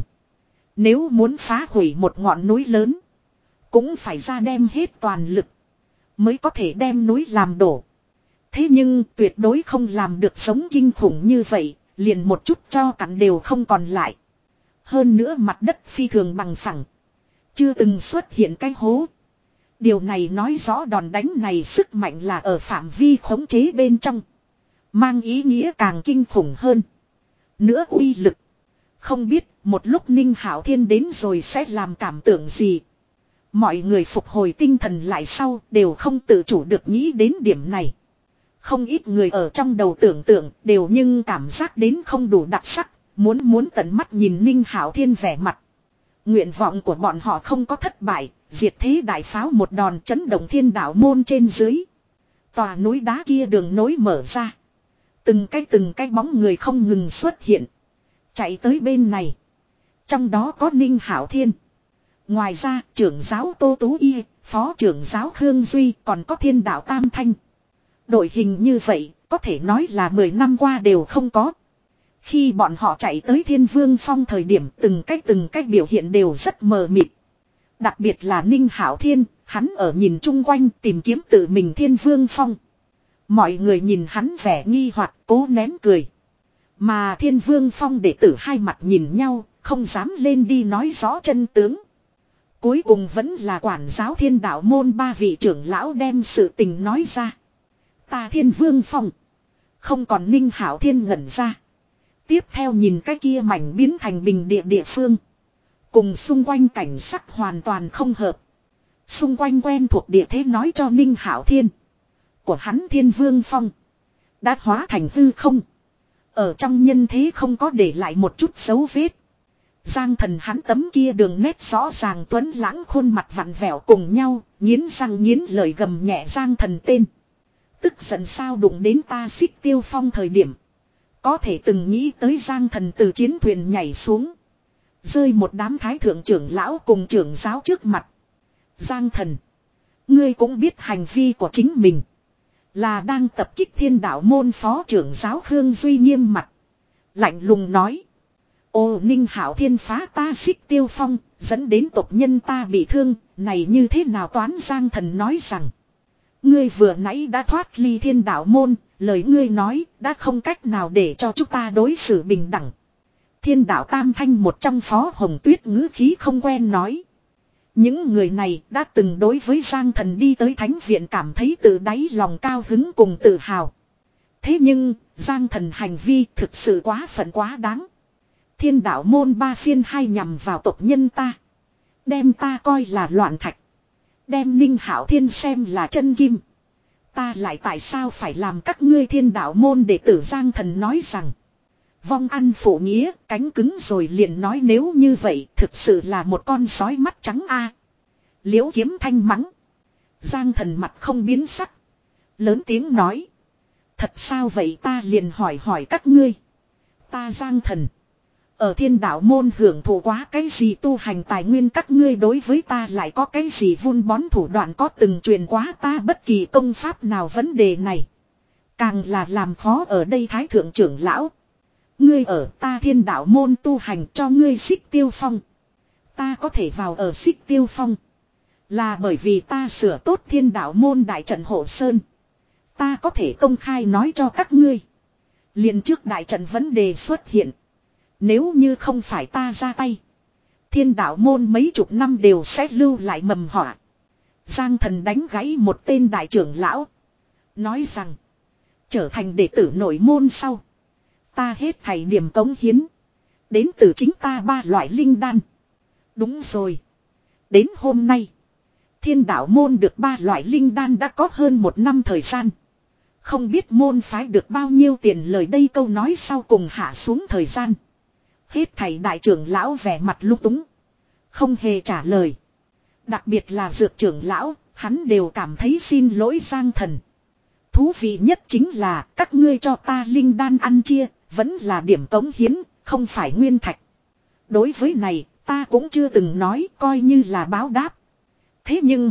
Nếu muốn phá hủy một ngọn núi lớn. Cũng phải ra đem hết toàn lực. Mới có thể đem núi làm đổ. Thế nhưng tuyệt đối không làm được sống kinh khủng như vậy. Liền một chút cho cặn đều không còn lại. Hơn nữa mặt đất phi thường bằng phẳng. Chưa từng xuất hiện cái hố. Điều này nói rõ đòn đánh này sức mạnh là ở phạm vi khống chế bên trong. Mang ý nghĩa càng kinh khủng hơn. Nữa uy lực. Không biết một lúc Ninh Hạo Thiên đến rồi sẽ làm cảm tưởng gì. Mọi người phục hồi tinh thần lại sau đều không tự chủ được nghĩ đến điểm này. Không ít người ở trong đầu tưởng tượng đều nhưng cảm giác đến không đủ đặc sắc. Muốn muốn tận mắt nhìn Ninh Hạo Thiên vẻ mặt. Nguyện vọng của bọn họ không có thất bại, diệt thế đại pháo một đòn chấn động thiên đạo môn trên dưới. Tòa núi đá kia đường nối mở ra. Từng cái từng cái bóng người không ngừng xuất hiện. Chạy tới bên này. Trong đó có Ninh Hảo Thiên. Ngoài ra trưởng giáo Tô Tú Y, phó trưởng giáo Khương Duy còn có thiên đạo Tam Thanh. Đội hình như vậy có thể nói là mười năm qua đều không có. Khi bọn họ chạy tới Thiên Vương Phong thời điểm từng cách từng cách biểu hiện đều rất mờ mịt. Đặc biệt là Ninh Hảo Thiên, hắn ở nhìn chung quanh tìm kiếm tự mình Thiên Vương Phong. Mọi người nhìn hắn vẻ nghi hoặc cố nén cười. Mà Thiên Vương Phong đệ tử hai mặt nhìn nhau, không dám lên đi nói rõ chân tướng. Cuối cùng vẫn là quản giáo thiên đạo môn ba vị trưởng lão đem sự tình nói ra. Ta Thiên Vương Phong. Không còn Ninh Hảo Thiên ngẩn ra. Tiếp theo nhìn cái kia mảnh biến thành bình địa địa phương. Cùng xung quanh cảnh sắc hoàn toàn không hợp. Xung quanh quen thuộc địa thế nói cho Ninh Hảo Thiên. Của hắn Thiên Vương Phong. Đã hóa thành hư không. Ở trong nhân thế không có để lại một chút dấu vết. Giang Thần hắn tấm kia đường nét rõ ràng tuấn lãng khuôn mặt vặn vẹo cùng nhau. Nghiến răng nghiến lời gầm nhẹ Giang Thần tên. Tức giận sao đụng đến ta Xích Tiêu Phong thời điểm. Có thể từng nghĩ tới Giang Thần từ chiến thuyền nhảy xuống. Rơi một đám thái thượng trưởng lão cùng trưởng giáo trước mặt. Giang Thần. Ngươi cũng biết hành vi của chính mình. Là đang tập kích thiên đạo môn phó trưởng giáo Khương Duy nghiêm mặt. Lạnh lùng nói. Ô Ninh Hảo Thiên phá ta Xích Tiêu Phong. Dẫn đến tộc nhân ta bị thương. Này như thế nào toán Giang Thần nói rằng. Ngươi vừa nãy đã thoát ly thiên đạo môn. Lời ngươi nói đã không cách nào để cho chúng ta đối xử bình đẳng. Thiên đạo Tam Thanh một trong phó Hồng Tuyết ngữ khí không quen nói. Những người này đã từng đối với Giang Thần đi tới thánh viện cảm thấy từ đáy lòng cao hứng cùng tự hào. Thế nhưng Giang Thần hành vi thực sự quá phận quá đáng. Thiên đạo môn ba phiên hai nhằm vào tộc nhân ta. Đem ta coi là loạn thạch. Đem Ninh Hảo Thiên xem là chân kim. Ta lại tại sao phải làm các ngươi thiên đạo môn đệ tử Giang Thần nói rằng. Vong ăn phụ nghĩa, cánh cứng rồi liền nói nếu như vậy thực sự là một con sói mắt trắng a. Liễu Kiếm Thanh mắng. Giang Thần mặt không biến sắc. Lớn tiếng nói. Thật sao vậy ta liền hỏi hỏi các ngươi. Ta Giang Thần. Ở thiên đạo môn hưởng thụ quá cái gì tu hành tài nguyên các ngươi đối với ta lại có cái gì vun bón thủ đoạn có từng truyền quá ta bất kỳ công pháp nào vấn đề này. Càng là làm khó ở đây thái thượng trưởng lão. Ngươi ở ta thiên đạo môn tu hành cho ngươi Xích Tiêu Phong. Ta có thể vào ở Xích Tiêu Phong. Là bởi vì ta sửa tốt thiên đạo môn đại trận hộ sơn. Ta có thể công khai nói cho các ngươi. Liền trước đại trận vấn đề xuất hiện. Nếu như không phải ta ra tay. Thiên đạo môn mấy chục năm đều sẽ lưu lại mầm họa. Giang Thần đánh gãy một tên đại trưởng lão. Nói rằng. Trở thành đệ tử nội môn sau. Ta hết thảy điểm cống hiến. Đến từ chính ta ba loại linh đan. Đúng rồi. Đến hôm nay. Thiên đạo môn được ba loại linh đan đã có hơn một năm thời gian. Không biết môn phái được bao nhiêu tiền lời đây câu nói sau cùng hạ xuống thời gian. Hết thảy đại trưởng lão vẻ mặt lúc túng. Không hề trả lời. Đặc biệt là dược trưởng lão, hắn đều cảm thấy xin lỗi Giang Thần. Thú vị nhất chính là các ngươi cho ta linh đan ăn chia, vẫn là điểm cống hiến, không phải nguyên thạch. Đối với này, ta cũng chưa từng nói coi như là báo đáp. Thế nhưng,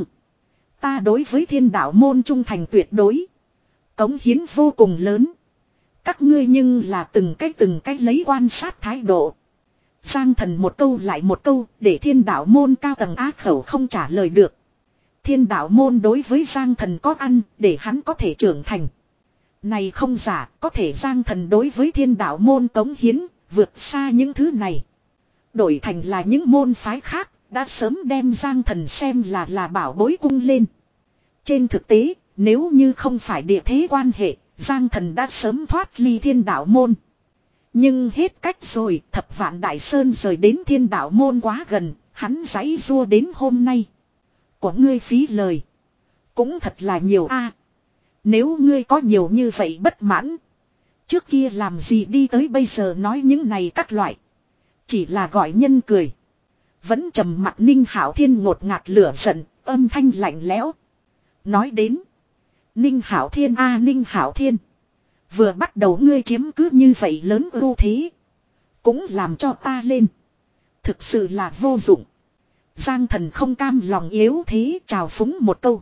ta đối với thiên đạo môn trung thành tuyệt đối. Cống hiến vô cùng lớn. Các ngươi nhưng là từng cái từng cái lấy quan sát thái độ. Giang Thần một câu lại một câu để thiên đạo môn cao tầng á khẩu không trả lời được. Thiên đạo môn đối với Giang Thần có ăn để hắn có thể trưởng thành. Này không giả có thể Giang Thần đối với thiên đạo môn cống hiến vượt xa những thứ này. Đổi thành là những môn phái khác đã sớm đem Giang Thần xem là là bảo bối cung lên. Trên thực tế nếu như không phải địa thế quan hệ Giang Thần đã sớm thoát ly thiên đạo môn. Nhưng hết cách rồi, thập vạn đại sơn rời đến thiên đạo môn quá gần, hắn giãy rua đến hôm nay. Của ngươi phí lời. Cũng thật là nhiều a. Nếu ngươi có nhiều như vậy bất mãn. Trước kia làm gì đi tới bây giờ nói những này các loại. Chỉ là gọi nhân cười. Vẫn trầm mặt Ninh Hạo Thiên ngột ngạt lửa giận, âm thanh lạnh lẽo. Nói đến. Ninh Hạo Thiên a Ninh Hạo Thiên. Vừa bắt đầu ngươi chiếm cứ như vậy lớn ưu thế. Cũng làm cho ta lên. Thực sự là vô dụng. Giang Thần không cam lòng yếu thế chào phúng một câu.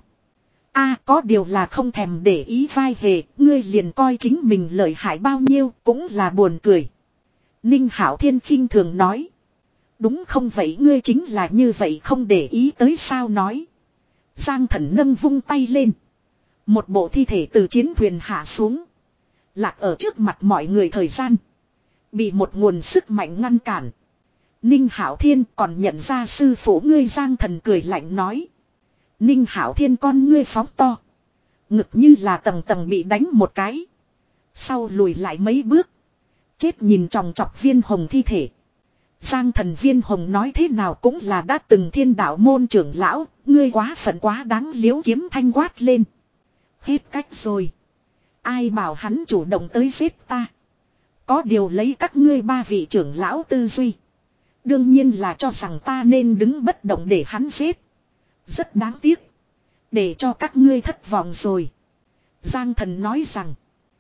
A có điều là không thèm để ý vai hề. Ngươi liền coi chính mình lợi hại bao nhiêu cũng là buồn cười. Ninh Hạo Thiên khinh thường nói. Đúng không vậy ngươi chính là như vậy không để ý tới sao nói. Giang Thần nâng vung tay lên. Một bộ thi thể từ chiến thuyền hạ xuống. Lạc ở trước mặt mọi người thời gian. Bị một nguồn sức mạnh ngăn cản. Ninh Hạo Thiên còn nhận ra sư phụ ngươi. Giang Thần cười lạnh nói. Ninh Hạo Thiên con ngươi phóng to. Ngực như là tầng tầng bị đánh một cái. Sau lùi lại mấy bước. Chết nhìn tròng trọc Viên Hồng thi thể. Giang Thần Viên Hồng nói thế nào cũng là đã từng thiên đạo môn trưởng lão. Ngươi quá phận quá đáng liếu kiếm thanh quát lên. Hết cách rồi. Ai bảo hắn chủ động tới giết ta. Có điều lấy các ngươi ba vị trưởng lão tư duy. Đương nhiên là cho rằng ta nên đứng bất động để hắn giết. Rất đáng tiếc. Để cho các ngươi thất vọng rồi. Giang Thần nói rằng.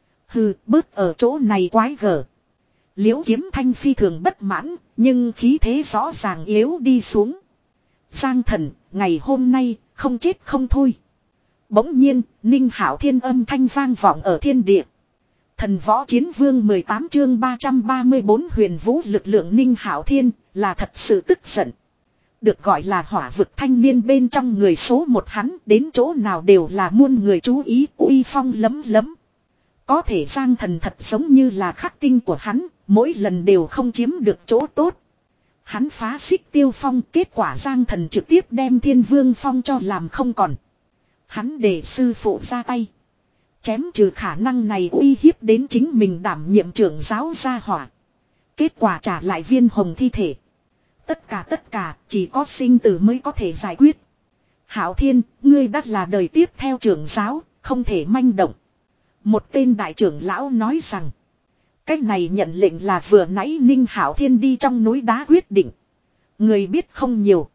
Hừ bớt ở chỗ này quái gở. Liễu kiếm thanh phi thường bất mãn. Nhưng khí thế rõ ràng yếu đi xuống. Giang Thần ngày hôm nay không chết không thôi. Bỗng nhiên Ninh Hạo Thiên âm thanh vang vọng ở thiên địa. Thần võ chiến vương mười tám chương ba trăm ba mươi bốn huyền vũ lực lượng Ninh Hạo Thiên là thật sự tức giận. Được gọi là hỏa vực thanh niên bên trong người số một hắn đến chỗ nào đều là muôn người chú ý uy phong lấm lấm. Có thể Giang Thần thật giống như là khắc tinh của hắn, mỗi lần đều không chiếm được chỗ tốt. Hắn phá xích tiêu phong kết quả Giang Thần trực tiếp đem thiên vương phong cho làm không còn. Hắn để sư phụ ra tay. Chém trừ khả năng này uy hiếp đến chính mình đảm nhiệm trưởng giáo gia hỏa. Kết quả trả lại Viên Hồng thi thể. Tất cả tất cả chỉ có sinh tử mới có thể giải quyết. Hạo Thiên, ngươi đã là đời tiếp theo trưởng giáo, không thể manh động. Một tên đại trưởng lão nói rằng. Cách này nhận lệnh là vừa nãy Ninh Hạo Thiên đi trong núi đá quyết định. Người biết không nhiều.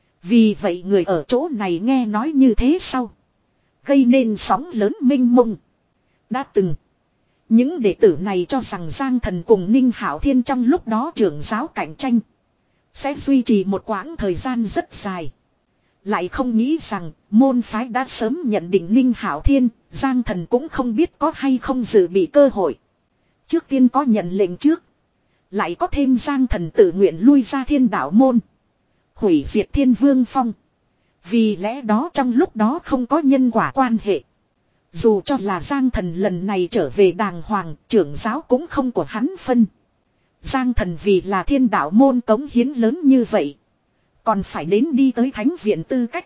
Vì vậy người ở chỗ này nghe nói như thế sau. Gây nên sóng lớn mênh mông. Đã từng. Những đệ tử này cho rằng Giang Thần cùng Ninh Hạo Thiên trong lúc đó trưởng giáo cạnh tranh. Sẽ duy trì một quãng thời gian rất dài. Lại không nghĩ rằng môn phái đã sớm nhận định Ninh Hạo Thiên. Giang Thần cũng không biết có hay không dự bị cơ hội. Trước tiên có nhận lệnh trước. Lại có thêm Giang Thần tự nguyện lui ra thiên đạo môn. Hủy diệt thiên vương phong. Vì lẽ đó trong lúc đó không có nhân quả quan hệ. Dù cho là Giang Thần lần này trở về đàng hoàng, trưởng giáo cũng không của hắn phân. Giang Thần vì là thiên đạo môn cống hiến lớn như vậy. Còn phải đến đi tới thánh viện tư cách.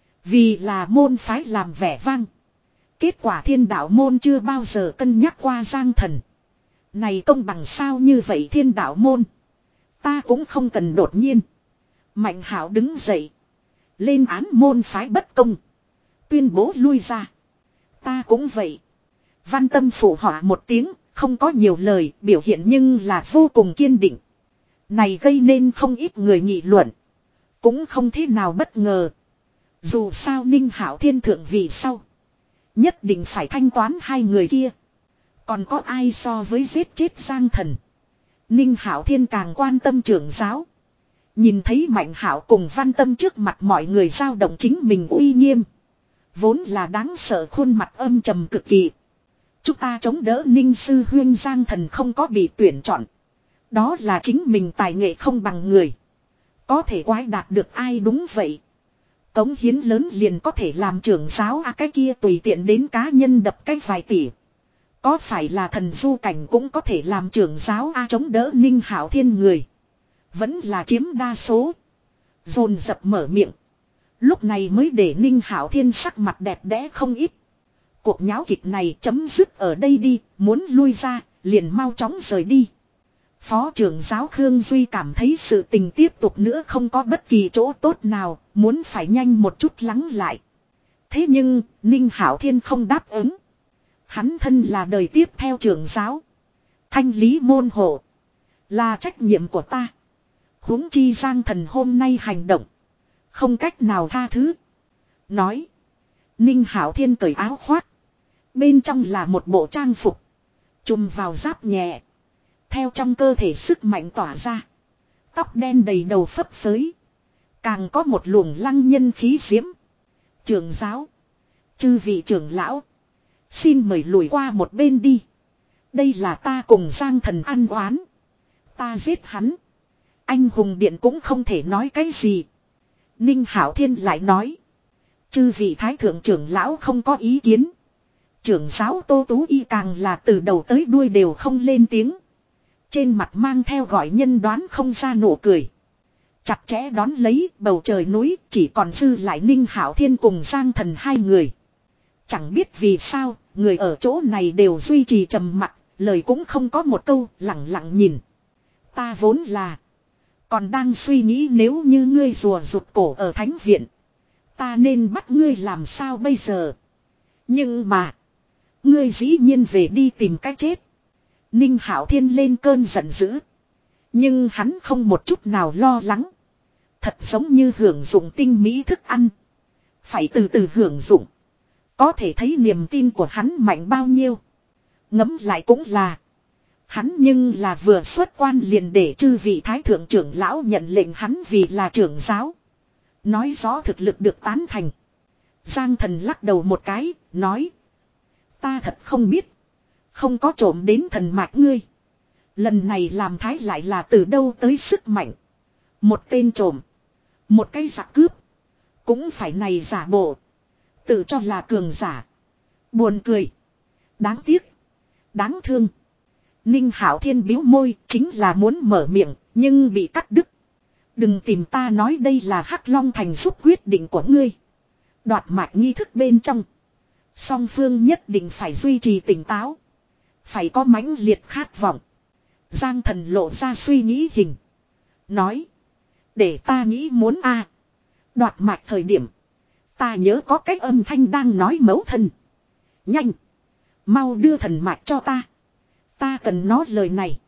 Vì là môn phái làm vẻ vang. Kết quả thiên đạo môn chưa bao giờ cân nhắc qua Giang Thần. Này công bằng sao như vậy thiên đạo môn. Ta cũng không cần đột nhiên. Mạnh Hảo đứng dậy. Lên án môn phái bất công. Tuyên bố lui ra. Ta cũng vậy. Văn Tâm phụ họa một tiếng. Không có nhiều lời biểu hiện nhưng là vô cùng kiên định. Này gây nên không ít người nghị luận. Cũng không thế nào bất ngờ. Dù sao Ninh Hạo Thiên thượng vị sau. Nhất định phải thanh toán hai người kia. Còn có ai so với giết chết Giang Thần. Ninh Hạo Thiên càng quan tâm trưởng giáo. Nhìn thấy Mạnh Hạo cùng Văn Tâm trước mặt mọi người dao động chính mình uy nghiêm. Vốn là đáng sợ khuôn mặt âm trầm cực kỳ. Chúng ta chống đỡ Ninh Sư Huyên Giang Thần không có bị tuyển chọn. Đó là chính mình tài nghệ không bằng người. Có thể quái đạt được ai đúng vậy. Cống hiến lớn liền có thể làm trưởng giáo à cái kia tùy tiện đến cá nhân đập cái vài tỷ. Có phải là thần du cảnh cũng có thể làm trưởng giáo a à chống đỡ Ninh Hạo Thiên người. Vẫn là chiếm đa số. Dồn dập mở miệng. Lúc này mới để Ninh Hạo Thiên sắc mặt đẹp đẽ không ít. Cuộc nháo kịch này chấm dứt ở đây đi. Muốn lui ra liền mau chóng rời đi. Phó trưởng giáo Khương Duy cảm thấy sự tình tiếp tục nữa không có bất kỳ chỗ tốt nào. Muốn phải nhanh một chút lắng lại. Thế nhưng Ninh Hạo Thiên không đáp ứng. Hắn thân là đời tiếp theo trưởng giáo. Thanh lý môn hộ. Là trách nhiệm của ta. Huống chi Giang Thần hôm nay hành động. Không cách nào tha thứ. Nói. Ninh Hạo Thiên cởi áo khoác. Bên trong là một bộ trang phục. Chùm vào giáp nhẹ. Theo trong cơ thể sức mạnh tỏa ra. Tóc đen đầy đầu phấp phới. Càng có một luồng lăng nhân khí diễm. Trưởng giáo. Chư vị trưởng lão. Xin mời lùi qua một bên đi. Đây là ta cùng Giang Thần ăn oán. Ta giết hắn. Anh hùng điện cũng không thể nói cái gì. Ninh Hạo Thiên lại nói. Chư vị thái thượng trưởng lão không có ý kiến. Trưởng giáo Tô Tú Y càng là từ đầu tới đuôi đều không lên tiếng. Trên mặt mang theo gọi nhân đoán không ra nụ cười. Chặt chẽ đón lấy bầu trời núi chỉ còn dư lại Ninh Hạo Thiên cùng Giang Thần hai người. Chẳng biết vì sao, người ở chỗ này đều duy trì trầm mặc, lời cũng không có một câu, lặng lặng nhìn. Ta vốn là còn đang suy nghĩ nếu như ngươi rùa rụt cổ ở thánh viện. Ta nên bắt ngươi làm sao bây giờ. Nhưng mà. Ngươi dĩ nhiên về đi tìm cách chết. Ninh Hạo Thiên lên cơn giận dữ. Nhưng hắn không một chút nào lo lắng. Thật giống như hưởng dụng tinh mỹ thức ăn. Phải từ từ hưởng dụng. Có thể thấy niềm tin của hắn mạnh bao nhiêu. Ngẫm lại cũng là. Hắn nhưng là vừa xuất quan liền để chư vị thái thượng trưởng lão nhận lệnh hắn vì là trưởng giáo. Nói rõ thực lực được tán thành. Giang Thần lắc đầu một cái, nói. Ta thật không biết. Không có trộm đến thần mạch ngươi. Lần này làm thái lại là từ đâu tới sức mạnh. Một tên trộm. Một cái giặc cướp. Cũng phải này giả bộ. Tự cho là cường giả. Buồn cười. Đáng tiếc. Đáng thương. Ninh Hạo Thiên biếu môi chính là muốn mở miệng. Nhưng bị cắt đứt. Đừng tìm ta nói đây là Hắc Long Thành giúp quyết định của ngươi. Đoạt mạch nghi thức bên trong. Song phương nhất định phải duy trì tỉnh táo. Phải có mãnh liệt khát vọng. Giang Thần lộ ra suy nghĩ hình. Nói. Để ta nghĩ muốn a à. Đoạt mạch thời điểm. Ta nhớ có cái âm thanh đang nói mấu thân. Nhanh. Mau đưa thần mạch cho ta. Ta cần nó lời này.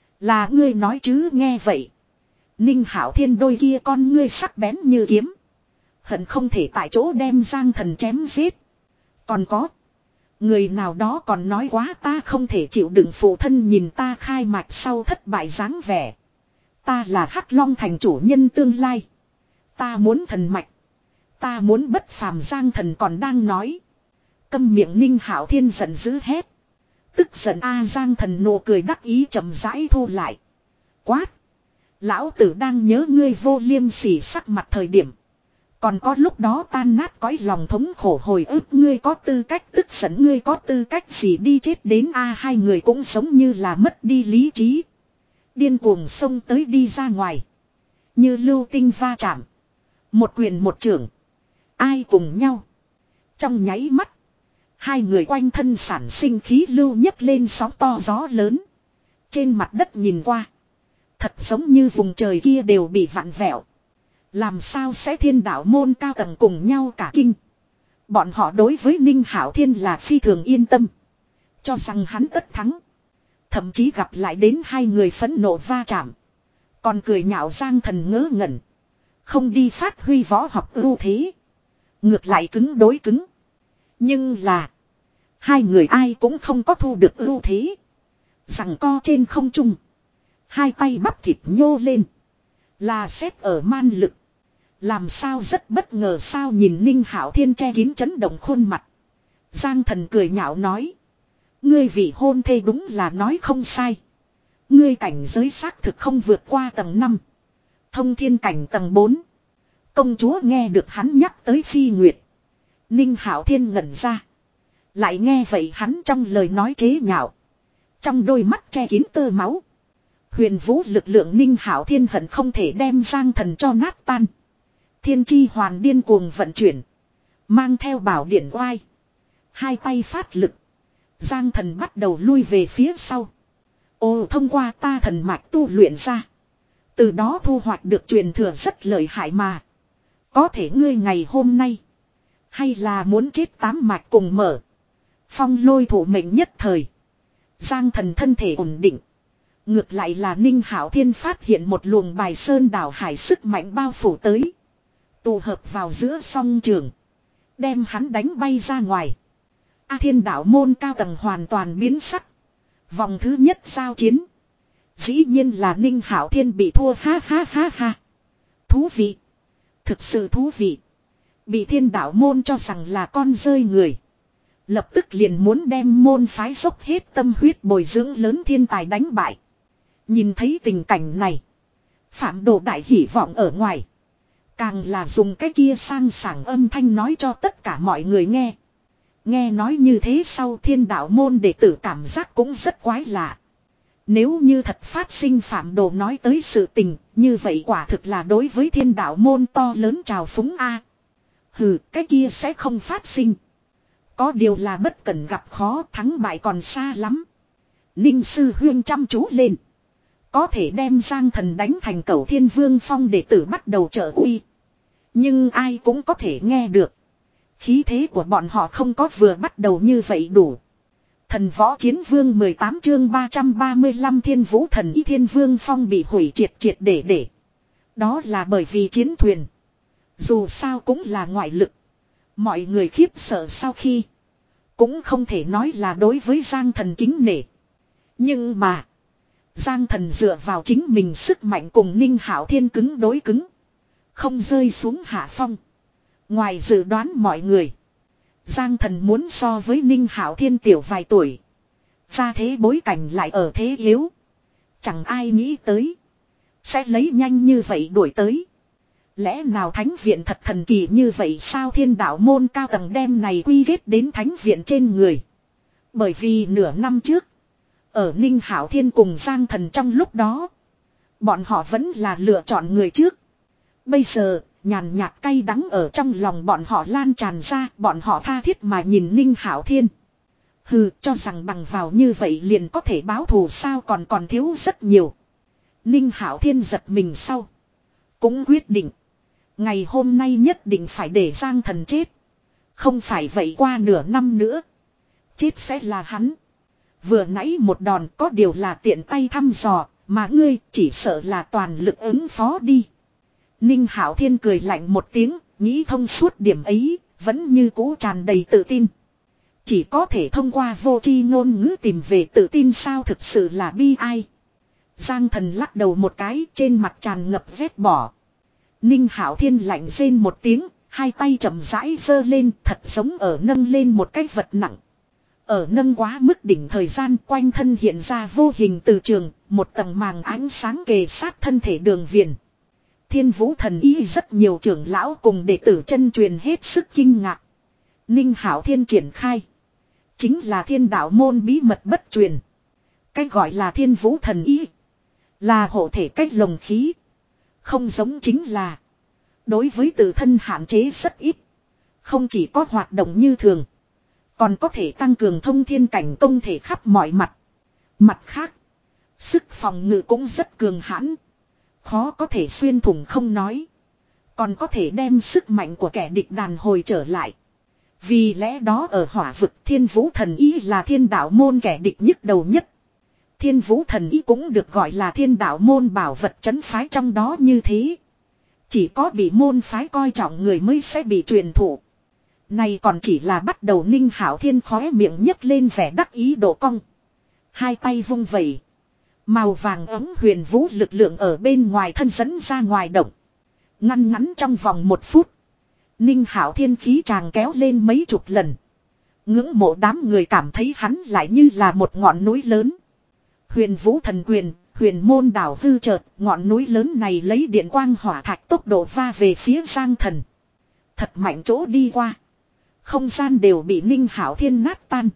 Là ngươi nói chứ nghe vậy. Ninh Hạo Thiên đôi kia con ngươi sắc bén như kiếm. Hận không thể tại chỗ đem Giang Thần chém giết. Còn có. Người nào đó còn nói quá ta không thể chịu đựng phụ thân nhìn ta khai mạch sau thất bại dáng vẻ. Ta là Hắc Long Thành chủ nhân tương lai. Ta muốn thần mạch. Ta muốn bất phàm. Giang Thần còn đang nói. Câm miệng. Ninh Hạo Thiên giận dữ hét. Tức giận a. Giang Thần nụ cười đắc ý chậm rãi thu lại. Quát. Lão tử đang nhớ ngươi vô liêm sỉ sắc mặt thời điểm. Còn có lúc đó tan nát cõi lòng thống khổ hồi ức ngươi có tư cách tức giận ngươi có tư cách gì đi chết đến a. Hai người cũng giống như là mất đi lý trí. Điên cuồng xông tới đi ra ngoài. Như lưu tinh va chạm. Một quyền một chưởng. Ai cùng nhau. Trong nháy mắt. Hai người quanh thân sản sinh khí lưu nhấc lên sóng to gió lớn. Trên mặt đất nhìn qua. Thật giống như vùng trời kia đều bị vặn vẹo. Làm sao sẽ thiên đạo môn cao tầng cùng nhau cả kinh. Bọn họ đối với Ninh Hạo Thiên là phi thường yên tâm. Cho rằng hắn tất thắng. Thậm chí gặp lại đến hai người phẫn nộ va chạm. Còn cười nhạo Giang Thần ngớ ngẩn. Không đi phát huy võ học ưu thế. Ngược lại cứng đối cứng. Nhưng là. Hai người ai cũng không có thu được ưu thế. Rằng co trên không trung. Hai tay bắp thịt nhô lên. Là xét ở man lực. Làm sao rất bất ngờ sao nhìn Ninh Hạo Thiên che kín chấn động khuôn mặt. Giang Thần cười nhạo nói. Ngươi vị hôn thê đúng là nói không sai. Ngươi cảnh giới xác thực không vượt qua tầng năm. Thông thiên cảnh tầng bốn. Công chúa nghe được hắn nhắc tới Phi Nguyệt. Ninh Hạo Thiên ngẩn ra. Lại nghe vậy hắn trong lời nói chế nhạo. Trong đôi mắt che kín tơ máu. Huyền vũ lực lượng Ninh Hạo Thiên hận không thể đem Giang Thần cho nát tan. Thiên chi hoàn điên cuồng vận chuyển. Mang theo bảo điển oai. Hai tay phát lực. Giang Thần bắt đầu lui về phía sau. Ồ, thông qua ta thần mạch tu luyện ra. Từ đó thu hoạch được truyền thừa rất lợi hại mà. Có thể ngươi ngày hôm nay. Hay là muốn chết tám mạch cùng mở. Phong lôi thủ mệnh nhất thời. Giang Thần thân thể ổn định. Ngược lại là Ninh Hạo Thiên phát hiện một luồng bài sơn đảo hải sức mạnh bao phủ tới. Tụ hợp vào giữa song trường. Đem hắn đánh bay ra ngoài. A Thiên đạo môn cao tầng hoàn toàn biến sắc. Vòng thứ nhất giao chiến. Dĩ nhiên là Ninh Hạo Thiên bị thua, ha ha ha ha. Thú vị. Thực sự thú vị. Bị Thiên đạo môn cho rằng là con rơi người. Lập tức liền muốn đem môn phái dốc hết tâm huyết bồi dưỡng lớn thiên tài đánh bại. Nhìn thấy tình cảnh này. Phạm Đồ đại hỉ vọng ở ngoài. Càng là dùng cái kia sang sảng âm thanh nói cho tất cả mọi người nghe. Nghe nói như thế sau Thiên đạo môn đệ tử cảm giác cũng rất quái lạ. Nếu như thật phát sinh Phạm Đồ nói tới sự tình, như vậy quả thực là đối với Thiên đạo môn to lớn trào phúng a. Hừ, cái kia sẽ không phát sinh. Có điều là bất cần gặp khó, thắng bại còn xa lắm. Ninh sư huyên chăm chú lên. Có thể đem Giang Thần đánh thành Cẩu Thiên Vương Phong đệ tử bắt đầu trợ uy. Nhưng ai cũng có thể nghe được. Khí thế của bọn họ không có vừa bắt đầu như vậy đủ. Thần Võ Chiến Vương mười tám chương ba trăm ba mươi lăm Thiên Vũ Thần Y Thiên Vương Phong bị hủy triệt triệt để để. Đó là bởi vì chiến thuyền. Dù sao cũng là ngoại lực. Mọi người khiếp sợ sau khi. Cũng không thể nói là đối với Giang Thần kính nể. Nhưng mà. Giang Thần dựa vào chính mình sức mạnh cùng Ninh Hạo Thiên cứng đối cứng. Không rơi xuống hạ phong. Ngoài dự đoán mọi người. Giang Thần muốn so với Ninh Hạo Thiên tiểu vài tuổi. Ra thế bối cảnh lại ở thế yếu. Chẳng ai nghĩ tới. Sẽ lấy nhanh như vậy đuổi tới. Lẽ nào thánh viện thật thần kỳ như vậy sao Thiên đạo môn cao tầng đem này quy kết đến thánh viện trên người. Bởi vì nửa năm trước. Ở Ninh Hạo Thiên cùng Giang Thần trong lúc đó. Bọn họ vẫn là lựa chọn người trước. Bây giờ nhàn nhạt cay đắng ở trong lòng bọn họ lan tràn ra. Bọn họ tha thiết mà nhìn Ninh Hạo Thiên. Hừ, cho rằng bằng vào như vậy liền có thể báo thù sao còn còn thiếu rất nhiều. Ninh Hạo Thiên giật mình sau. Cũng quyết định. Ngày hôm nay nhất định phải để Giang Thần chết. Không phải vậy qua nửa năm nữa. Chết sẽ là hắn. Vừa nãy một đòn có điều là tiện tay thăm dò. Mà ngươi chỉ sợ là toàn lực ứng phó đi. Ninh Hạo Thiên cười lạnh một tiếng. Nghĩ thông suốt điểm ấy. Vẫn như cũ tràn đầy tự tin. Chỉ có thể thông qua vô tri ngôn ngữ tìm về tự tin sao thực sự là bi ai. Giang Thần lắc đầu một cái trên mặt tràn ngập vết bỏ. Ninh Hạo Thiên lạnh rên một tiếng, hai tay chậm rãi giơ lên thật giống ở nâng lên một cái vật nặng. Ở nâng quá mức đỉnh thời gian quanh thân hiện ra vô hình từ trường, một tầng màng ánh sáng kề sát thân thể đường viền. Thiên Vũ Thần Y rất nhiều trưởng lão cùng đệ tử chân truyền hết sức kinh ngạc. Ninh Hạo Thiên triển khai. Chính là thiên đạo môn bí mật bất truyền. Cái gọi là Thiên Vũ Thần Y. Là hộ thể cách lồng khí. Không giống chính là. Đối với tự thân hạn chế rất ít. Không chỉ có hoạt động như thường. Còn có thể tăng cường thông thiên cảnh công thể khắp mọi mặt. Mặt khác. Sức phòng ngự cũng rất cường hãn. Khó có thể xuyên thủng không nói. Còn có thể đem sức mạnh của kẻ địch đàn hồi trở lại. Vì lẽ đó ở hỏa vực Thiên Vũ Thần Y là thiên đạo môn kẻ địch nhức đầu nhất. Thiên Vũ Thần Y cũng được gọi là thiên đạo môn bảo vật trấn phái trong đó như thế. Chỉ có bị môn phái coi trọng người mới sẽ bị truyền thụ. Này còn chỉ là bắt đầu. Ninh Hạo Thiên khóe miệng nhấc lên vẻ đắc ý độ cong. Hai tay vung vẩy. Màu vàng ấm huyền vũ lực lượng ở bên ngoài thân dẫn ra ngoài động. Ngăn ngắn trong vòng một phút. Ninh Hạo Thiên khí tràng kéo lên mấy chục lần. Ngưỡng mộ đám người cảm thấy hắn lại như là một ngọn núi lớn. Huyền vũ thần quyền, huyền môn đảo hư chợt, ngọn núi lớn này lấy điện quang hỏa thạch tốc độ va về phía Giang Thần. Thật mạnh chỗ đi qua. Không gian đều bị Ninh Hạo Thiên nát tan.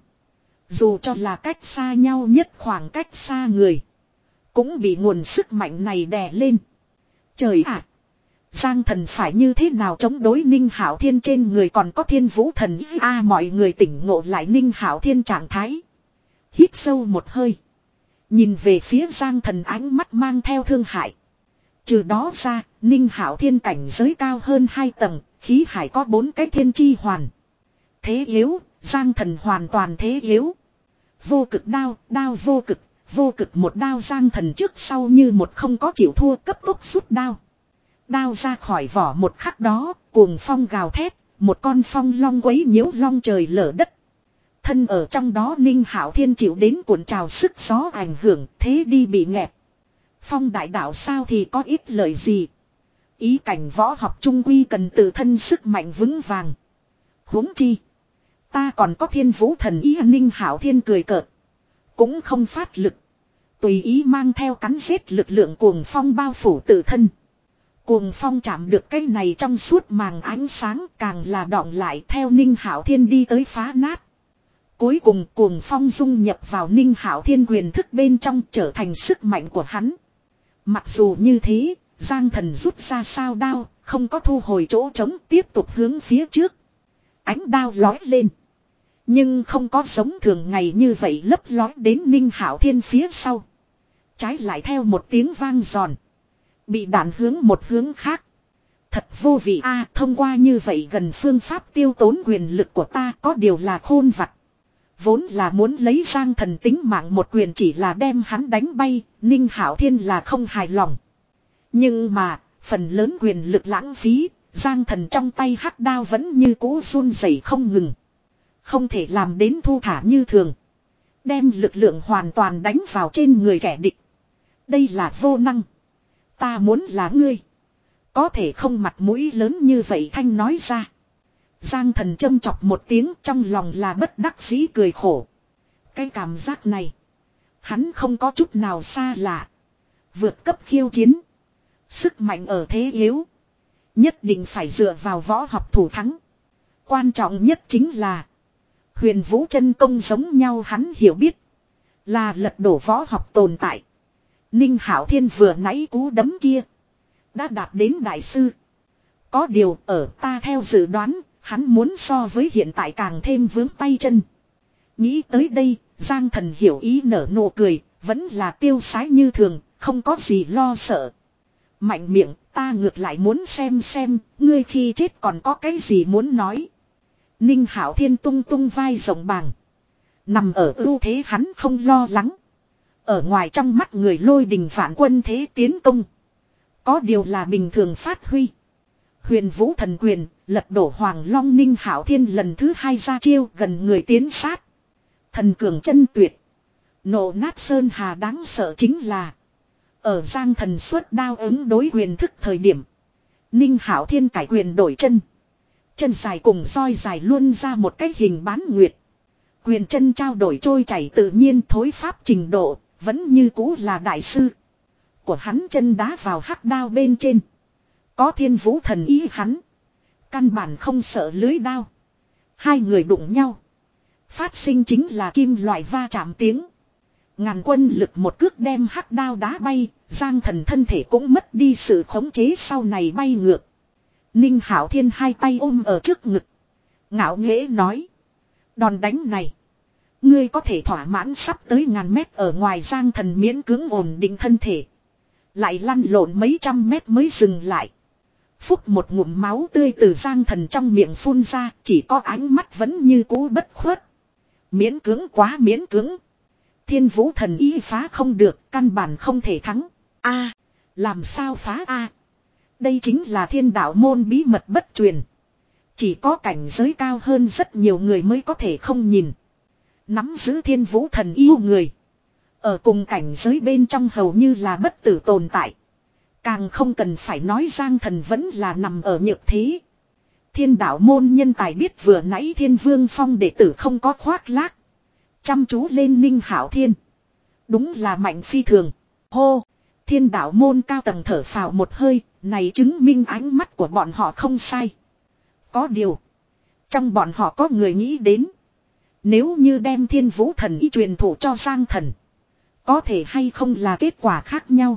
Dù cho là cách xa nhau nhất khoảng cách xa người. Cũng bị nguồn sức mạnh này đè lên. Trời ạ! Giang Thần phải như thế nào chống đối Ninh Hạo Thiên trên người còn có Thiên Vũ Thần Y a à, mọi người tỉnh ngộ lại Ninh Hạo Thiên trạng thái. Hít sâu một hơi. Nhìn về phía Giang Thần ánh mắt mang theo thương hại. Trừ đó ra, Ninh Hạo Thiên cảnh giới cao hơn hai tầng, khí hải có bốn cái thiên chi hoàn. Thế yếu, Giang Thần hoàn toàn thế yếu. Vô cực đao, đao vô cực, Vô cực một đao Giang Thần trước sau như một không có chịu thua, cấp tốc rút đao. Đao ra khỏi vỏ một khắc đó, cuồng phong gào thét, một con phong long quấy nhiễu long trời lở đất. Thân ở trong đó Ninh Hạo Thiên chịu đến cuộn trào sức gió ảnh hưởng, thế đi bị nghẹt. Phong đại đạo sao thì có ít lời gì. Ý cảnh võ học trung quy cần tự thân sức mạnh vững vàng. Huống chi, ta còn có Thiên Vũ Thần Ý. Ninh Hạo Thiên cười cợt, cũng không phát lực, tùy ý mang theo cắn giết lực lượng cuồng phong bao phủ tự thân. Cuồng phong chạm được cái này trong suốt màng ánh sáng, càng là đọng lại theo Ninh Hạo Thiên đi tới phá nát. Cuối cùng cuồng phong dung nhập vào Ninh Hạo Thiên quyền thức bên trong, trở thành sức mạnh của hắn. Mặc dù như thế, Giang Thần rút ra sao đao, không có thu hồi chỗ trống, tiếp tục hướng phía trước. Ánh đao lói lên, nhưng không có giống thường ngày như vậy lấp lói đến Ninh Hạo Thiên phía sau. Trái lại theo một tiếng vang giòn, bị đạn hướng một hướng khác. Thật vô vị a, thông qua như vậy gần phương pháp tiêu tốn quyền lực của ta, có điều là khôn vặt. Vốn là muốn lấy Giang Thần tính mạng một quyền chỉ là đem hắn đánh bay, Ninh Hạo Thiên là không hài lòng. Nhưng mà, phần lớn quyền lực lãng phí, Giang Thần trong tay hắc đao vẫn như cũ run rẩy không ngừng. Không thể làm đến thu thả như thường. Đem lực lượng hoàn toàn đánh vào trên người kẻ địch. Đây là vô năng. Ta muốn là ngươi, có thể không mặt mũi lớn như vậy thanh nói ra. Giang Thần châm chọc một tiếng, trong lòng là bất đắc dĩ cười khổ. Cái cảm giác này, hắn không có chút nào xa lạ. Vượt cấp khiêu chiến, sức mạnh ở thế yếu, nhất định phải dựa vào võ học thủ thắng. Quan trọng nhất chính là Huyền Vũ chân công giống nhau, hắn hiểu biết là lật đổ võ học tồn tại. Ninh Hạo Thiên vừa nãy cú đấm kia đã đạt đến đại sư. Có điều ở ta theo dự đoán, hắn muốn so với hiện tại càng thêm vướng tay chân. Nghĩ tới đây, Giang Thần hiểu ý nở nụ cười, vẫn là tiêu sái như thường, không có gì lo sợ. Mạnh miệng, ta ngược lại muốn xem xem, ngươi khi chết còn có cái gì muốn nói. Ninh Hạo Thiên tung tung vai rộng bàng, nằm ở ưu thế hắn không lo lắng. Ở ngoài trong mắt người lôi đình phản quân thế tiến công, có điều là bình thường phát huy. Huyền Vũ thần quyền, lật đổ Hoàng Long. Ninh Hạo Thiên lần thứ hai ra chiêu, gần người tiến sát. Thần cường chân tuyệt, nổ nát sơn hà. Đáng sợ chính là, ở Giang Thần xuất đao ứng đối quyền thức thời điểm, Ninh Hạo Thiên cải quyền đổi chân. Chân dài cùng roi dài luôn ra một cái hình bán nguyệt. Quyền chân trao đổi trôi chảy tự nhiên, thối pháp trình độ vẫn như cũ là đại sư. Của hắn chân đá vào hắc đao bên trên, có Thiên Vũ Thần Ý, hắn căn bản không sợ lưới đao. Hai người đụng nhau, phát sinh chính là kim loại va chạm tiếng. Ngàn quân lực một cước đem hắc đao đá bay, Giang Thần thân thể cũng mất đi sự khống chế, sau này bay ngược. Ninh Hạo Thiên hai tay ôm ở trước ngực, ngạo nghễ nói: đòn đánh này, ngươi có thể thỏa mãn sắp tới ngàn mét ở ngoài. Giang Thần miễn cưỡng ổn định thân thể, lại lăn lộn mấy trăm mét mới dừng lại. Phúc một ngụm máu tươi từ Giang Thần trong miệng phun ra, chỉ có ánh mắt vẫn như cũ bất khuất. Miễn cưỡng, quá miễn cưỡng. Thiên Vũ Thần Ý phá không được, căn bản không thể thắng. A, làm sao phá a? Đây chính là thiên đạo môn bí mật bất truyền. Chỉ có cảnh giới cao hơn rất nhiều người mới có thể không nhìn. Nắm giữ Thiên Vũ Thần Ý người, ở cùng cảnh giới bên trong hầu như là bất tử tồn tại. Càng không cần phải nói Giang Thần vẫn là nằm ở nhược thế. Thiên đạo môn nhân tài biết vừa nãy Thiên Vương Phong đệ tử không có khoác lác, chăm chú lên Ninh Hạo Thiên. Đúng là mạnh phi thường. Hô! Thiên đạo môn cao tầng thở phào một hơi, này chứng minh ánh mắt của bọn họ không sai. Có điều, trong bọn họ có người nghĩ đến, nếu như đem Thiên Vũ Thần Ý truyền thụ cho Giang Thần, có thể hay không là kết quả khác nhau.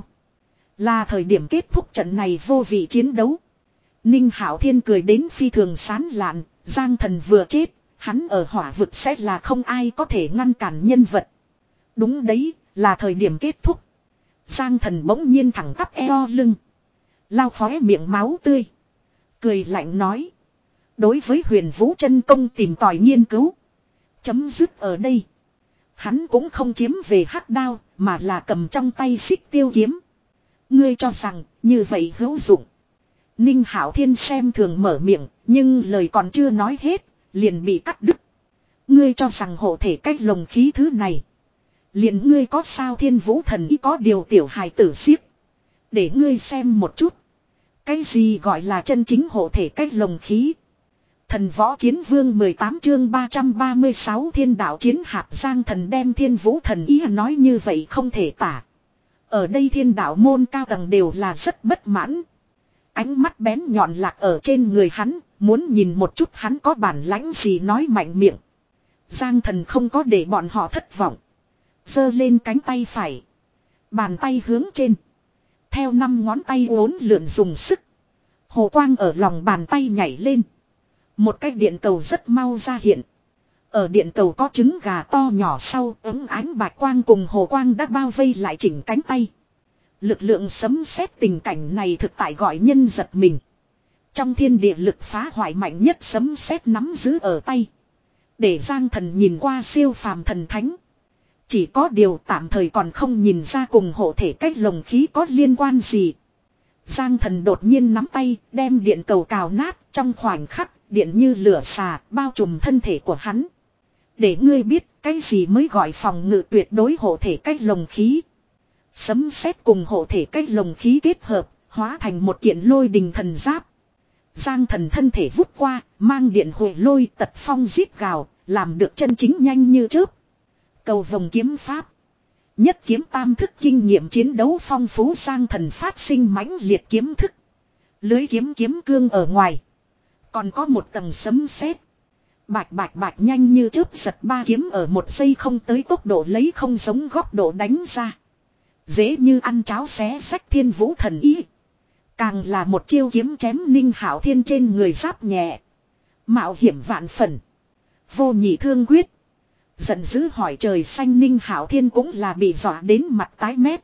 Là thời điểm kết thúc trận này vô vị chiến đấu. Ninh Hạo Thiên cười đến phi thường sán lạn. Giang Thần vừa chết, hắn ở hỏa vực sẽ là không ai có thể ngăn cản nhân vật. Đúng đấy, là thời điểm kết thúc. Giang Thần bỗng nhiên thẳng tắp eo lưng, lau khóe miệng máu tươi, cười lạnh nói: đối với Huyền Vũ chân công tìm tòi nghiên cứu, chấm dứt ở đây. Hắn cũng không chiếm về hắc đao, mà là cầm trong tay xích tiêu kiếm. Ngươi cho rằng, như vậy hữu dụng. Ninh Hạo Thiên xem thường mở miệng, nhưng lời còn chưa nói hết, liền bị cắt đứt. Ngươi cho rằng hộ thể cách lồng khí thứ này. Liền ngươi có sao Thiên Vũ Thần ý có điều tiểu hài tử xiếc. Để ngươi xem một chút. Cái gì gọi là chân chính hộ thể cách lồng khí. Thần Võ Chiến Vương mười tám chương ba trăm ba mươi sáu Thiên Đạo Chiến Hạp Giang Thần đem Thiên Vũ Thần ý nói như vậy không thể tả. Ở đây thiên đạo môn cao tầng đều là rất bất mãn. Ánh mắt bén nhọn lạc ở trên người hắn, muốn nhìn một chút hắn có bản lãnh gì nói mạnh miệng. Giang Thần không có để bọn họ thất vọng. Giơ lên cánh tay phải. Bàn tay hướng trên. Theo năm ngón tay uốn lượn dùng sức. Hồ quang ở lòng bàn tay nhảy lên. Một cái điện cầu rất mau ra hiện. Ở điện cầu có trứng gà to nhỏ sau ấm ánh bạch quang cùng hồ quang đã bao vây lại chỉnh cánh tay. Lực lượng sấm sét tình cảnh này thực tại gọi nhân giật mình. Trong thiên địa lực phá hoại mạnh nhất sấm sét nắm giữ ở tay. Để Giang Thần nhìn qua siêu phàm thần thánh. Chỉ có điều tạm thời còn không nhìn ra cùng hộ thể cách lồng khí có liên quan gì. Giang Thần đột nhiên nắm tay đem điện cầu cào nát trong khoảnh khắc điện như lửa xà bao trùm thân thể của hắn. Để ngươi biết cái gì mới gọi phòng ngự tuyệt đối hộ thể cách lồng khí. Sấm sét cùng hộ thể cách lồng khí kết hợp, hóa thành một kiện lôi đình thần giáp. Giang Thần thân thể vút qua, mang điện hồi lôi tật phong giết gào, làm được chân chính nhanh như chớp. Cầu vồng kiếm pháp. Nhất kiếm tam thức kinh nghiệm chiến đấu phong phú Giang Thần phát sinh mãnh liệt kiếm thức. Lưới kiếm kiếm cương ở ngoài. Còn có một tầng sấm sét. Bạch bạch bạch nhanh như chớp giật ba kiếm ở một giây không tới tốc độ lấy không giống góc độ đánh ra. Dễ như ăn cháo xé sách Thiên Vũ Thần ý. Càng là một chiêu kiếm chém Ninh Hạo Thiên trên người giáp nhẹ. Mạo hiểm vạn phần. Vô nhị thương quyết. Giận dữ hỏi trời xanh Ninh Hạo Thiên cũng là bị dọa đến mặt tái mét.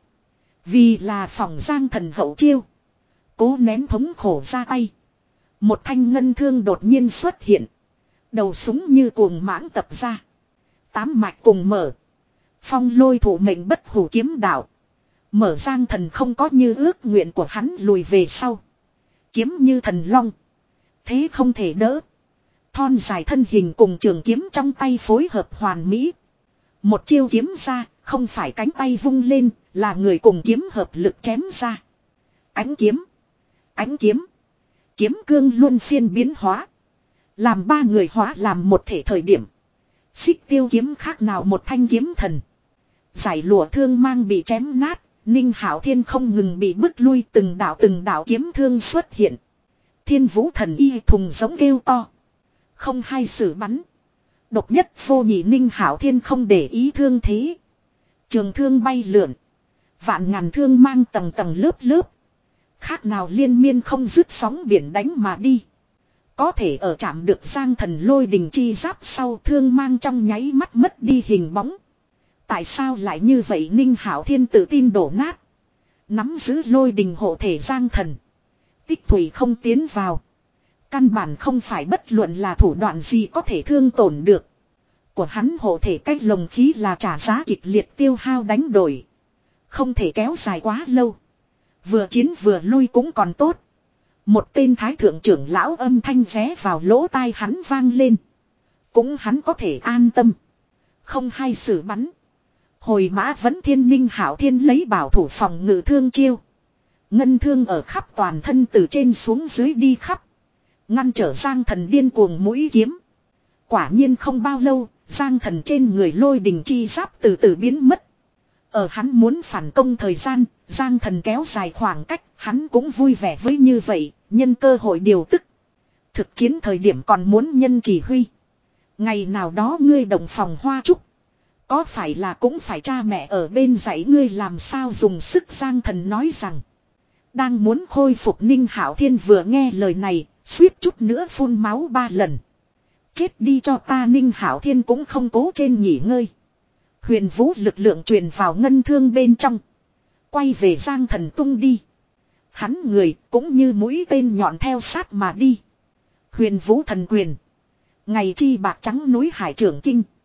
Vì là phòng Giang Thần hậu chiêu. Cố nén thống khổ ra tay. Một thanh ngân thương đột nhiên xuất hiện. Đầu súng như cuồng mãng tập ra. Tám mạch cùng mở. Phong lôi thủ mệnh bất hủ kiếm đạo. Mở Giang Thần không có như ước nguyện của hắn lùi về sau. Kiếm như thần long. Thế không thể đỡ. Thon dài thân hình cùng trường kiếm trong tay phối hợp hoàn mỹ. Một chiêu kiếm ra, không phải cánh tay vung lên, là người cùng kiếm hợp lực chém ra. Ánh kiếm. Ánh kiếm. Kiếm cương luôn phiên biến hóa. Làm ba người hóa làm một thể thời điểm. Xích tiêu kiếm khác nào một thanh kiếm thần. Giải lụa thương mang bị chém nát. Ninh Hạo Thiên không ngừng bị bức lui từng đạo từng đạo kiếm thương xuất hiện. Thiên Vũ Thần y thùng giống kêu to. Không hay xử bắn. Độc nhất vô nhị Ninh Hạo Thiên không để ý thương thế. Trường thương bay lượn. Vạn ngàn thương mang tầng tầng lớp lớp. Khác nào liên miên không dứt sóng biển đánh mà đi. Có thể ở chạm được Giang Thần lôi đình chi giáp sau thương mang trong nháy mắt mất đi hình bóng. Tại sao lại như vậy Ninh Hạo Thiên tự tin đổ nát. Nắm giữ lôi đình hộ thể Giang Thần. Tích thủy không tiến vào. Căn bản không phải bất luận là thủ đoạn gì có thể thương tổn được. Của hắn hộ thể cách lồng khí là trả giá kịch liệt tiêu hao đánh đổi. Không thể kéo dài quá lâu. Vừa chiến vừa lui cũng còn tốt. Một tên thái thượng trưởng lão âm thanh ré vào lỗ tai hắn vang lên. Cũng hắn có thể an tâm. Không hay xử bắn. Hồi mã vẫn thiên Ninh Hạo Thiên lấy bảo thủ phòng ngự thương chiêu. Ngân thương ở khắp toàn thân từ trên xuống dưới đi khắp. Ngăn trở Giang Thần điên cuồng mũi kiếm. Quả nhiên không bao lâu, Giang Thần trên người lôi đình chi giáp từ từ biến mất. Ở hắn muốn phản công thời gian, Giang Thần kéo dài khoảng cách, hắn cũng vui vẻ với như vậy, nhân cơ hội điều tức. Thực chiến thời điểm còn muốn nhân chỉ huy. Ngày nào đó ngươi động phòng hoa trúc. Có phải là cũng phải cha mẹ ở bên dạy ngươi làm sao dùng sức Giang Thần nói rằng. Đang muốn khôi phục Ninh Hạo Thiên vừa nghe lời này, suýt chút nữa phun máu ba lần. Chết đi cho ta Ninh Hạo Thiên cũng không cố trên nghỉ ngơi. Huyền vũ lực lượng truyền vào ngân thương bên trong. Quay về Giang Thần tung đi. Hắn người cũng như mũi tên nhọn theo sát mà đi. Huyền vũ thần quyền. Ngày chi bạc trắng núi hải trưởng kinh.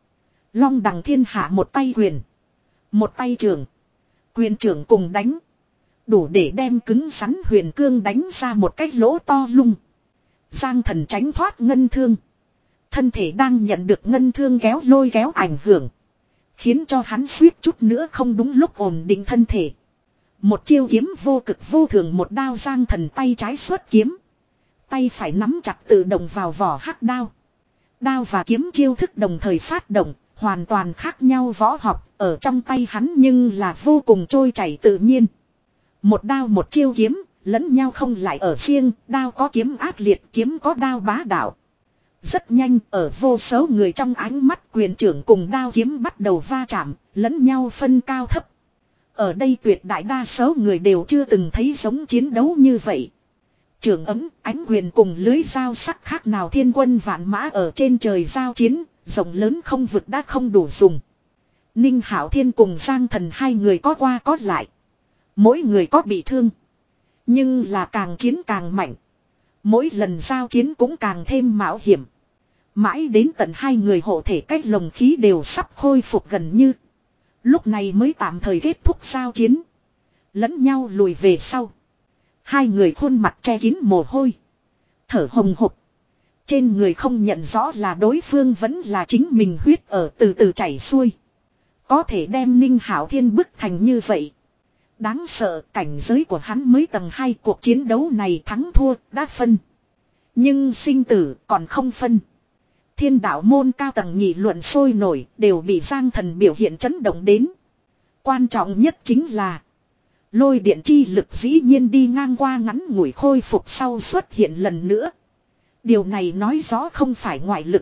Long đằng thiên hạ một tay quyền. Một tay trường. Quyền trưởng cùng đánh. Đủ để đem cứng rắn huyền cương đánh ra một cái lỗ to lung. Giang Thần tránh thoát ngân thương. Thân thể đang nhận được ngân thương kéo lôi kéo ảnh hưởng. Khiến cho hắn suýt chút nữa không đúng lúc ổn định thân thể. Một chiêu kiếm vô cực vô thường, một đao Giang Thần tay trái xuất kiếm. Tay phải nắm chặt tự động vào vỏ hắc đao. Đao và kiếm chiêu thức đồng thời phát động, hoàn toàn khác nhau võ học, ở trong tay hắn nhưng là vô cùng trôi chảy tự nhiên. Một đao một chiêu kiếm, lẫn nhau không lại ở riêng, đao có kiếm ác liệt, kiếm có đao bá đạo. Rất nhanh, ở vô số người trong ánh mắt, quyền trưởng cùng đao kiếm bắt đầu va chạm, lẫn nhau phân cao thấp. Ở đây tuyệt đại đa số người đều chưa từng thấy giống chiến đấu như vậy. Trưởng ấm, ánh quyền cùng lưới dao sắc khác nào thiên quân vạn mã ở trên trời giao chiến, rộng lớn không vực đã không đủ dùng. Ninh Hạo Thiên cùng Giang Thần hai người có qua có lại. Mỗi người có bị thương. Nhưng là càng chiến càng mạnh. Mỗi lần giao chiến cũng càng thêm mạo hiểm. Mãi đến tận hai người hộ thể cách lồng khí đều sắp khôi phục gần như. Lúc này mới tạm thời kết thúc giao chiến. Lẫn nhau lùi về sau. Hai người khuôn mặt che kín mồ hôi. Thở hồng hộc. Trên người không nhận rõ là đối phương vẫn là chính mình, huyết ở từ từ chảy xuôi. Có thể đem Ninh Hạo Thiên bức thành như vậy. Đáng sợ, cảnh giới của hắn mới tầng hai, cuộc chiến đấu này thắng thua đã phân. Nhưng sinh tử còn không phân. Thiên đạo môn cao tầng nghị luận sôi nổi, đều bị Giang Thần biểu hiện chấn động đến. Quan trọng nhất chính là lôi điện chi lực dĩ nhiên đi ngang qua ngắn ngủi khôi phục sau xuất hiện lần nữa. Điều này nói rõ không phải ngoại lực,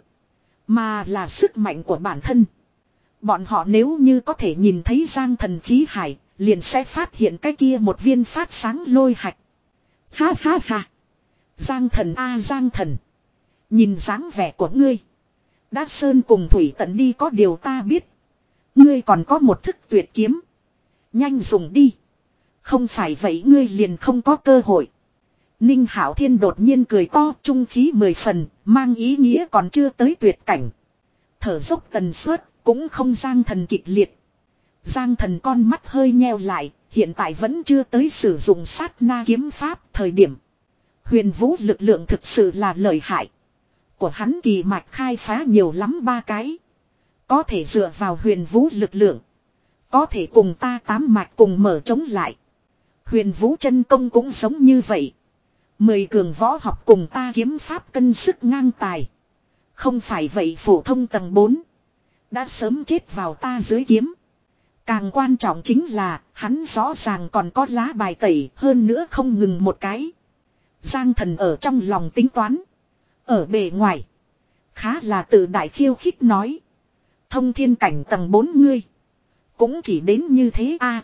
mà là sức mạnh của bản thân. Bọn họ nếu như có thể nhìn thấy Giang Thần khí hải, liền sẽ phát hiện cái kia một viên phát sáng lôi hạch. Ha ha ha. Giang Thần a à, Giang Thần. Nhìn dáng vẻ của ngươi. Đát Sơn cùng Thủy Tận đi, có điều ta biết. Ngươi còn có một thức tuyệt kiếm. Nhanh dùng đi. Không phải vậy ngươi liền không có cơ hội. Ninh Hạo Thiên đột nhiên cười to, trung khí mười phần, mang ý nghĩa còn chưa tới tuyệt cảnh. Thở dốc tần suất cũng không Giang Thần kịch liệt. Giang Thần con mắt hơi nheo lại, hiện tại vẫn chưa tới sử dụng sát na kiếm pháp thời điểm. Huyền vũ lực lượng thực sự là lợi hại. Của hắn kỳ mạch khai phá nhiều lắm ba cái. Có thể dựa vào huyền vũ lực lượng. Có thể cùng ta tám mạch cùng mở chống lại. Huyền vũ chân công cũng giống như vậy. Mười cường võ học cùng ta kiếm pháp cân sức ngang tài. Không phải vậy phổ thông tầng bốn. Đã sớm chết vào ta dưới kiếm. Càng quan trọng chính là hắn rõ ràng còn có lá bài tẩy, hơn nữa không ngừng một cái. Giang Thần ở trong lòng tính toán. Ở bề ngoài khá là tự đại khiêu khích nói. Thông thiên cảnh tầng bốn ngươi. Cũng chỉ đến như thế a.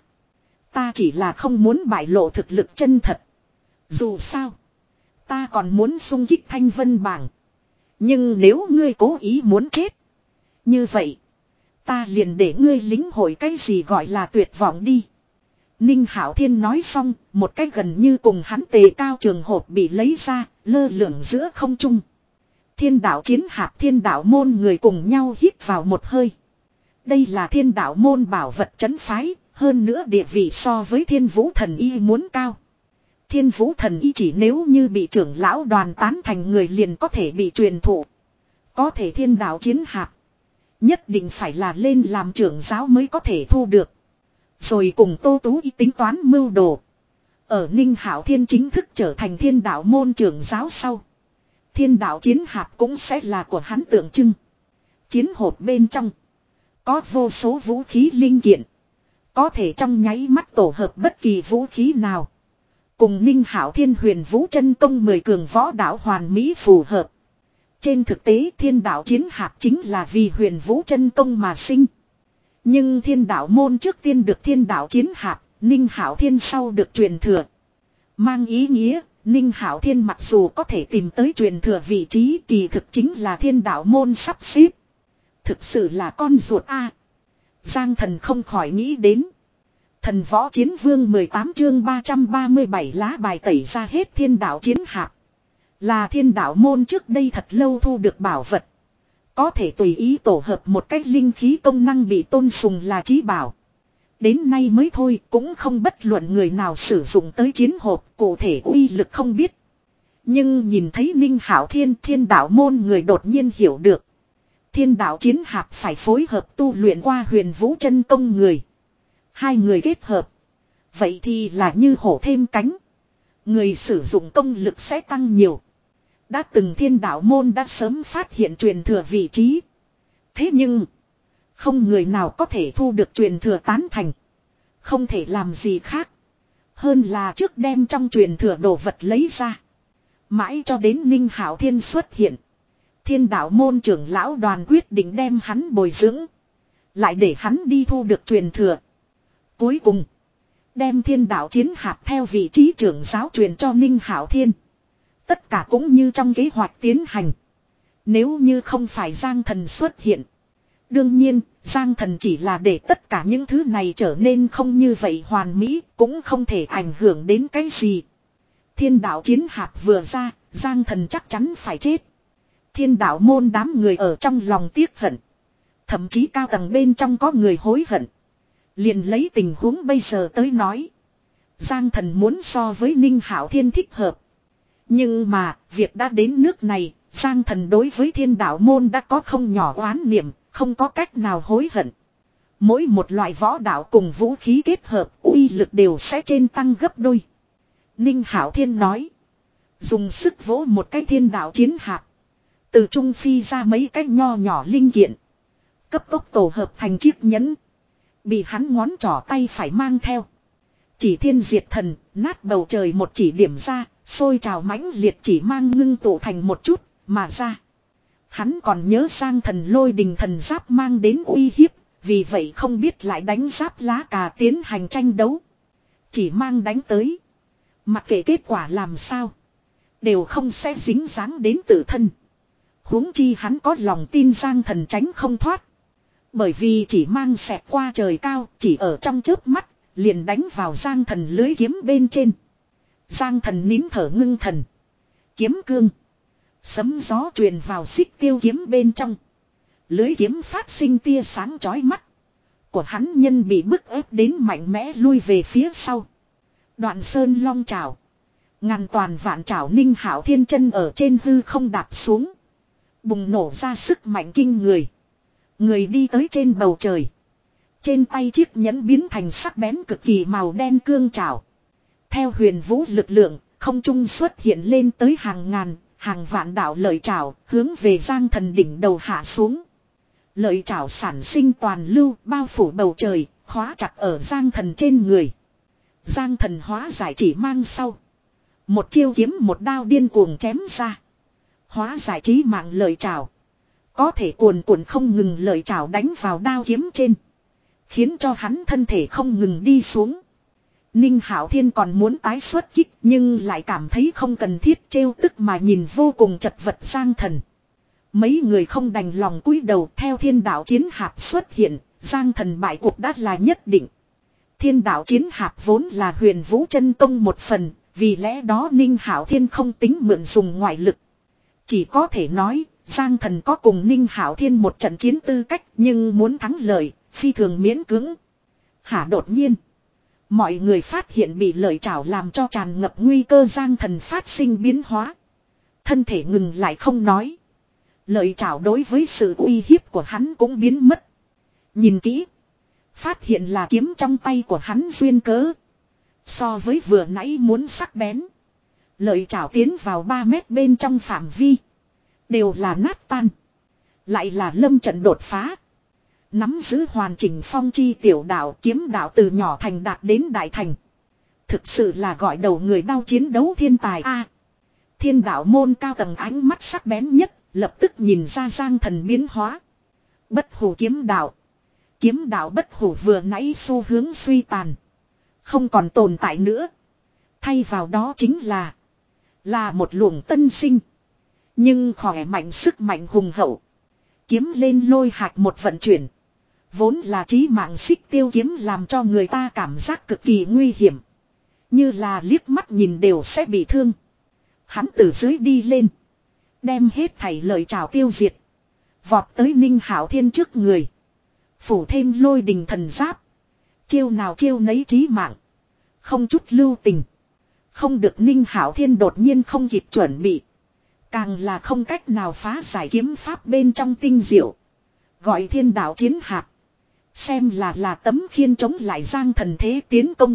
Ta chỉ là không muốn bại lộ thực lực chân thật. Dù sao ta còn muốn xung kích thanh vân bảng. Nhưng nếu ngươi cố ý muốn chết, như vậy ta liền để ngươi lính hội cái gì gọi là tuyệt vọng đi. Ninh Hạo Thiên nói xong, một cái gần như cùng hắn tề cao trường hộp bị lấy ra, lơ lửng giữa không trung. Thiên đạo chiến hạp thiên đạo môn người cùng nhau hít vào một hơi. Đây là thiên đạo môn bảo vật trấn phái, hơn nữa địa vị so với thiên vũ thần y muốn cao. Thiên vũ thần y chỉ nếu như bị trưởng lão đoàn tán thành người liền có thể bị truyền thụ. Có thể thiên đạo chiến hạp nhất định phải là lên làm trưởng giáo mới có thể thu được. Rồi cùng Tô Tú Y tính toán mưu đồ. Ở Ninh Hạo Thiên chính thức trở thành thiên đạo môn trưởng giáo sau, thiên đạo chiến hạp cũng sẽ là của hắn tượng trưng. Chiến hộp bên trong có vô số vũ khí linh kiện, có thể trong nháy mắt tổ hợp bất kỳ vũ khí nào. Cùng Ninh Hạo Thiên huyền vũ chân công mười cường võ đạo hoàn mỹ phù hợp. Trên thực tế thiên đạo chiến hạp chính là vì huyền vũ chân công mà sinh. Nhưng thiên đạo môn trước tiên được thiên đạo chiến hạp, Ninh Hạo Thiên sau được truyền thừa. Mang ý nghĩa, Ninh Hạo Thiên mặc dù có thể tìm tới truyền thừa vị trí, kỳ thực chính là thiên đạo môn sắp xếp. Thực sự là con ruột a. Giang Thần không khỏi nghĩ đến. Thần võ chiến vương mười tám chương ba trăm ba mươi bảy lá bài tẩy ra hết thiên đạo chiến hạp. Là thiên đạo môn trước đây thật lâu thu được bảo vật. Có thể tùy ý tổ hợp một cách linh khí công năng bị tôn sùng là chí bảo. Đến nay mới thôi cũng không bất luận người nào sử dụng tới chiến hộp, cụ thể uy lực không biết. Nhưng nhìn thấy Ninh Hạo Thiên thiên đạo môn người đột nhiên hiểu được. Thiên đạo chiến hạp phải phối hợp tu luyện qua huyền vũ chân công người. Hai người kết hợp. Vậy thì là như hổ thêm cánh. Người sử dụng công lực sẽ tăng nhiều. Đã từng thiên đạo môn đã sớm phát hiện truyền thừa vị trí. Thế nhưng, không người nào có thể thu được truyền thừa tán thành. Không thể làm gì khác. Hơn là trước đem trong truyền thừa đồ vật lấy ra. Mãi cho đến Ninh Hạo Thiên xuất hiện. Thiên đạo môn trưởng lão đoàn quyết định đem hắn bồi dưỡng. Lại để hắn đi thu được truyền thừa. Cuối cùng, đem thiên đạo chiến hạp theo vị trí trưởng giáo truyền cho Ninh Hạo Thiên. Tất cả cũng như trong kế hoạch tiến hành. Nếu như không phải Giang Thần xuất hiện. Đương nhiên, Giang Thần chỉ là để tất cả những thứ này trở nên không như vậy hoàn mỹ, cũng không thể ảnh hưởng đến cái gì. Thiên đạo chiến hạp vừa ra, Giang Thần chắc chắn phải chết. Thiên đạo môn đám người ở trong lòng tiếc hận. Thậm chí cao tầng bên trong có người hối hận. Liền lấy tình huống bây giờ tới nói. Giang Thần muốn so với Ninh Hạo Thiên thích hợp. Nhưng mà, việc đã đến nước này, Giang Thần đối với thiên đạo môn đã có không nhỏ oán niệm, không có cách nào hối hận. Mỗi một loại võ đạo cùng vũ khí kết hợp, uy lực đều sẽ trên tăng gấp đôi. Ninh Hạo Thiên nói. Dùng sức vỗ một cái thiên đạo chiến hạp. Từ trung phi ra mấy cái nho nhỏ linh kiện. Cấp tốc tổ hợp thành chiếc nhẫn. Bị hắn ngón trỏ tay phải mang theo. Chỉ thiên diệt thần, nát bầu trời một chỉ điểm ra, sôi trào mãnh liệt chỉ mang ngưng tụ thành một chút, mà ra. Hắn còn nhớ sang thần lôi đình thần giáp mang đến uy hiếp, vì vậy không biết lại đánh giáp lá cà tiến hành tranh đấu. Chỉ mang đánh tới. Mặc kệ kết quả làm sao, đều không sẽ dính dáng đến tự thân. Huống chi hắn có lòng tin Giang Thần tránh không thoát. Bởi vì chỉ mang xẹt qua trời cao, chỉ ở trong chớp mắt, liền đánh vào Giang Thần lưới kiếm bên trên. Giang Thần nín thở ngưng thần. Kiếm cương. Sấm gió truyền vào xích tiêu kiếm bên trong. Lưới kiếm phát sinh tia sáng chói mắt. Của hắn nhân bị bức ép đến mạnh mẽ lui về phía sau. Đoạn sơn long trảo. Ngàn toàn vạn trảo Ninh Hạo Thiên chân ở trên hư không đạp xuống. Bùng nổ ra sức mạnh kinh người. Người đi tới trên bầu trời. Trên tay chiếc nhẫn biến thành sắc bén cực kỳ màu đen cương trảo. Theo huyền vũ lực lượng, không trung xuất hiện lên tới hàng ngàn, hàng vạn đạo lợi trảo, hướng về Giang Thần đỉnh đầu hạ xuống. Lợi trảo sản sinh toàn lưu, bao phủ bầu trời, khóa chặt ở Giang Thần trên người. Giang Thần hóa giải chỉ mang sau. Một chiêu kiếm một đao điên cuồng chém ra. Hóa giải trí mạng lợi trảo. Có thể cuồn cuộn không ngừng lợi trảo đánh vào đao kiếm trên. Khiến cho hắn thân thể không ngừng đi xuống. Ninh Hạo Thiên còn muốn tái xuất kích nhưng lại cảm thấy không cần thiết trêu tức mà nhìn vô cùng chật vật Giang Thần. Mấy người không đành lòng cúi đầu theo thiên đạo chiến hạp xuất hiện, Giang Thần bại cuộc đã là nhất định. Thiên đạo chiến hạp vốn là huyền vũ chân công một phần, vì lẽ đó Ninh Hạo Thiên không tính mượn dùng ngoại lực. Chỉ có thể nói, Giang Thần có cùng Ninh Hạo Thiên một trận chiến tư cách nhưng muốn thắng lợi, phi thường miễn cưỡng. Hả đột nhiên. Mọi người phát hiện bị lợi trảo làm cho tràn ngập nguy cơ Giang Thần phát sinh biến hóa. Thân thể ngừng lại không nói. Lợi trảo đối với sự uy hiếp của hắn cũng biến mất. Nhìn kỹ. Phát hiện là kiếm trong tay của hắn duyên cớ. So với vừa nãy muốn sắc bén. Lợi trảo tiến vào ba mét bên trong phạm vi. Đều là nát tan. Lại là lâm trận đột phá. Nắm giữ hoàn chỉnh phong chi tiểu đạo kiếm đạo từ nhỏ thành đạt đến đại thành. Thực sự là gọi đầu người đau chiến đấu thiên tài a. Thiên đạo môn cao tầng ánh mắt sắc bén nhất, lập tức nhìn ra Giang Thần biến hóa. Bất hủ kiếm đạo. Kiếm đạo bất hủ vừa nãy xu hướng suy tàn. Không còn tồn tại nữa. Thay vào đó chính là. Là một luồng tân sinh. Nhưng khỏe mạnh sức mạnh hùng hậu. Kiếm lên lôi hạch một vận chuyển. Vốn là chí mạng xích tiêu kiếm làm cho người ta cảm giác cực kỳ nguy hiểm. Như là liếc mắt nhìn đều sẽ bị thương. Hắn từ dưới đi lên. Đem hết thảy lời chào tiêu diệt. Vọt tới Ninh Hạo Thiên trước người. Phủ thêm lôi đình thần giáp. Chiêu nào chiêu nấy trí mạng. Không chút lưu tình. Không được Ninh Hạo Thiên đột nhiên không kịp chuẩn bị. Càng là không cách nào phá giải kiếm pháp bên trong tinh diệu. Gọi thiên đạo chiến hạp. Xem là là tấm khiên chống lại Giang Thần thế tiến công.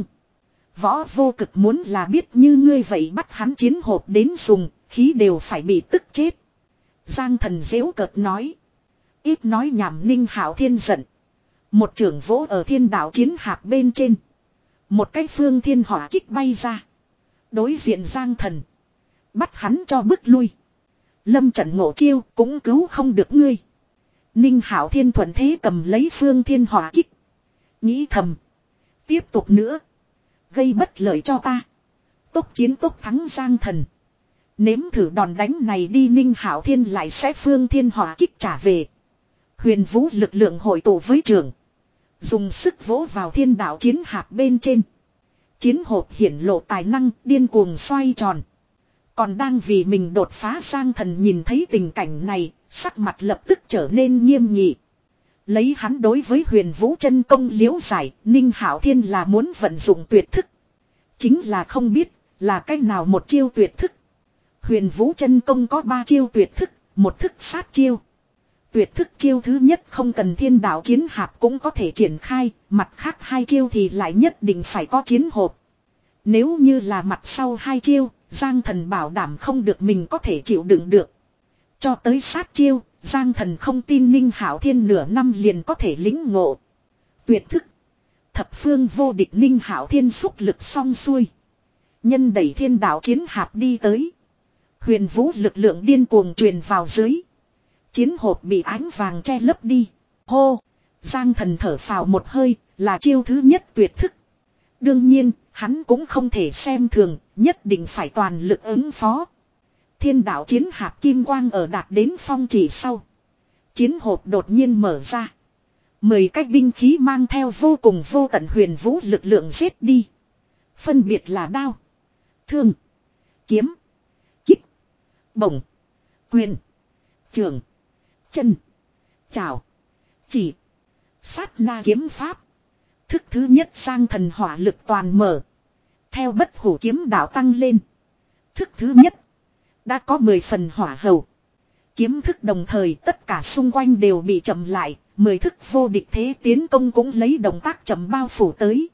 Võ Vô Cực muốn là biết như ngươi vậy bắt hắn chiến hộp đến dùng, khí đều phải bị tức chết. Giang Thần giễu cợt nói. Ít nói nhảm. Ninh Hạo Thiên giận. Một trưởng vỗ ở thiên đạo chiến hạp bên trên. Một cái phương thiên hỏa kích bay ra. Đối diện Giang Thần. Bắt hắn cho bước lui. Lâm trận ngộ chiêu cũng cứu không được ngươi. Ninh Hạo Thiên thuận thế cầm lấy phương thiên hỏa kích. Nghĩ thầm. Tiếp tục nữa. Gây bất lợi cho ta. Tốc chiến tốc thắng Giang Thần. Nếm thử đòn đánh này đi. Ninh Hạo Thiên lại sẽ phương thiên hỏa kích trả về. Huyền vũ lực lượng hội tụ với trường. Dùng sức vỗ vào thiên đạo chiến hạp bên trên. Chiến hộp hiển lộ tài năng điên cuồng xoay tròn. Còn đang vì mình đột phá Giang Thần nhìn thấy tình cảnh này, sắc mặt lập tức trở nên nghiêm nghị. Lấy hắn đối với huyền vũ chân công liễu giải, Ninh Hạo Thiên là muốn vận dụng tuyệt thức. Chính là không biết là cách nào một chiêu tuyệt thức. Huyền vũ chân công có ba chiêu tuyệt thức, một thức sát chiêu. Tuyệt thức chiêu thứ nhất không cần thiên đạo chiến hạp cũng có thể triển khai, mặt khác hai chiêu thì lại nhất định phải có chiến hộp. Nếu như là mặt sau hai chiêu, Giang Thần bảo đảm không được mình có thể chịu đựng được. Cho tới sát chiêu, Giang Thần không tin Ninh Hạo Thiên nửa năm liền có thể lĩnh ngộ. Tuyệt thức. Thập phương vô địch. Ninh Hạo Thiên xúc lực xong xuôi. Nhân đẩy thiên đạo chiến hạp đi tới. Huyền vũ lực lượng điên cuồng truyền vào dưới. Chiến hộp bị ánh vàng che lấp đi. Hô! Giang Thần thở phào một hơi, là chiêu thứ nhất tuyệt thức. Đương nhiên, hắn cũng không thể xem thường, nhất định phải toàn lực ứng phó. Thiên đạo chiến hạp kim quang ở đạt đến phong chỉ sau. Chiến hộp đột nhiên mở ra. Mười cái binh khí mang theo vô cùng vô tận huyền vũ lực lượng giết đi. Phân biệt là đao, thương, kiếm, kích, bổng, quyền, trường, chân, chảo, chỉ, sát na kiếm pháp. Thức thứ nhất Giang Thần hỏa lực toàn mở. Theo bất hủ kiếm đạo tăng lên. Thức thứ nhất. Đã có mười phần hỏa hầu. Kiếm thức đồng thời tất cả xung quanh đều bị chậm lại. Mười thức vô địch thế tiến công cũng lấy động tác chậm bao phủ tới.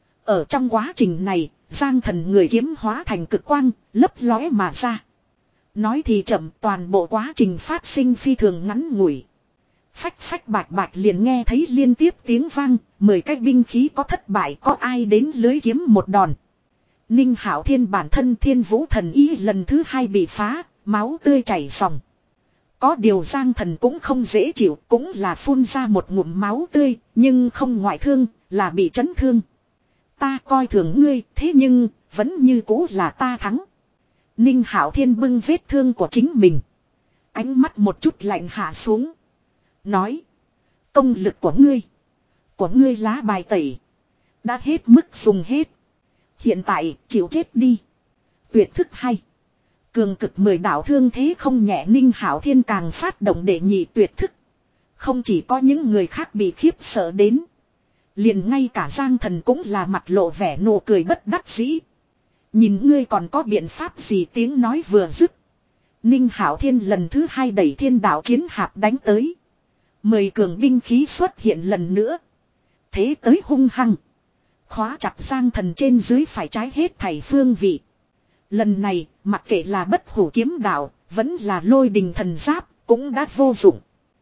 Ở trong quá trình này, Giang Thần người kiếm hóa thành cực quang, lấp lóe mà ra. Nói thì chậm, toàn bộ quá trình phát sinh phi thường ngắn ngủi. Phách phách bạch bạch liền nghe thấy liên tiếp tiếng vang, mười cái binh khí có thất bại có ai đến lưới kiếm một đòn. Ninh Hạo Thiên bản thân thiên vũ thần ý lần thứ hai bị phá, máu tươi chảy ròng. Có điều Giang Thần cũng không dễ chịu, cũng là phun ra một ngụm máu tươi, nhưng không ngoại thương, là bị chấn thương. Ta coi thường ngươi, thế nhưng, vẫn như cũ là ta thắng. Ninh Hạo Thiên bưng vết thương của chính mình. Ánh mắt một chút lạnh hạ xuống. Nói. Công lực của ngươi. Của ngươi lá bài tẩy. Đã hết mức dùng hết. Hiện tại chịu chết đi. Tuyệt thức hay. Cường cực mười đạo thương thế không nhẹ. Ninh Hạo Thiên càng phát động để nhị tuyệt thức. Không chỉ có những người khác bị khiếp sợ đến. Liền ngay cả Giang Thần cũng là mặt lộ vẻ nụ cười bất đắc dĩ. Nhìn ngươi còn có biện pháp gì? Tiếng nói vừa dứt. Ninh Hạo Thiên lần thứ hai đẩy thiên đạo chiến hạp đánh tới. Mười cường binh khí xuất hiện lần nữa. Thế tới hung hăng. Khóa chặt Giang Thần trên dưới phải trái hết thảy phương vị. Lần này, mặc kệ là bất hủ kiếm đạo, vẫn là lôi đình thần giáp, cũng đã vô dụng.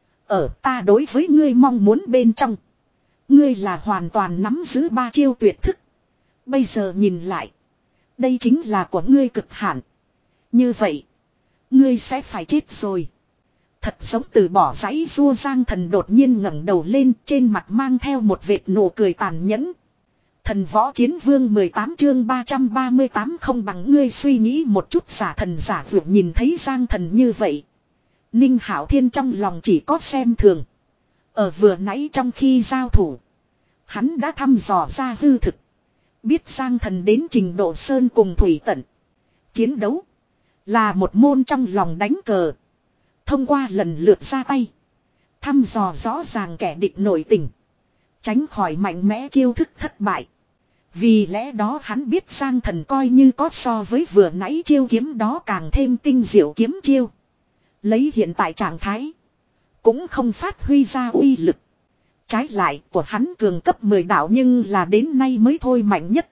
Ở ta đối với ngươi mong muốn bên trong. Ngươi là hoàn toàn nắm giữ ba chiêu tuyệt thức. Bây giờ nhìn lại. Đây chính là của ngươi cực hạn. Như vậy, ngươi sẽ phải chết rồi. Thật giống từ bỏ giấy rua. Giang Thần đột nhiên ngẩng đầu lên, trên mặt mang theo một vệt nụ cười tàn nhẫn. Thần võ chiến vương mười tám chương ba trăm ba mươi tám không bằng ngươi suy nghĩ một chút. Giả thần giả vượt nhìn thấy Giang Thần như vậy. Ninh Hạo Thiên trong lòng chỉ có xem thường. Ở vừa nãy trong khi giao thủ, hắn đã thăm dò ra hư thực. Biết Giang Thần đến trình độ sơn cùng thủy tận. Chiến đấu là một môn trong lòng đánh cờ. Thông qua lần lượt ra tay, Thăm dò rõ ràng kẻ địch nội tình. Tránh khỏi mạnh mẽ chiêu thức thất bại. Vì lẽ đó hắn biết Giang Thần coi như có so với vừa nãy chiêu kiếm đó càng thêm tinh diệu kiếm chiêu. Lấy hiện tại trạng thái. Cũng không phát huy ra uy lực. Trái lại của hắn cường cấp mười đạo nhưng là đến nay mới thôi mạnh nhất.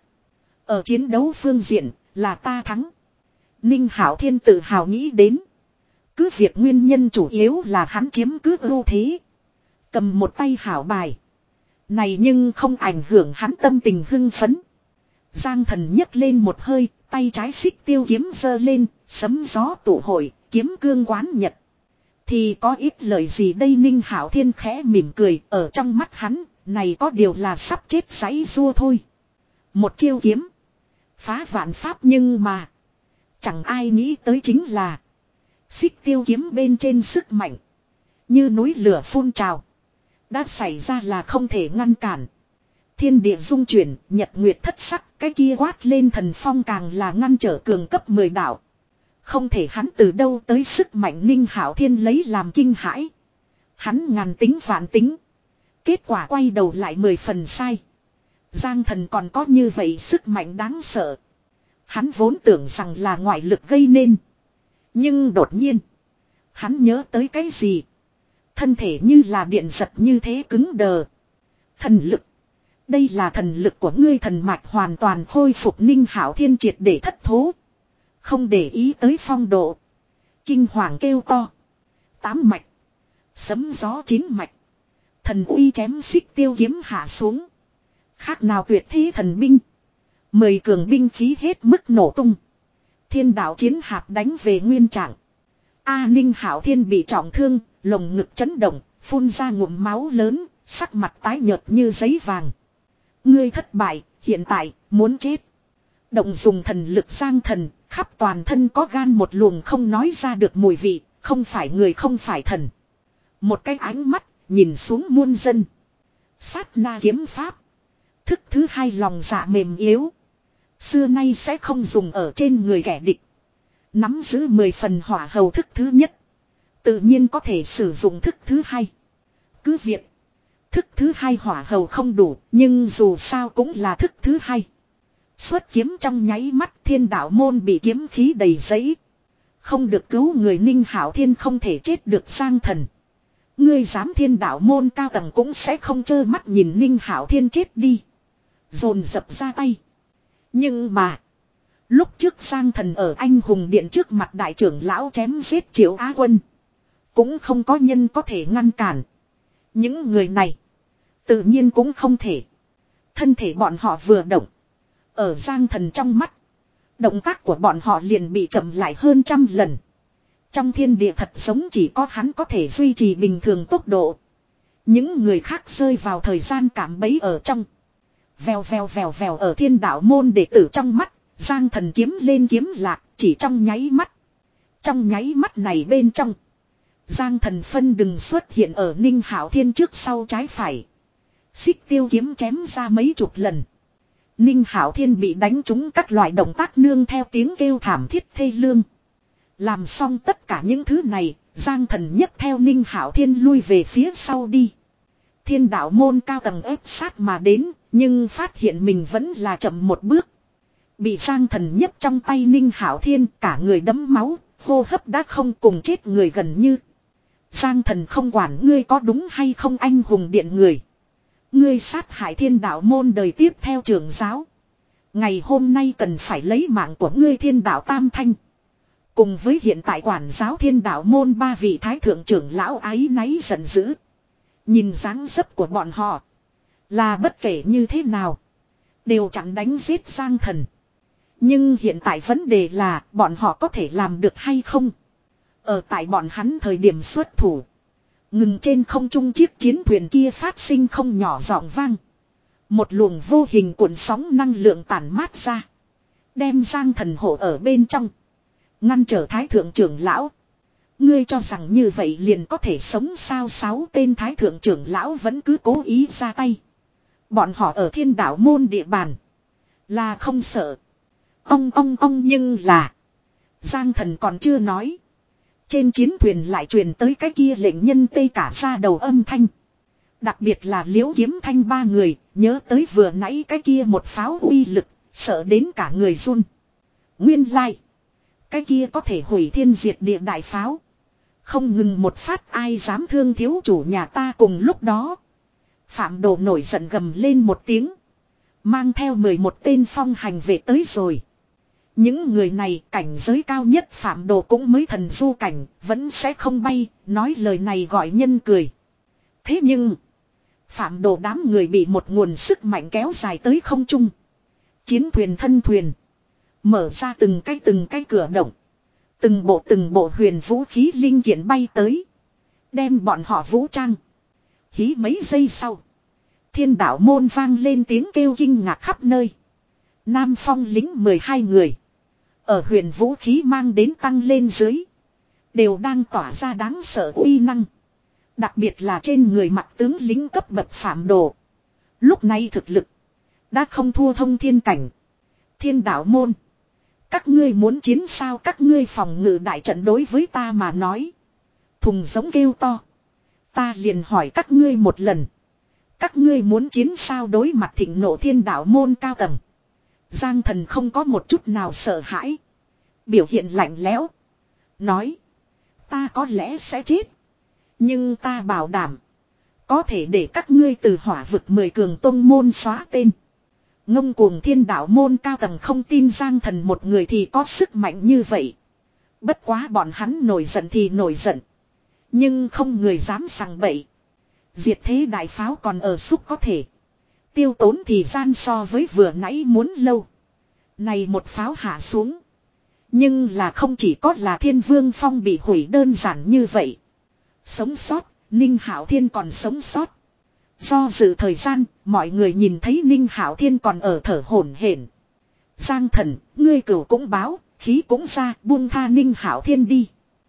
Ở chiến đấu phương diện là ta thắng. Ninh Hạo Thiên tự hào nghĩ đến. Cứ việc nguyên nhân chủ yếu là hắn chiếm cứ ưu thế. Cầm một tay hảo bài. Này nhưng không ảnh hưởng hắn tâm tình hưng phấn. Giang Thần nhấc lên một hơi, tay trái xích tiêu kiếm giơ lên, sấm gió tụ hội, kiếm cương quán nhật. Thì có ít lời gì đây Ninh Hạo Thiên khẽ mỉm cười, ở trong mắt hắn, này có điều là sắp chết giấy rua thôi. Một chiêu kiếm. Phá vạn pháp nhưng mà. Chẳng ai nghĩ tới chính là. Xích tiêu kiếm bên trên sức mạnh. Như núi lửa phun trào. Đã xảy ra là không thể ngăn cản. Thiên địa dung chuyển, nhật nguyệt thất sắc, cái kia quát lên thần phong càng là ngăn trở cường cấp mười đạo. Không thể hắn từ đâu tới sức mạnh Ninh Hạo Thiên lấy làm kinh hãi. Hắn ngàn tính vạn tính. Kết quả quay đầu lại mười phần sai. Giang Thần còn có như vậy sức mạnh đáng sợ. Hắn vốn tưởng rằng là ngoại lực gây nên. Nhưng đột nhiên. Hắn nhớ tới cái gì? Thân thể như là điện giật như thế cứng đờ. Thần lực. Đây là thần lực của ngươi thần mạch hoàn toàn khôi phục Ninh Hạo Thiên triệt để thất thố. Không để ý tới phong độ. Kinh hoàng kêu to. Tám mạch. Sấm gió chín mạch. Thần uy chém xích tiêu kiếm hạ xuống. Khác nào tuyệt thế thần binh. Mười cường binh khí hết mức nổ tung. Thiên đạo chiến hạp đánh về nguyên trạng. A Ninh Hạo Thiên bị trọng thương, lồng ngực chấn động, phun ra ngụm máu lớn, sắc mặt tái nhợt như giấy vàng. Ngươi thất bại, hiện tại, muốn chết. Động dùng thần lực Giang Thần, khắp toàn thân có gan một luồng không nói ra được mùi vị, không phải người không phải thần. Một cái ánh mắt, nhìn xuống muôn dân. Sát na kiếm pháp. Thức thứ hai lòng dạ mềm yếu. Xưa nay sẽ không dùng ở trên người kẻ địch. Nắm giữ mười phần hỏa hầu thức thứ nhất. Tự nhiên có thể sử dụng thức thứ hai. Cứ việc. Thức thứ hai hỏa hầu không đủ. Nhưng dù sao cũng là thức thứ hai. Xuất kiếm trong nháy mắt thiên đạo môn bị kiếm khí đầy giấy. Không được cứu người Ninh Hạo Thiên không thể chết được Giang Thần. Ngươi dám thiên đạo môn cao tầng cũng sẽ không trơ mắt nhìn Ninh Hạo Thiên chết đi. Dồn dập ra tay. Nhưng mà. Lúc trước Giang Thần ở anh hùng điện trước mặt đại trưởng lão chém giết Triệu Á Quân. Cũng không có nhân có thể ngăn cản. Những người này. Tự nhiên cũng không thể. Thân thể bọn họ vừa động. Ở Giang Thần trong mắt. Động tác của bọn họ liền bị chậm lại hơn trăm lần. Trong thiên địa thật giống chỉ có hắn có thể duy trì bình thường tốc độ. Những người khác rơi vào thời gian cảm bấy ở trong. Vèo vèo vèo vèo ở thiên đạo môn đệ tử trong mắt. Giang Thần kiếm lên kiếm lạc chỉ trong nháy mắt. Trong nháy mắt này bên trong. Giang Thần phân đừng xuất hiện ở Ninh Hạo Thiên trước sau trái phải. Xích tiêu kiếm chém ra mấy chục lần. Ninh Hạo Thiên bị đánh trúng các loại động tác nương theo tiếng kêu thảm thiết thê lương. Làm xong tất cả những thứ này, Giang Thần nhấc theo Ninh Hạo Thiên lui về phía sau đi. Thiên đạo môn cao tầng ép sát mà đến, nhưng phát hiện mình vẫn là chậm một bước. Bị Giang Thần nhấc trong tay Ninh Hạo Thiên, cả người đẫm máu, hô hấp đã không cùng chết người gần như. Giang Thần không quản ngươi có đúng hay không anh hùng điện người. Ngươi sát hại thiên đạo môn đời tiếp theo trưởng giáo. Ngày hôm nay cần phải lấy mạng của ngươi thiên đạo tam thanh. Cùng với hiện tại quản giáo thiên đạo môn ba vị thái thượng trưởng lão ái náy giận dữ. Nhìn dáng dấp của bọn họ. Là bất kể như thế nào. Đều chẳng đánh giết Giang Thần. Nhưng hiện tại vấn đề là bọn họ có thể làm được hay không. Ở tại bọn hắn thời điểm xuất thủ. Ngừng trên không trung chiếc chiến thuyền kia phát sinh không nhỏ giọng vang. Một luồng vô hình cuộn sóng năng lượng tản mát ra. Đem Giang Thần hộ ở bên trong. Ngăn trở thái thượng trưởng lão. Ngươi cho rằng như vậy liền có thể sống sao? Sáu tên thái thượng trưởng lão vẫn cứ cố ý ra tay. Bọn họ ở thiên đạo môn địa bàn. Là không sợ. Ong ong ong nhưng là. Giang Thần còn chưa nói. Trên chiến thuyền lại truyền tới cái kia lệnh nhân tê cả ra đầu âm thanh. Đặc biệt là Liễu Kiếm Thanh ba người, nhớ tới vừa nãy cái kia một pháo uy lực, sợ đến cả người run. Nguyên lai, cái kia có thể hủy thiên diệt địa đại pháo. Không ngừng một phát ai dám thương thiếu chủ nhà ta. Cùng lúc đó, Phạm Đồ nổi giận gầm lên một tiếng, mang theo mười một tên phong hành vệ tới rồi. Những người này cảnh giới cao nhất Phạm Đồ cũng mới thần du cảnh, vẫn sẽ không bay, nói lời này gọi nhân cười. Thế nhưng, Phạm Đồ đám người bị một nguồn sức mạnh kéo dài tới không trung. Chiến thuyền thân thuyền, mở ra từng cái từng cái cửa động. Từng bộ từng bộ huyền vũ khí linh kiện bay tới, đem bọn họ vũ trang. Hí mấy giây sau, Thiên Đạo môn vang lên tiếng kêu kinh ngạc khắp nơi. Nam Phong lính mười hai người, ở huyền vũ khí mang đến tăng lên dưới, đều đang tỏa ra đáng sợ uy năng. Đặc biệt là trên người mặt tướng lính cấp bậc Phạm Đồ, lúc này thực lực đã không thua thông thiên cảnh. Thiên Đạo môn, các ngươi muốn chiến sao? Các ngươi phòng ngự đại trận đối với ta mà nói thùng giống kêu to. Ta liền hỏi các ngươi một lần, các ngươi muốn chiến sao? Đối mặt thịnh nộ Thiên Đạo môn cao tầng, Giang Thần không có một chút nào sợ hãi, biểu hiện lạnh lẽo, nói: ta có lẽ sẽ chết, nhưng ta bảo đảm có thể để các ngươi từ hỏa vực mười cường tông môn xóa tên. Ngông cuồng Thiên Đạo môn cao tầng không tin Giang Thần một người thì có sức mạnh như vậy. Bất quá bọn hắn nổi giận thì nổi giận, nhưng không người dám sằng bậy. Diệt thế đại pháo còn ở xúc có thể, tiêu tốn thời gian so với vừa nãy muốn lâu. Này một pháo hạ xuống, nhưng là không chỉ có là Thiên Vương Phong bị hủy đơn giản như vậy. Sống sót, Ninh Hạo Thiên còn sống sót. Do dự thời gian, mọi người nhìn thấy Ninh Hạo Thiên còn ở thở hổn hển. Giang Thần, ngươi cửu cũng báo, khí cũng ra, buông tha Ninh Hạo Thiên đi.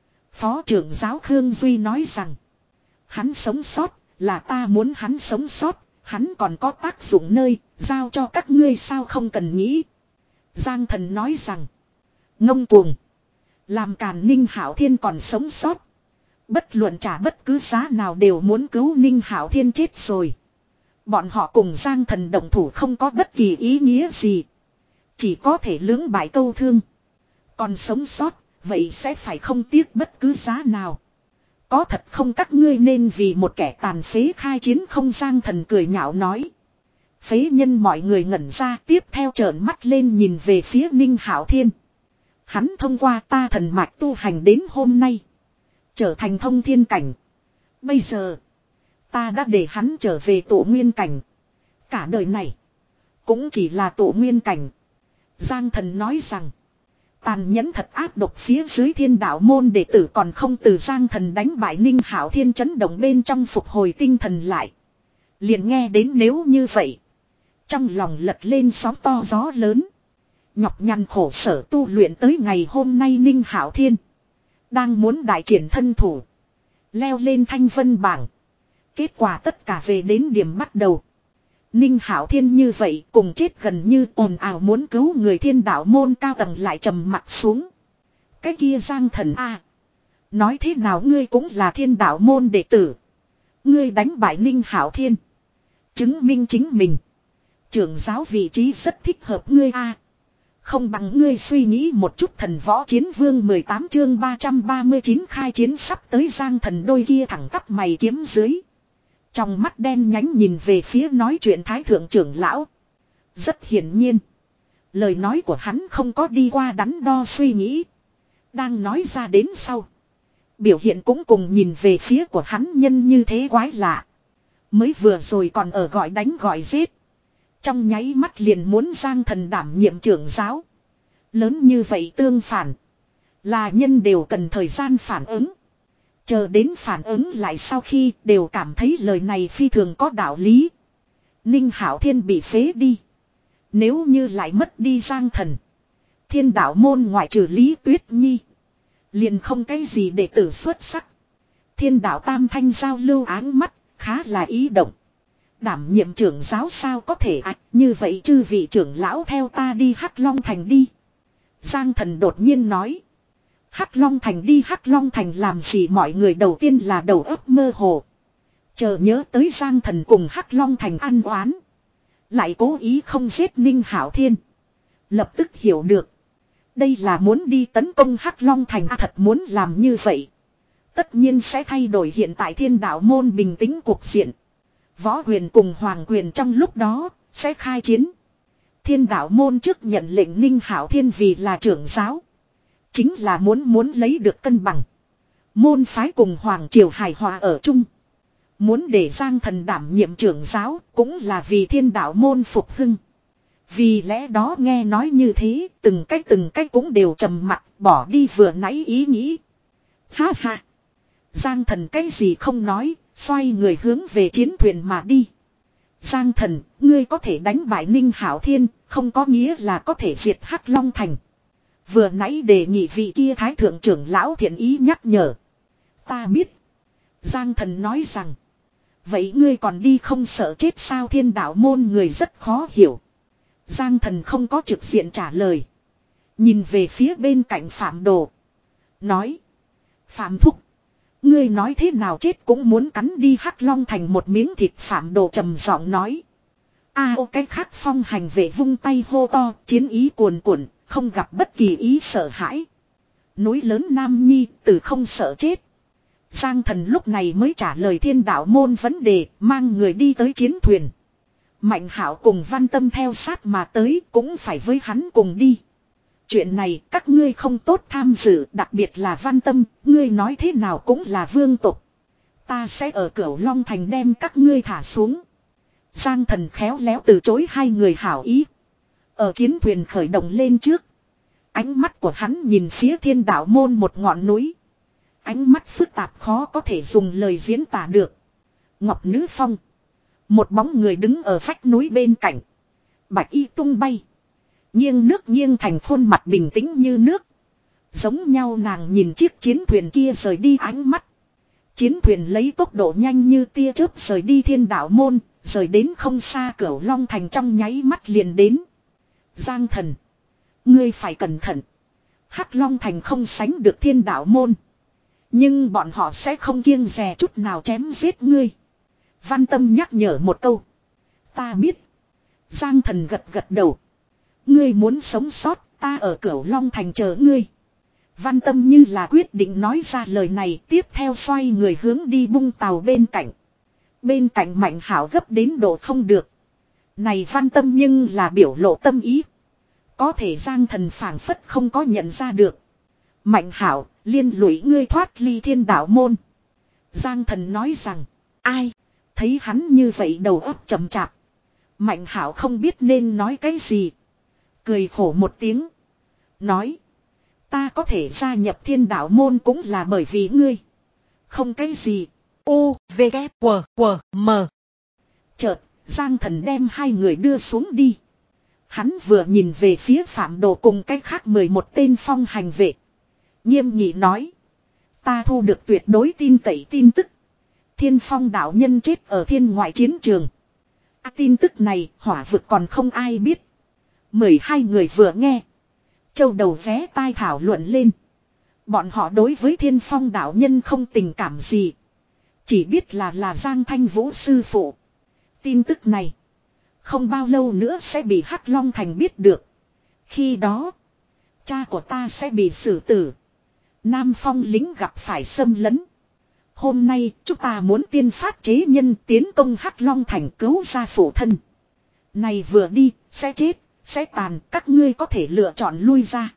Phó trưởng giáo Khương Duy nói rằng, hắn sống sót, là ta muốn hắn sống sót, hắn còn có tác dụng nơi, giao cho các ngươi sao không cần nghĩ. Giang Thần nói rằng, ngông cuồng, làm càn Ninh Hạo Thiên còn sống sót. Bất luận trả bất cứ giá nào đều muốn cứu Ninh Hạo Thiên chết rồi. Bọn họ cùng Giang Thần động thủ không có bất kỳ ý nghĩa gì, chỉ có thể lưỡng bại câu thương. Còn sống sót, vậy sẽ phải không tiếc bất cứ giá nào. Có thật không các ngươi nên vì một kẻ tàn phế khai chiến không? Giang Thần cười nhạo nói. Phế nhân mọi người ngẩn ra, tiếp theo trợn mắt lên nhìn về phía Ninh Hạo Thiên. Hắn thông qua ta thần mạch tu hành đến hôm nay, trở thành thông thiên cảnh. Bây giờ, ta đã để hắn trở về tụ nguyên cảnh. Cả đời này, cũng chỉ là tụ nguyên cảnh. Giang Thần nói rằng, tàn nhẫn thật ác độc phía dưới Thiên Đạo môn đệ tử còn không từ Giang Thần đánh bại Ninh Hạo Thiên chấn động bên trong phục hồi tinh thần lại. Liền nghe đến nếu như vậy, trong lòng lật lên sóng to gió lớn. Nhọc nhằn khổ sở tu luyện tới ngày hôm nay Ninh Hạo Thiên đang muốn đại triển thân thủ, leo lên thanh vân bảng. Kết quả tất cả về đến điểm bắt đầu. Ninh Hạo Thiên như vậy cùng chết gần như ồn ào muốn cứu người Thiên Đạo môn cao tầng lại trầm mặt xuống. Cái kia Giang Thần a, nói thế nào ngươi cũng là Thiên Đạo môn đệ tử. Ngươi đánh bại Ninh Hạo Thiên, chứng minh chính mình. Trưởng giáo vị trí rất thích hợp ngươi a. Không bằng ngươi suy nghĩ một chút. Thần võ chiến vương mười tám chương ba trăm ba mươi chín khai chiến sắp tới. Giang Thần đôi kia thẳng tắp mày kiếm dưới, trong mắt đen nhánh nhìn về phía nói chuyện thái thượng trưởng lão. Rất hiển nhiên, lời nói của hắn không có đi qua đắn đo suy nghĩ. Đang nói ra đến sau, biểu hiện cũng cùng nhìn về phía của hắn nhân như thế quái lạ. Mới vừa rồi còn ở gọi đánh gọi giết, trong nháy mắt liền muốn Giang Thần đảm nhiệm trưởng giáo. Lớn như vậy tương phản, là nhân đều cần thời gian phản ứng. Chờ đến phản ứng lại sau khi đều cảm thấy lời này phi thường có đạo lý. Ninh Hạo Thiên bị phế đi, nếu như lại mất đi Giang Thần, Thiên Đạo môn ngoại trừ Lý Tuyết Nhi, liền không cái gì đệ tử xuất sắc. Thiên Đạo tam thanh giao lưu áng mắt, khá là ý động. Đảm nhiệm trưởng giáo sao có thể ạ, à, như vậy chư vị trưởng lão theo ta đi Hắc Long Thành đi. Giang Thần đột nhiên nói. Hắc Long Thành đi Hắc Long Thành làm gì mọi người đầu tiên là đầu óc mơ hồ. Chờ nhớ tới Giang Thần cùng Hắc Long Thành ăn oán. Lại cố ý không giết Ninh Hạo Thiên. Lập tức hiểu được. Đây là muốn đi tấn công Hắc Long Thành à, thật muốn làm như vậy. Tất nhiên sẽ thay đổi hiện tại Thiên Đạo môn bình tĩnh cuộc diện. Võ quyền cùng hoàng quyền trong lúc đó sẽ khai chiến. Thiên Đạo môn trước nhận lệnh Ninh Hạo Thiên vì là trưởng giáo. Chính là muốn muốn lấy được cân bằng. Môn phái cùng hoàng triều hài hòa ở chung. Muốn để Giang Thần đảm nhiệm trưởng giáo cũng là vì Thiên Đạo môn phục hưng. Vì lẽ đó nghe nói như thế, từng cách từng cách cũng đều trầm mặc, bỏ đi vừa nãy ý nghĩ. Ha ha! Giang Thần cái gì không nói, xoay người hướng về chiến thuyền mà đi. Giang Thần, ngươi có thể đánh bại Ninh Hạo Thiên, không có nghĩa là có thể diệt Hắc Long Thành. Vừa nãy đề nghị vị kia thái thượng trưởng lão thiện ý nhắc nhở. Ta biết. Giang Thần nói rằng. Vậy ngươi còn đi không sợ chết sao? Thiên Đạo môn người rất khó hiểu. Giang Thần không có trực diện trả lời. Nhìn về phía bên cạnh Phạm Đồ. Nói. Phạm Thúc. Ngươi nói thế nào chết cũng muốn cắn đi Hắc Long Thành một miếng thịt. Phạm Đồ trầm giọng nói. A ô cái khác phong hành vệ vung tay hô to. Chiến ý cuồn cuộn. Không gặp bất kỳ ý sợ hãi. Núi lớn Nam Nhi từ không sợ chết. Giang Thần lúc này mới trả lời Thiên Đạo môn vấn đề. Mang người đi tới chiến thuyền. Mạnh Hạo cùng Văn Tâm theo sát mà tới cũng phải với hắn cùng đi. Chuyện này các ngươi không tốt tham dự, đặc biệt là Văn Tâm, ngươi nói thế nào cũng là vương tộc. Ta sẽ ở Cửu Long Thành đem các ngươi thả xuống. Giang Thần khéo léo từ chối hai người hảo ý. Ở chiến thuyền khởi động lên trước. Ánh mắt của hắn nhìn phía Thiên Đạo môn một ngọn núi. Ánh mắt phức tạp khó có thể dùng lời diễn tả được. Ngọc Nữ Phong. Một bóng người đứng ở vách núi bên cạnh. Bạch y tung bay. Nghiêng nước nghiêng thành khuôn mặt bình tĩnh như nước. Giống nhau nàng nhìn chiếc chiến thuyền kia rời đi ánh mắt. Chiến thuyền lấy tốc độ nhanh như tia chớp rời đi Thiên Đạo môn. Rời đến không xa Cửu Long Thành trong nháy mắt liền đến. Giang Thần. Ngươi phải cẩn thận. Hắc Long Thành không sánh được Thiên Đạo môn. Nhưng bọn họ sẽ không kiêng dè chút nào chém giết ngươi. Văn Tâm nhắc nhở một câu. Ta biết. Giang Thần gật gật đầu. Ngươi muốn sống sót, ta ở Cửu Long Thành chờ ngươi. Văn Tâm như là quyết định nói ra lời này, tiếp theo xoay người hướng đi bung tàu bên cạnh. Bên cạnh Mạnh Hạo gấp đến độ không được. Này Văn Tâm nhưng là biểu lộ tâm ý. Có thể Giang Thần phảng phất không có nhận ra được. Mạnh Hạo, liên lụy ngươi thoát ly Thiên Đạo môn. Giang Thần nói rằng, ai? Thấy hắn như vậy đầu óc chậm chạp. Mạnh Hạo không biết nên nói cái gì. Cười khổ một tiếng. Nói. Ta có thể gia nhập Thiên Đạo môn cũng là bởi vì ngươi. Không cái gì. U, V, K, W, W, M. Chợt, Giang Thần đem hai người đưa xuống đi. Hắn vừa nhìn về phía Phạm Đồ cùng cái khác mười một tên phong hành vệ. Nghiêm nghị nói. Ta thu được tuyệt đối tin cậy tin tức. Thiên Phong đạo nhân chết ở thiên ngoại chiến trường. À, tin tức này hỏa vực còn không ai biết. Mười hai người vừa nghe. Châu đầu vé tai thảo luận lên. Bọn họ đối với Thiên Phong đạo nhân không tình cảm gì. Chỉ biết là là Giang Thanh Vũ sư phụ. Tin tức này. Không bao lâu nữa sẽ bị Hắc Long Thành biết được. Khi đó. Cha của ta sẽ bị xử tử. Nam Phong lính gặp phải xâm lấn. Hôm nay chúng ta muốn tiên phát chế nhân tiến công Hắc Long Thành cứu ra phụ thân. Này vừa đi, sẽ chết, sẽ tàn, các ngươi có thể lựa chọn lui ra.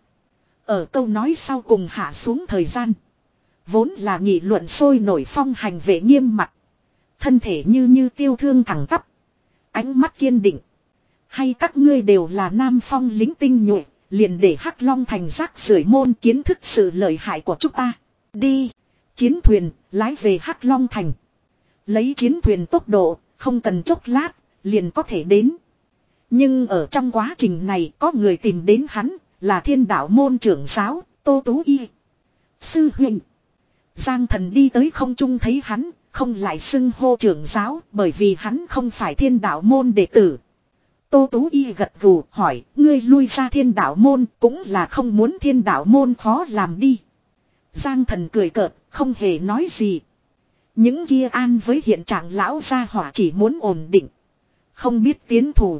Ở câu nói sau cùng hạ xuống thời gian. Vốn là nghị luận sôi nổi phong hành vệ nghiêm mặt. Thân thể như như tiêu thương thẳng tắp. Ánh mắt kiên định. Hay các ngươi đều là Nam Phong lính tinh nhuệ, liền để Hắc Long Thành rác rưởi môn kiến thức sự lợi hại của chúng ta. Đi. Chiến thuyền, lái về Hắc Long Thành. Lấy chiến thuyền tốc độ, không cần chốc lát, liền có thể đến. Nhưng ở trong quá trình này có người tìm đến hắn, là Thiên Đạo môn trưởng giáo, Tô Tú Y. Sư huynh. Giang Thần đi tới không trung thấy hắn, không lại xưng hô trưởng giáo, bởi vì hắn không phải Thiên Đạo môn đệ tử. Tô Tú Y gật gù hỏi, ngươi lui ra Thiên Đạo môn cũng là không muốn Thiên Đạo môn khó làm đi. Giang Thần cười cợt, không hề nói gì. Những kia an với hiện trạng lão gia hỏa chỉ muốn ổn định. Không biết tiến thủ.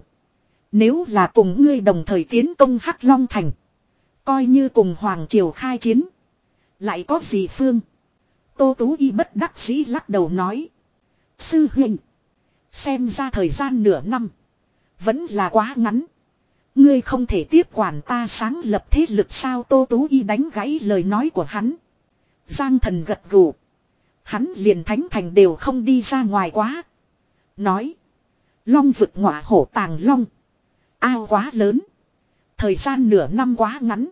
Nếu là cùng ngươi đồng thời tiến công Hắc Long Thành. Coi như cùng Hoàng Triều khai chiến. Lại có gì phương? Tô Tú Y bất đắc dĩ lắc đầu nói. Sư huynh. Xem ra thời gian nửa năm. Vẫn là quá ngắn. Ngươi không thể tiếp quản ta sáng lập thế lực sao? Tô Tú Y đánh gãy lời nói của hắn. Giang Thần gật gù. Hắn liền thánh thành đều không đi ra ngoài quá. Nói. Long vực ngọa hổ tàng long. Ao quá lớn. Thời gian nửa năm quá ngắn.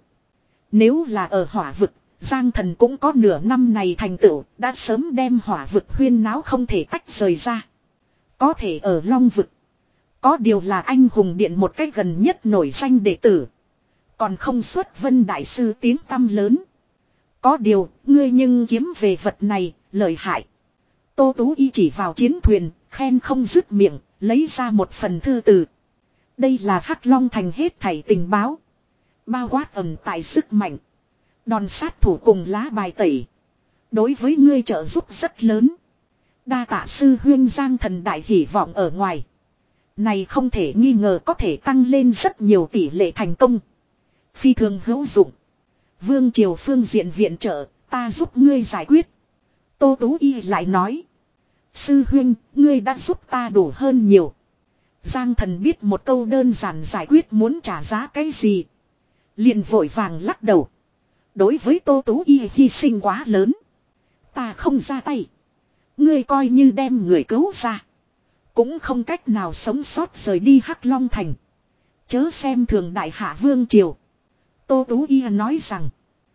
Nếu là ở hỏa vực, Giang Thần cũng có nửa năm này thành tựu, đã sớm đem hỏa vực huyên náo không thể tách rời ra. Có thể ở long vực. Có điều là anh hùng điện một cách gần nhất nổi danh đệ tử. Còn không xuất Vân Đại Sư tiếng tăm lớn. Có điều, ngươi nhưng kiếm về vật này, lợi hại. Tô Tú Y chỉ vào chiến thuyền, khen không dứt miệng, lấy ra một phần thư từ. Đây là Hắc Long Thành hết thảy tình báo. Bao quát ẩn tại sức mạnh. Đòn sát thủ cùng lá bài tẩy. Đối với ngươi trợ giúp rất lớn. Đa tạ sư huyên. Giang Thần đại hỉ vọng ở ngoài. Này không thể nghi ngờ có thể tăng lên rất nhiều tỷ lệ thành công. Phi thường hữu dụng. Vương Triều phương diện viện trợ, ta giúp ngươi giải quyết. Tô Tú Y lại nói. Sư huynh, ngươi đã giúp ta đủ hơn nhiều. Giang Thần biết một câu đơn giản giải quyết muốn trả giá cái gì. Liền vội vàng lắc đầu. Đối với Tô Tú Y hy sinh quá lớn. Ta không ra tay. Ngươi coi như đem người cứu ra. Cũng không cách nào sống sót rời đi Hắc Long Thành. Chớ xem thường đại hạ Vương Triều. Tô Tú Y nói rằng.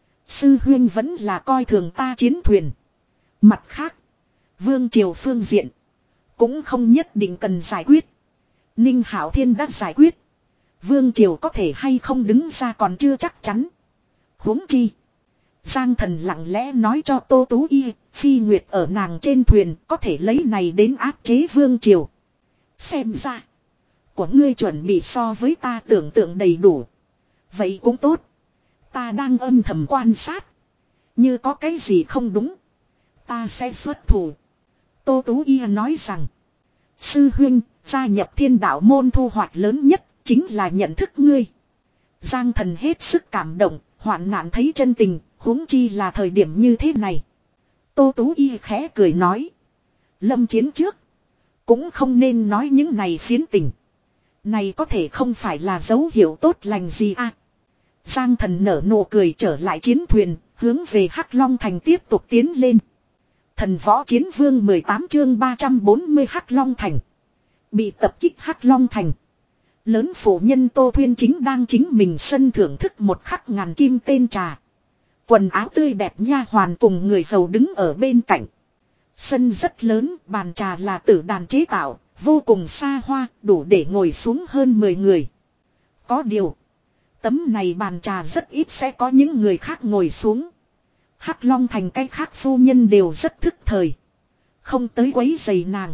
Sư huyên vẫn là coi thường ta chiến thuyền. Mặt khác. Vương Triều phương diện. Cũng không nhất định cần giải quyết. Ninh Hạo Thiên đã giải quyết. Vương Triều có thể hay không đứng ra còn chưa chắc chắn. Huống chi. Giang Thần lặng lẽ nói cho Tô Tú Y. Phi Nguyệt ở nàng trên thuyền có thể lấy này đến áp chế Vương Triều. Xem ra. Của ngươi chuẩn bị so với ta tưởng tượng đầy đủ. Vậy cũng tốt. Ta đang âm thầm quan sát. Như có cái gì không đúng. Ta sẽ xuất thủ. Tô Tú Y nói rằng. Sư huynh, gia nhập thiên đạo môn thu hoạch lớn nhất chính là nhận thức ngươi. Giang Thần hết sức cảm động, hoạn nạn thấy chân tình, huống chi là thời điểm như thế này. Tô Tú Y khẽ cười nói. Lâm chiến trước. Cũng không nên nói những này phiến tình. Này có thể không phải là dấu hiệu tốt lành gì à. Giang Thần nở nụ cười trở lại chiến thuyền, hướng về Hắc Long Thành tiếp tục tiến lên. Thần võ chiến vương mười tám chương ba trăm bốn mươi Hắc Long Thành. Bị tập kích Hắc Long Thành. Lớn phụ nhân Tô Thuyên chính đang chính mình sân thưởng thức một khắc ngàn kim tên trà. Quần áo tươi đẹp nha hoàn cùng người hầu đứng ở bên cạnh. Sân rất lớn, bàn trà là tử đàn chế tạo, vô cùng xa hoa, đủ để ngồi xuống hơn mười người. Có điều, tấm này bàn trà rất ít sẽ có những người khác ngồi xuống. Hắc Long Thành cái khác phu nhân đều rất thức thời. Không tới quấy rầy nàng.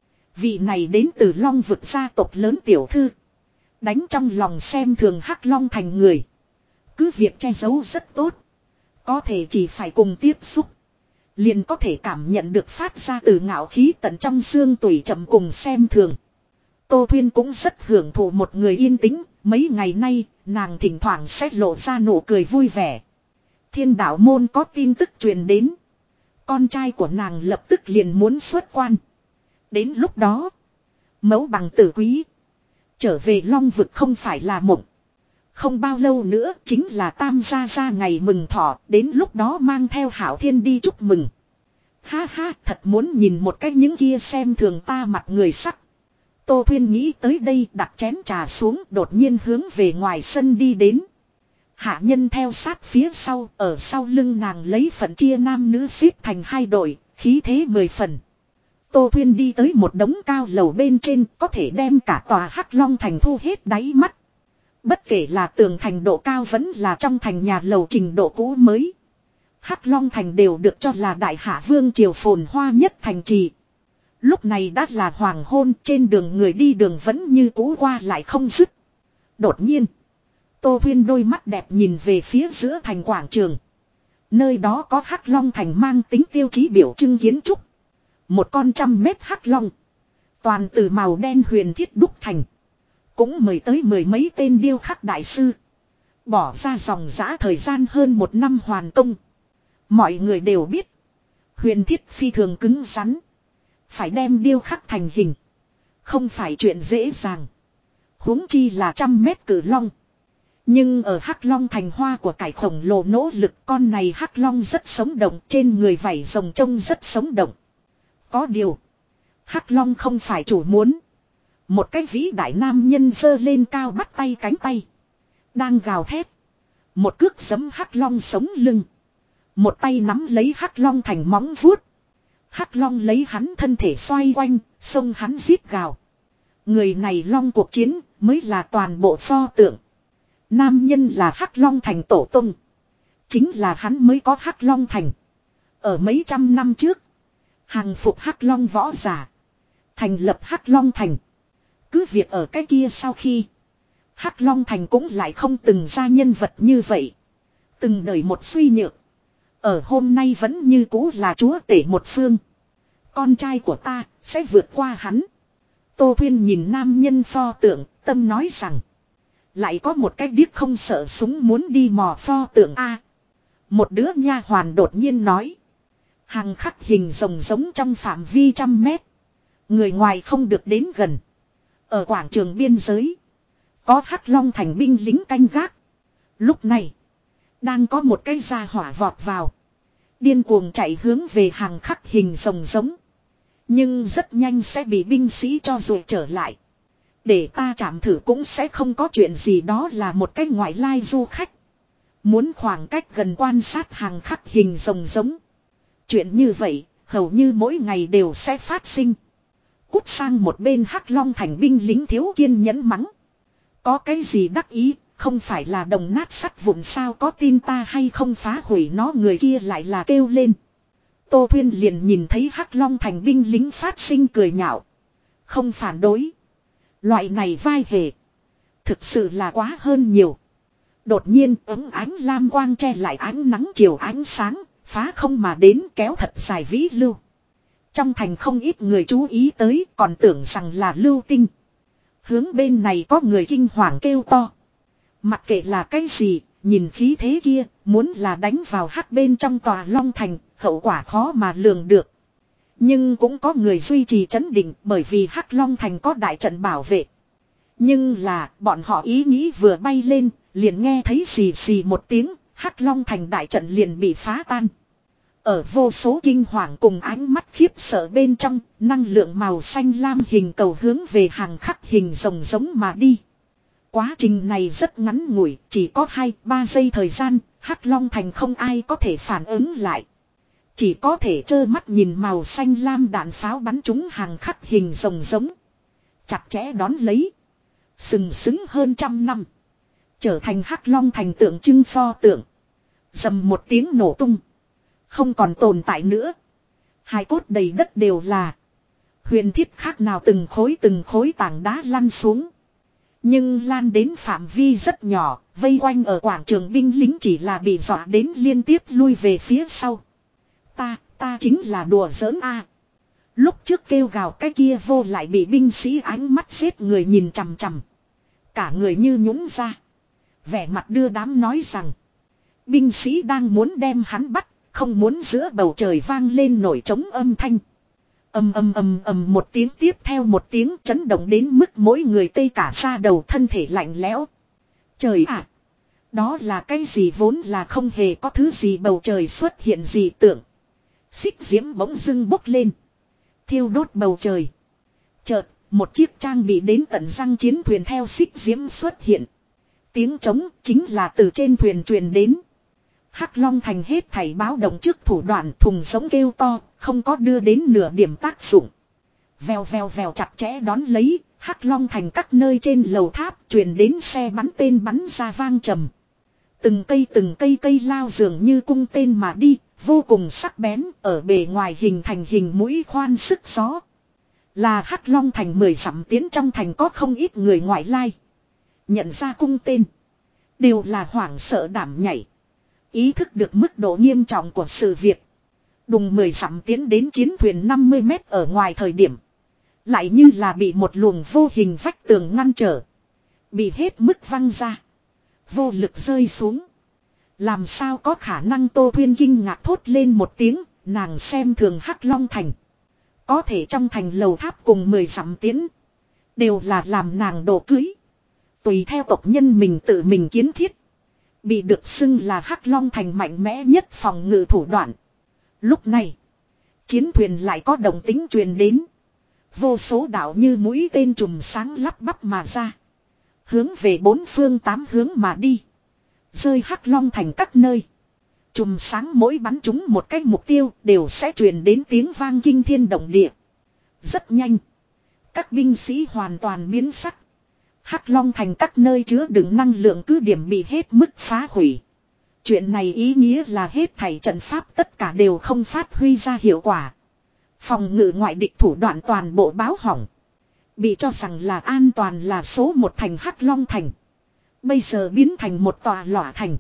Vị này đến từ Long vực gia tộc lớn tiểu thư. Đánh trong lòng xem thường Hắc Long Thành người. Cứ việc che giấu rất tốt. Có thể chỉ phải cùng tiếp xúc. Liền có thể cảm nhận được phát ra từ ngạo khí tận trong xương tủy chậm cùng xem thường. Tô Thuyên cũng rất hưởng thụ một người yên tĩnh. Mấy ngày nay nàng thỉnh thoảng sẽ lộ ra nụ cười vui vẻ. Thiên đạo môn có tin tức truyền đến. Con trai của nàng lập tức liền muốn xuất quan. Đến lúc đó. Mẫu bằng tử quý. Trở về Long vực không phải là mộng. Không bao lâu nữa chính là tam gia gia ngày mừng thọ. Đến lúc đó mang theo Hạo Thiên đi chúc mừng. Ha ha, thật muốn nhìn một cách những kia xem thường ta mặt người sắc. Tô Thuyên nghĩ tới đây đặt chén trà xuống đột nhiên hướng về ngoài sân đi đến. Hạ nhân theo sát phía sau, ở sau lưng nàng lấy phận chia nam nữ xếp thành hai đội, khí thế mười phần. Tô Thuyên đi tới một đống cao lầu bên trên, có thể đem cả tòa Hắc Long Thành thu hết đáy mắt. Bất kể là tường thành độ cao vẫn là trong thành nhà lầu trình độ cũ mới. Hắc Long Thành đều được cho là đại hạ vương triều phồn hoa nhất thành trì. Lúc này đã là hoàng hôn, trên đường người đi đường vẫn như cũ qua lại không dứt. Đột nhiên, Tô Thuyên đôi mắt đẹp nhìn về phía giữa thành quảng trường. Nơi đó có Hắc Long Thành mang tính tiêu chí biểu trưng kiến trúc. Một con trăm mét Hắc Long. Toàn từ màu đen huyền thiết đúc thành. Cũng mời tới mười mấy tên điêu khắc đại sư. Bỏ ra dòng dã thời gian hơn một năm hoàn công. Mọi người đều biết. Huyền thiết phi thường cứng rắn. Phải đem điêu khắc thành hình. Không phải chuyện dễ dàng. Huống chi là trăm mét cử long. Nhưng ở Hắc Long thành hoa của cải khổng lồ nỗ lực, con này Hắc Long rất sống động, trên người vảy rồng trông rất sống động. Có điều, Hắc Long không phải chủ muốn. Một cái vĩ đại nam nhân giơ lên cao bắt tay cánh tay. Đang gào thét. Một cước giẫm Hắc Long sống lưng. Một tay nắm lấy Hắc Long thành móng vuốt. Hắc Long lấy hắn thân thể xoay quanh, xông hắn rít gào. Người này Long cuộc chiến mới là toàn bộ pho tượng. Nam nhân là Hắc Long thành tổ tung. Chính là hắn mới có Hắc Long thành. Ở mấy trăm năm trước, hàng phục Hắc Long võ giả, thành lập Hắc Long thành. Cứ việc ở cái kia sau khi, Hắc Long thành cũng lại không từng ra nhân vật như vậy. Từng đời một suy nhược. Ở hôm nay vẫn như cũ là chúa tể một phương. Con trai của ta sẽ vượt qua hắn. Tô Thuyên nhìn nam nhân pho tượng, tâm nói rằng. Lại có một cái điếc không sợ súng muốn đi mò pho tượng A. Một đứa nha hoàn đột nhiên nói. Hàng khắc hình rồng giống trong phạm vi trăm mét. Người ngoài không được đến gần. Ở quảng trường biên giới. Có Hắc Long thành binh lính canh gác. Lúc này. Đang có một cái gia hỏa vọt vào. Điên cuồng chạy hướng về hàng khắc hình rồng giống. Nhưng rất nhanh sẽ bị binh sĩ cho rồi trở lại. Để ta chạm thử cũng sẽ không có chuyện gì, đó là một cái ngoại lai du khách. Muốn khoảng cách gần quan sát hàng khắc hình rồng giống. Chuyện như vậy, hầu như mỗi ngày đều sẽ phát sinh. Cút sang một bên Hắc Long thành binh lính thiếu kiên nhẫn mắng. Có cái gì đắc ý, không phải là đồng nát sắt vụn sao, có tin ta hay không phá hủy nó, người kia lại là kêu lên. Tô Thuyên liền nhìn thấy Hắc Long thành binh lính phát sinh cười nhạo. Không phản đối. Loại này vai hề. Thực sự là quá hơn nhiều. Đột nhiên ấm ánh lam quang che lại ánh nắng chiều ánh sáng. Phá không mà đến kéo thật dài vĩ lưu. Trong thành không ít người chú ý tới, còn tưởng rằng là lưu tinh. Hướng bên này có người kinh hoàng kêu to. Mặc kệ là cái gì, nhìn khí thế kia, muốn là đánh vào Hắc bên trong tòa Long thành, hậu quả khó mà lường được. Nhưng cũng có người duy trì trấn định, bởi vì Hắc Long thành có đại trận bảo vệ. Nhưng là, bọn họ ý nghĩ vừa bay lên, liền nghe thấy xì xì một tiếng, Hắc Long thành đại trận liền bị phá tan. Ở vô số kinh hoàng cùng ánh mắt khiếp sợ bên trong, năng lượng màu xanh lam hình cầu hướng về hàng khắc hình rồng giống mà đi. Quá trình này rất ngắn ngủi, chỉ có hai ba giây thời gian, Hắc Long thành không ai có thể phản ứng lại. Chỉ có thể trơ mắt nhìn màu xanh lam đạn pháo bắn trúng hàng khắc hình rồng giống. Chặt chẽ đón lấy. Sừng sững hơn trăm năm. Trở thành Hắc Long thành tượng trưng pho tượng. Dầm một tiếng nổ tung. Không còn tồn tại nữa. Hai cốt đầy đất đều là. Huyền thiết khác nào từng khối từng khối tảng đá lăn xuống. Nhưng lan đến phạm vi rất nhỏ. Vây quanh ở quảng trường binh lính chỉ là bị dọa đến liên tiếp lui về phía sau. Ta, ta chính là đùa giỡn a. Lúc trước kêu gào cái kia vô lại bị binh sĩ ánh mắt giết người nhìn chằm chằm. Cả người như nhũn ra. Vẻ mặt đưa đám nói rằng. Binh sĩ đang muốn đem hắn bắt. Không muốn giữa bầu trời vang lên nổi trống âm thanh. Ầm ầm ầm ầm một tiếng tiếp theo một tiếng, chấn động đến mức mỗi người tê cả da đầu, thân thể lạnh lẽo. Trời ạ! Đó là cái gì, vốn là không hề có thứ gì, bầu trời xuất hiện dị tượng. Xích diễm bỗng dưng bốc lên. Thiêu đốt bầu trời. Chợt, một chiếc trang bị đến tận răng chiến thuyền theo xích diễm xuất hiện. Tiếng trống chính là từ trên thuyền truyền đến. Hắc Long thành hết thảy báo động trước thủ đoạn thùng giống kêu to, không có đưa đến nửa điểm tác dụng. Vèo vèo vèo chặt chẽ đón lấy, Hắc Long thành các nơi trên lầu tháp truyền đến xe bắn tên bắn ra vang trầm. Từng cây từng cây cây lao dường như cung tên mà đi, vô cùng sắc bén, ở bề ngoài hình thành hình mũi khoan sức gió. Là Hắc Long thành mười dặm tiến trong thành có không ít người ngoại lai. Nhận ra cung tên, đều là hoảng sợ đảm nhảy. Ý thức được mức độ nghiêm trọng của sự việc. Đùng mười dặm tiến đến chiến thuyền năm mươi mét ở ngoài thời điểm. Lại như là bị một luồng vô hình vách tường ngăn trở. Bị hết mức văng ra. Vô lực rơi xuống. Làm sao có khả năng Tô Thuyên kinh ngạc thốt lên một tiếng. Nàng xem thường Hắc Long Thành. Có thể trong thành lầu tháp cùng mười dặm tiến. Đều là làm nàng đồ cưới. Tùy theo tộc nhân mình tự mình kiến thiết. Bị được xưng là Hắc Long Thành mạnh mẽ nhất phòng ngự thủ đoạn. Lúc này. Chiến thuyền lại có động tính truyền đến. Vô số đạo như mũi tên trùm sáng lắp bắp mà ra. Hướng về bốn phương tám hướng mà đi. Rơi Hắc Long Thành các nơi. Chùm sáng mỗi bắn trúng một cái mục tiêu đều sẽ truyền đến tiếng vang kinh thiên động địa. Rất nhanh. Các binh sĩ hoàn toàn biến sắc. Hắc Long Thành các nơi chứa đựng năng lượng cứ điểm bị hết mức phá hủy. Chuyện này ý nghĩa là hết thảy trận pháp tất cả đều không phát huy ra hiệu quả. Phòng ngự ngoại địch thủ đoạn toàn bộ báo hỏng. Bị cho rằng là an toàn là số một thành Hắc Long Thành. Bây giờ biến thành một tòa lỏa thành.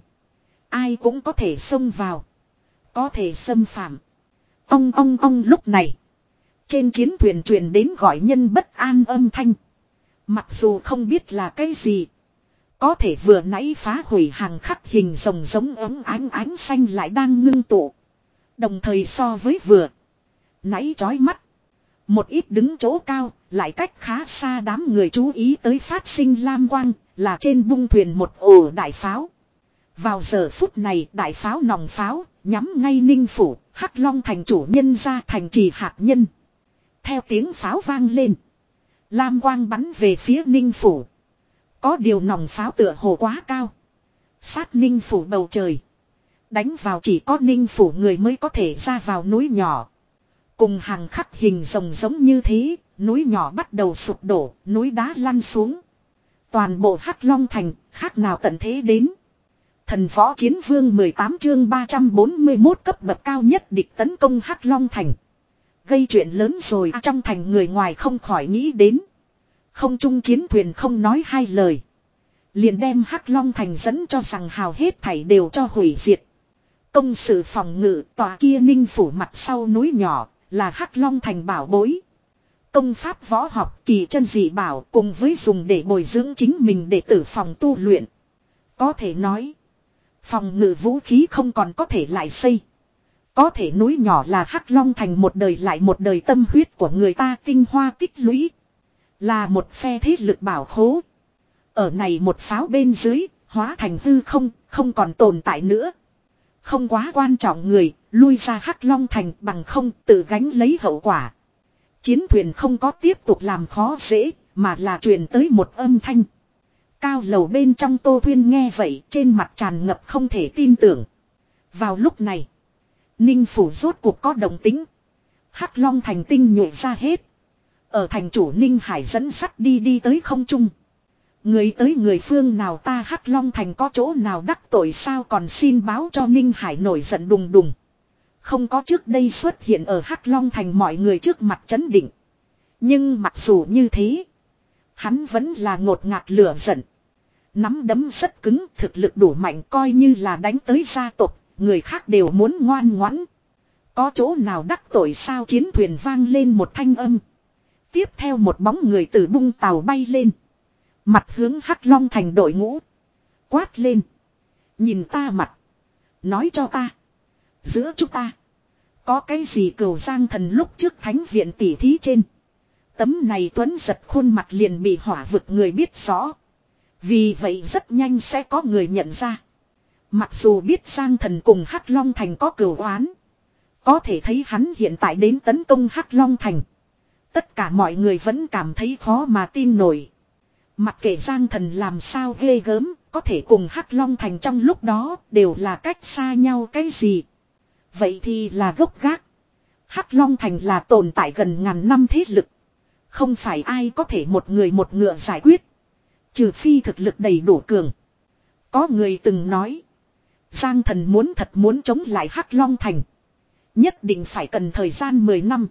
Ai cũng có thể xông vào. Có thể xâm phạm. Ong ong ong lúc này. Trên chiến thuyền truyền đến gọi nhân bất an âm thanh. Mặc dù không biết là cái gì. Có thể vừa nãy phá hủy hàng khắc hình rồng giống ấm ánh ánh xanh lại đang ngưng tụ. Đồng thời so với vừa nãy chói mắt. Một ít đứng chỗ cao, lại cách khá xa đám người chú ý tới phát sinh lam quang, là trên bung thuyền một ổ đại pháo. Vào giờ phút này đại pháo nòng pháo, nhắm ngay Ninh Phủ, Hắc Long Thành chủ nhân ra thành trì hạt nhân. Theo tiếng pháo vang lên. Lam quang bắn về phía Ninh Phủ. Có điều nòng pháo tựa hồ quá cao. Sát Ninh Phủ bầu trời. Đánh vào chỉ có Ninh Phủ người mới có thể ra vào núi nhỏ. Cùng hàng khắc hình rồng giống như thế, núi nhỏ bắt đầu sụp đổ, núi đá lăn xuống. Toàn bộ Hắc Long Thành, khác nào tận thế đến. Thần võ chiến vương mười tám chương ba trăm bốn mươi mốt cấp bậc cao nhất địch tấn công Hắc Long Thành. Gây chuyện lớn rồi à, trong thành người ngoài không khỏi nghĩ đến. Không trung chiến thuyền không nói hai lời. Liền đem Hắc Long Thành dẫn cho rằng hào hết thảy đều cho hủy diệt. Công sự phòng ngự tòa kia Ninh Phủ mặt sau núi nhỏ là Hắc Long Thành bảo bối. Công pháp võ học kỳ chân dị bảo cùng với dùng để bồi dưỡng chính mình để tử phòng tu luyện. Có thể nói. Phòng ngự vũ khí không còn có thể lại xây. Có thể núi nhỏ là Hắc Long Thành một đời lại một đời tâm huyết của người ta tinh hoa tích lũy. Là một phe thế lực bảo khố. Ở này một pháo bên dưới, hóa thành hư không, không còn tồn tại nữa. Không quá quan trọng người, lui ra Hắc Long Thành bằng không tự gánh lấy hậu quả. Chiến thuyền không có tiếp tục làm khó dễ, mà là truyền tới một âm thanh. Cao lầu bên trong Tô Thuyên nghe vậy, trên mặt tràn ngập không thể tin tưởng. Vào lúc này, Ninh Phủ rốt cuộc có động tính. Hắc Long Thành tinh nhuệ ra hết. Ở thành chủ Ninh Hải dẫn sắt đi đi tới không trung. Người tới người phương nào ta Hắc Long Thành có chỗ nào đắc tội sao còn xin báo cho Ninh Hải nổi giận đùng đùng. Không có trước đây xuất hiện ở Hắc Long Thành mọi người trước mặt trấn định. Nhưng mặc dù như thế, hắn vẫn là ngột ngạt lửa giận. Nắm đấm rất cứng, thực lực đủ mạnh coi như là đánh tới gia tộc, người khác đều muốn ngoan ngoãn. Có chỗ nào đắc tội sao chiến thuyền vang lên một thanh âm. Tiếp theo một bóng người từ bung tàu bay lên. Mặt hướng Hắc Long Thành đội ngũ. Quát lên. Nhìn ta mặt. Nói cho ta. Giữa chúng ta. Có cái gì cừu giang thần lúc trước thánh viện tỉ thí trên. Tấm này Tuấn giật khuôn mặt liền bị hỏa vực người biết rõ. Vì vậy rất nhanh sẽ có người nhận ra. Mặc dù biết Giang thần cùng Hắc Long Thành có cừu oán. Có thể thấy hắn hiện tại đến tấn công Hắc Long Thành. Tất cả mọi người vẫn cảm thấy khó mà tin nổi. Mặc kệ Giang thần làm sao ghê gớm, có thể cùng Hắc Long Thành trong lúc đó đều là cách xa nhau cái gì. Vậy thì là gốc gác. Hắc Long Thành là tồn tại gần ngàn năm thế lực. Không phải ai có thể một người một ngựa giải quyết. Trừ phi thực lực đầy đủ cường. Có người từng nói. Giang thần muốn thật muốn chống lại Hắc Long Thành. Nhất định phải cần thời gian mười năm.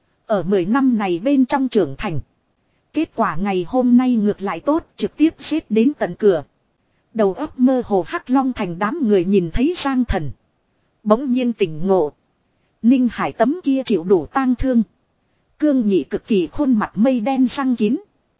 Ở mười năm này bên trong trưởng thành. Kết quả ngày hôm nay ngược lại tốt trực tiếp xếp đến tận cửa. Đầu óc mơ hồ Hắc Long Thành đám người nhìn thấy Giang Thần. Bỗng nhiên tỉnh ngộ. Ninh Hải tấm kia chịu đủ tang thương. Cương Nhị cực kỳ khuôn mặt mây đen răng kín.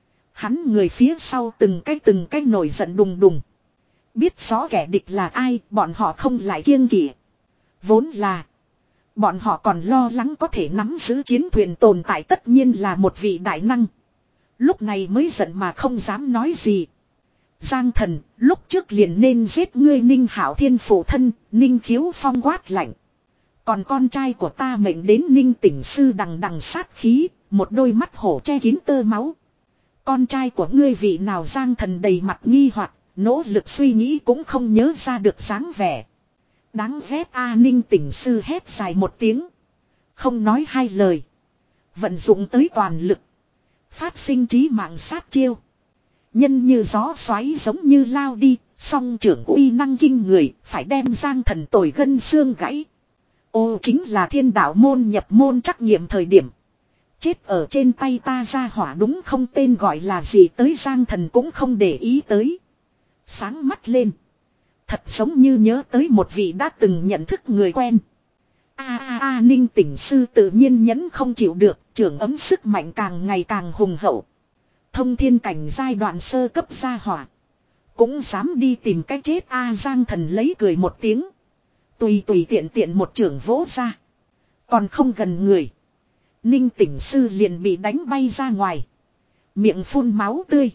Hắn người phía sau từng cái từng cái nổi giận đùng đùng. Biết rõ kẻ địch là ai, bọn họ không lại kiêng kỵ. Vốn là bọn họ còn lo lắng có thể nắm giữ chiến thuyền tồn tại tất nhiên là một vị đại năng. Lúc này mới giận mà không dám nói gì. Giang Thần, lúc trước liền nên giết ngươi Ninh Hạo Thiên phụ thân, Ninh Khiếu Phong quát lạnh. Còn con trai của ta mệnh đến Ninh Tỉnh Sư đằng đằng sát khí, một đôi mắt hổ che kín tơ máu. Con trai của ngươi vị nào Giang Thần đầy mặt nghi hoặc, nỗ lực suy nghĩ cũng không nhớ ra được dáng vẻ. Đáng ghét a Ninh Tỉnh Sư hét dài một tiếng. Không nói hai lời. Vận dụng tới toàn lực. Phát sinh trí mạng sát chiêu. Nhân như gió xoáy giống như lao đi, song trưởng uy năng kinh người, phải đem Giang Thần tồi gân xương gãy. Ô chính là thiên đạo môn nhập môn trắc nghiệm thời điểm. Chết ở trên tay ta ra hỏa đúng không tên gọi là gì tới Giang Thần cũng không để ý tới. Sáng mắt lên. Thật giống như nhớ tới một vị đã từng nhận thức người quen. A a a Ninh Tỉnh Sư tự nhiên nhẫn không chịu được, trưởng ấm sức mạnh càng ngày càng hùng hậu. Thông thiên cảnh giai đoạn sơ cấp gia hỏa. Cũng dám đi tìm cách chết a Giang Thần lấy cười một tiếng. Tùy tùy tiện tiện một trưởng vỗ ra. Còn không gần người. Ninh Tỉnh Sư liền bị đánh bay ra ngoài. Miệng phun máu tươi.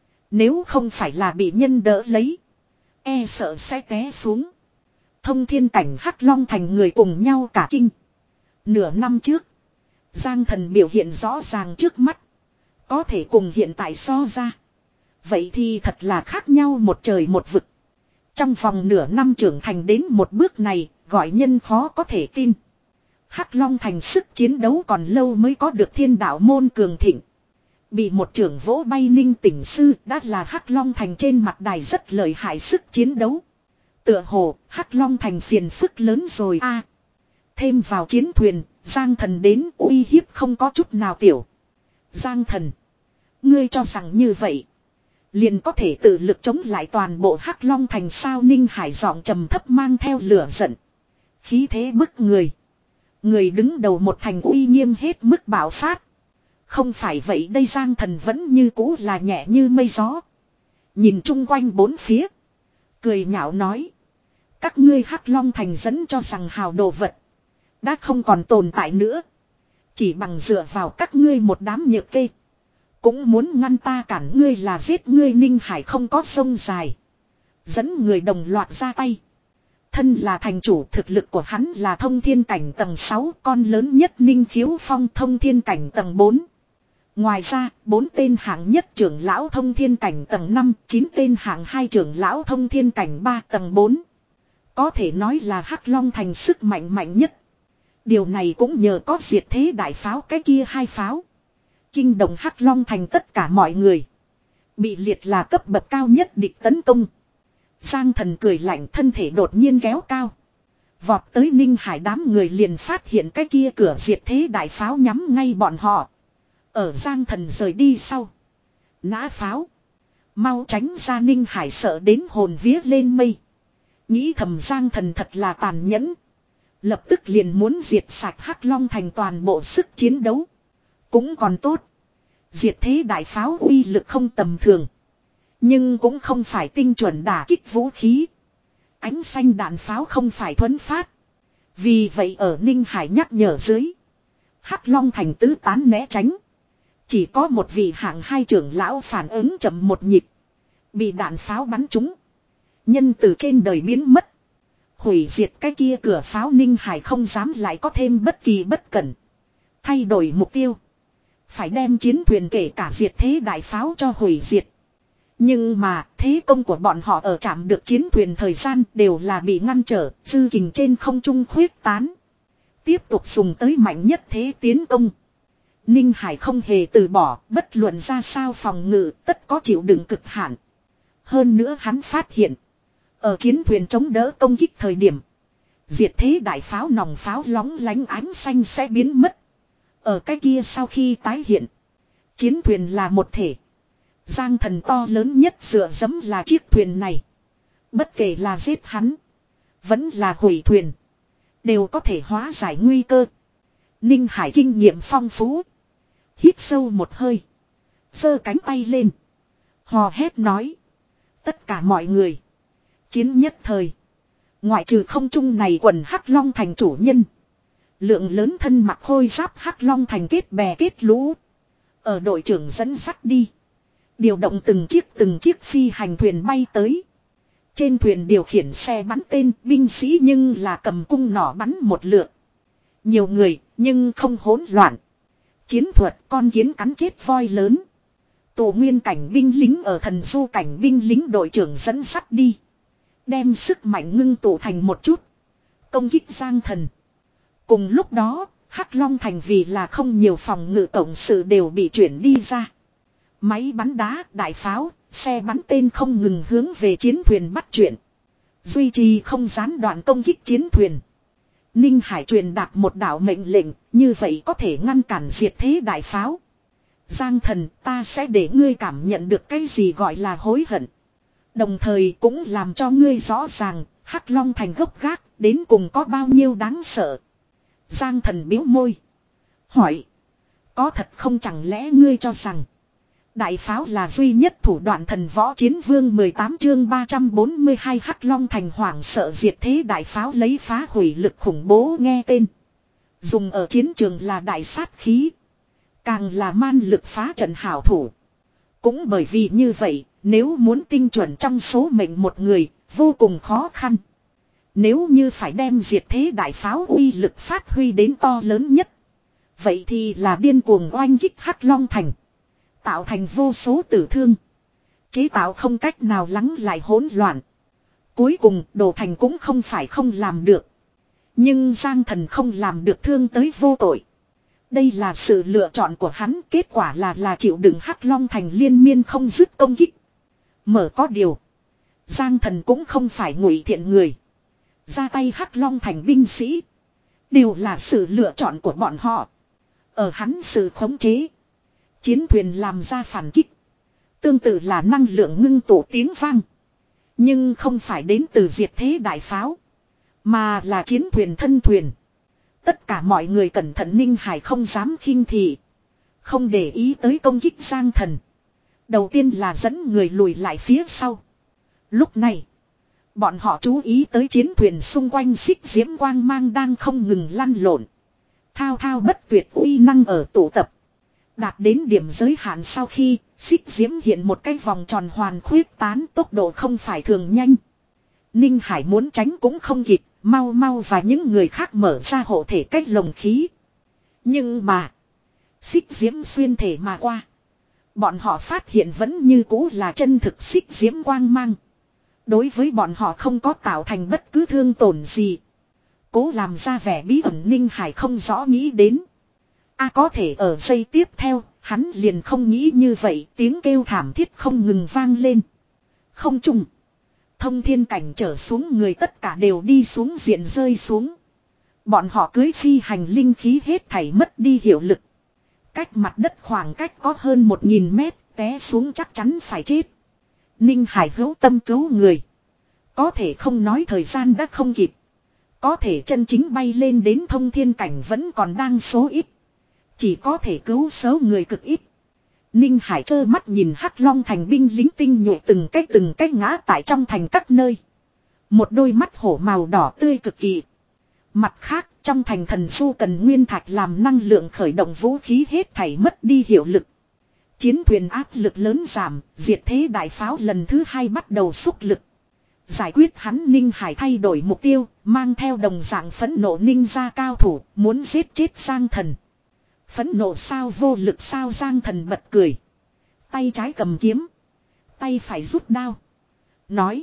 Nếu không phải là bị nhân đỡ lấy. E sợ sẽ té xuống. Thông thiên cảnh Hắc Long Thành người cùng nhau cả kinh. Nửa năm trước. Giang Thần biểu hiện rõ ràng trước mắt. Có thể cùng hiện tại so ra. Vậy thì thật là khác nhau một trời một vực. Trong vòng nửa năm trưởng thành đến một bước này, gọi nhân khó có thể tin. Hắc Long Thành sức chiến đấu còn lâu mới có được thiên đạo môn cường thịnh. Bị một trưởng vỗ bay Ninh Tỉnh Sư đã là Hắc Long Thành trên mặt đài rất lợi hại sức chiến đấu. Tựa hồ, Hắc Long Thành phiền phức lớn rồi a. Thêm vào chiến thuyền, Giang Thần đến uy hiếp không có chút nào tiểu. Giang Thần, ngươi cho rằng như vậy liền có thể tự lực chống lại toàn bộ Hắc Long Thành sao? Ninh Hải giọng trầm thấp mang theo lửa giận. Khí thế bức người. Người đứng đầu một thành uy nghiêm hết mức bạo phát. Không phải vậy đây Giang Thần vẫn như cũ là nhẹ như mây gió. Nhìn chung quanh bốn phía. Cười nhạo nói. Các ngươi Hắc Long Thành dẫn cho rằng hào đồ vật. Đã không còn tồn tại nữa. Chỉ bằng dựa vào các ngươi một đám nhược kê. Cũng muốn ngăn ta cản ngươi là giết ngươi. Ninh Hải không có sông dài. Dẫn người đồng loạt ra tay. Thân là thành chủ, thực lực của hắn là thông thiên cảnh tầng sáu, con lớn nhất Ninh Khiếu Phong thông thiên cảnh tầng bốn. Ngoài ra, bốn tên hạng nhất trưởng lão thông thiên cảnh tầng năm, chín tên hạng hai trưởng lão thông thiên cảnh ba tầng bốn. Có thể nói là Hắc Long Thành sức mạnh mạnh nhất. Điều này cũng nhờ có diệt thế đại pháo cái kia hai pháo. Kinh động Hắc Long Thành tất cả mọi người. Bị liệt là cấp bậc cao nhất địch tấn công. Giang Thần cười lạnh, thân thể đột nhiên kéo cao. Vọt tới Ninh Hải đám người liền phát hiện cái kia cửa diệt thế đại pháo nhắm ngay bọn họ. Ở Giang Thần rời đi sau. Nã pháo. Mau tránh ra. Ninh Hải sợ đến hồn vía lên mây. Nghĩ thầm Giang Thần thật là tàn nhẫn. Lập tức liền muốn diệt sạch Hắc Long Thành toàn bộ sức chiến đấu. Cũng còn tốt. Diệt thế đại pháo uy lực không tầm thường. Nhưng cũng không phải tinh chuẩn đả kích vũ khí. Ánh xanh đạn pháo không phải thuấn phát. Vì vậy ở Ninh Hải nhắc nhở dưới. Hắc Long Thành tứ tán né tránh. Chỉ có một vị hạng hai trưởng lão phản ứng chậm một nhịp. Bị đạn pháo bắn trúng. Nhân từ trên đời biến mất. Hủy diệt cái kia cửa pháo. Ninh Hải không dám lại có thêm bất kỳ bất cẩn. Thay đổi mục tiêu. Phải đem chiến thuyền kể cả diệt thế đại pháo cho hủy diệt. Nhưng mà thế công của bọn họ ở chạm được chiến thuyền thời gian đều là bị ngăn trở. Dư kình trên không trung khuyết tán. Tiếp tục dùng tới mạnh nhất thế tiến công. Ninh Hải không hề từ bỏ. Bất luận ra sao phòng ngự tất có chịu đựng cực hạn. Hơn nữa hắn phát hiện. Ở chiến thuyền chống đỡ công kích thời điểm. Diệt thế đại pháo nòng pháo lóng lánh ánh xanh sẽ biến mất. Ở cái kia sau khi tái hiện. Chiến thuyền là một thể. Giang Thần to lớn nhất dựa dẫm là chiếc thuyền này. Bất kể là giết hắn. Vẫn là hủy thuyền. Đều có thể hóa giải nguy cơ. Ninh Hải kinh nghiệm phong phú. Hít sâu một hơi. Giơ cánh tay lên. Hò hét nói. Tất cả mọi người. Chiến nhất thời. Ngoại trừ không trung này quần Hắc Long thành chủ nhân. Lượng lớn thân mặc khôi giáp Hắc Long thành kết bè kết lũ. Ở đội trưởng dẫn dắt đi. Điều động từng chiếc từng chiếc phi hành thuyền bay tới. Trên thuyền điều khiển xe bắn tên binh sĩ nhưng là cầm cung nỏ bắn một lượt. Nhiều người nhưng không hỗn loạn. Chiến thuật con kiến cắn chết voi lớn. Tổ nguyên cảnh binh lính ở thần du cảnh binh lính đội trưởng dẫn sắt đi. Đem sức mạnh ngưng tụ thành một chút. Công kích Giang Thần. Cùng lúc đó, Hắc Long thành vì là không nhiều phòng ngự tổng sự đều bị chuyển đi ra. Máy bắn đá, đại pháo, xe bắn tên không ngừng hướng về chiến thuyền bắt chuyện. Duy trì không gián đoạn công kích chiến thuyền. Ninh Hải truyền đạt một đạo mệnh lệnh, như vậy có thể ngăn cản diệt thế đại pháo. Giang Thần, ta sẽ để ngươi cảm nhận được cái gì gọi là hối hận. Đồng thời cũng làm cho ngươi rõ ràng, Hắc Long thành gốc gác, đến cùng có bao nhiêu đáng sợ. Giang Thần biếu môi. Hỏi. Có thật không chẳng lẽ ngươi cho rằng. Đại pháo là duy nhất thủ đoạn thần võ chiến vương mười tám chương ba trăm bốn mươi hai Hắc Long thành hoảng sợ diệt thế đại pháo lấy phá hủy lực khủng bố nghe tên. Dùng ở chiến trường là đại sát khí. Càng là man lực phá trận hảo thủ. Cũng bởi vì như vậy, nếu muốn tinh chuẩn trong số mệnh một người, vô cùng khó khăn. Nếu như phải đem diệt thế đại pháo uy lực phát huy đến to lớn nhất. Vậy thì là điên cuồng oanh kích Hắc Long thành. Tạo thành vô số tử thương. Chế tạo không cách nào lắng lại hỗn loạn. Cuối cùng đồ thành cũng không phải không làm được. Nhưng Giang Thần không làm được thương tới vô tội. Đây là sự lựa chọn của hắn. Kết quả là là chịu đựng Hắc Long thành liên miên không dứt công kích. Mở có điều. Giang Thần cũng không phải ngụy thiện người. Ra tay Hắc Long thành binh sĩ. Đều là sự lựa chọn của bọn họ. Ở hắn sự khống chế. Chiến thuyền làm ra phản kích. Tương tự là năng lượng ngưng tụ tiếng vang. Nhưng không phải đến từ diệt thế đại pháo. Mà là chiến thuyền thân thuyền. Tất cả mọi người cẩn thận Ninh Hải không dám khinh thị. Không để ý tới công kích Giang Thần. Đầu tiên là dẫn người lùi lại phía sau. Lúc này. Bọn họ chú ý tới chiến thuyền xung quanh xích diễm quang mang đang không ngừng lăn lộn. Thao thao bất tuyệt uy năng ở tụ tập. Đạt đến điểm giới hạn sau khi xích diễm hiện một cái vòng tròn hoàn khuyết tán tốc độ không phải thường nhanh. Ninh Hải muốn tránh cũng không kịp, mau mau và những người khác mở ra hộ thể cách lồng khí. Nhưng mà, xích diễm xuyên thể mà qua. Bọn họ phát hiện vẫn như cũ là chân thực xích diễm quang mang. Đối với bọn họ không có tạo thành bất cứ thương tổn gì. Cố làm ra vẻ bí ẩn Ninh Hải không rõ nghĩ đến. A à, có thể ở giây tiếp theo, hắn liền không nghĩ như vậy, tiếng kêu thảm thiết không ngừng vang lên. Không trùng. Thông thiên cảnh trở xuống người tất cả đều đi xuống diện rơi xuống. Bọn họ cưới phi hành linh khí hết thảy mất đi hiệu lực. Cách mặt đất khoảng cách có hơn một nghìn mét, té xuống chắc chắn phải chết. Ninh Hải hữu tâm cứu người. Có thể không nói thời gian đã không kịp. Có thể chân chính bay lên đến thông thiên cảnh vẫn còn đang số ít. Chỉ có thể cứu số người cực ít. Ninh Hải trơ mắt nhìn Hắc Long thành binh lính tinh nhuệ từng cách từng cách ngã tại trong thành các nơi. Một đôi mắt hổ màu đỏ tươi cực kỳ. Mặt khác trong thành thần du cần nguyên thạch làm năng lượng khởi động vũ khí hết thảy mất đi hiệu lực. Chiến thuyền áp lực lớn giảm, diệt thế đại pháo lần thứ hai bắt đầu xúc lực. Giải quyết hắn Ninh Hải thay đổi mục tiêu, mang theo đồng dạng phẫn nộ ninh ra cao thủ, muốn giết chết Giang Thần. Phẫn nộ sao vô lực sao Giang Thần bật cười. Tay trái cầm kiếm. Tay phải rút đao. Nói.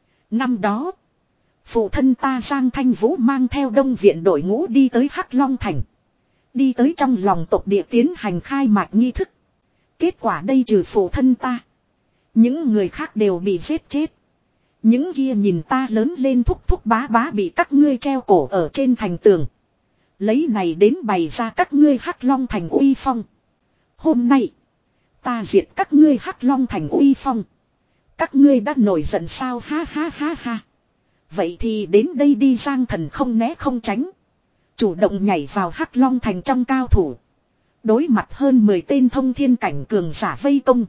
Năm đó. Phụ thân ta Giang Thanh Vũ mang theo đông viện đội ngũ đi tới Hắc Long Thành. Đi tới trong lòng tộc địa tiến hành khai mạc nghi thức. Kết quả đây trừ phụ thân ta. Những người khác đều bị giết chết. Những kia nhìn ta lớn lên thúc thúc bá bá bị các ngươi treo cổ ở trên thành tường. Lấy này đến bày ra các ngươi Hắc Long thành uy phong. Hôm nay. Ta diệt các ngươi Hắc Long thành uy phong. Các ngươi đã nổi giận sao, ha ha ha ha. Vậy thì đến đây đi. Giang Thần không né không tránh. Chủ động nhảy vào Hắc Long Thành trong cao thủ. Đối mặt hơn mười tên thông thiên cảnh cường giả vây công.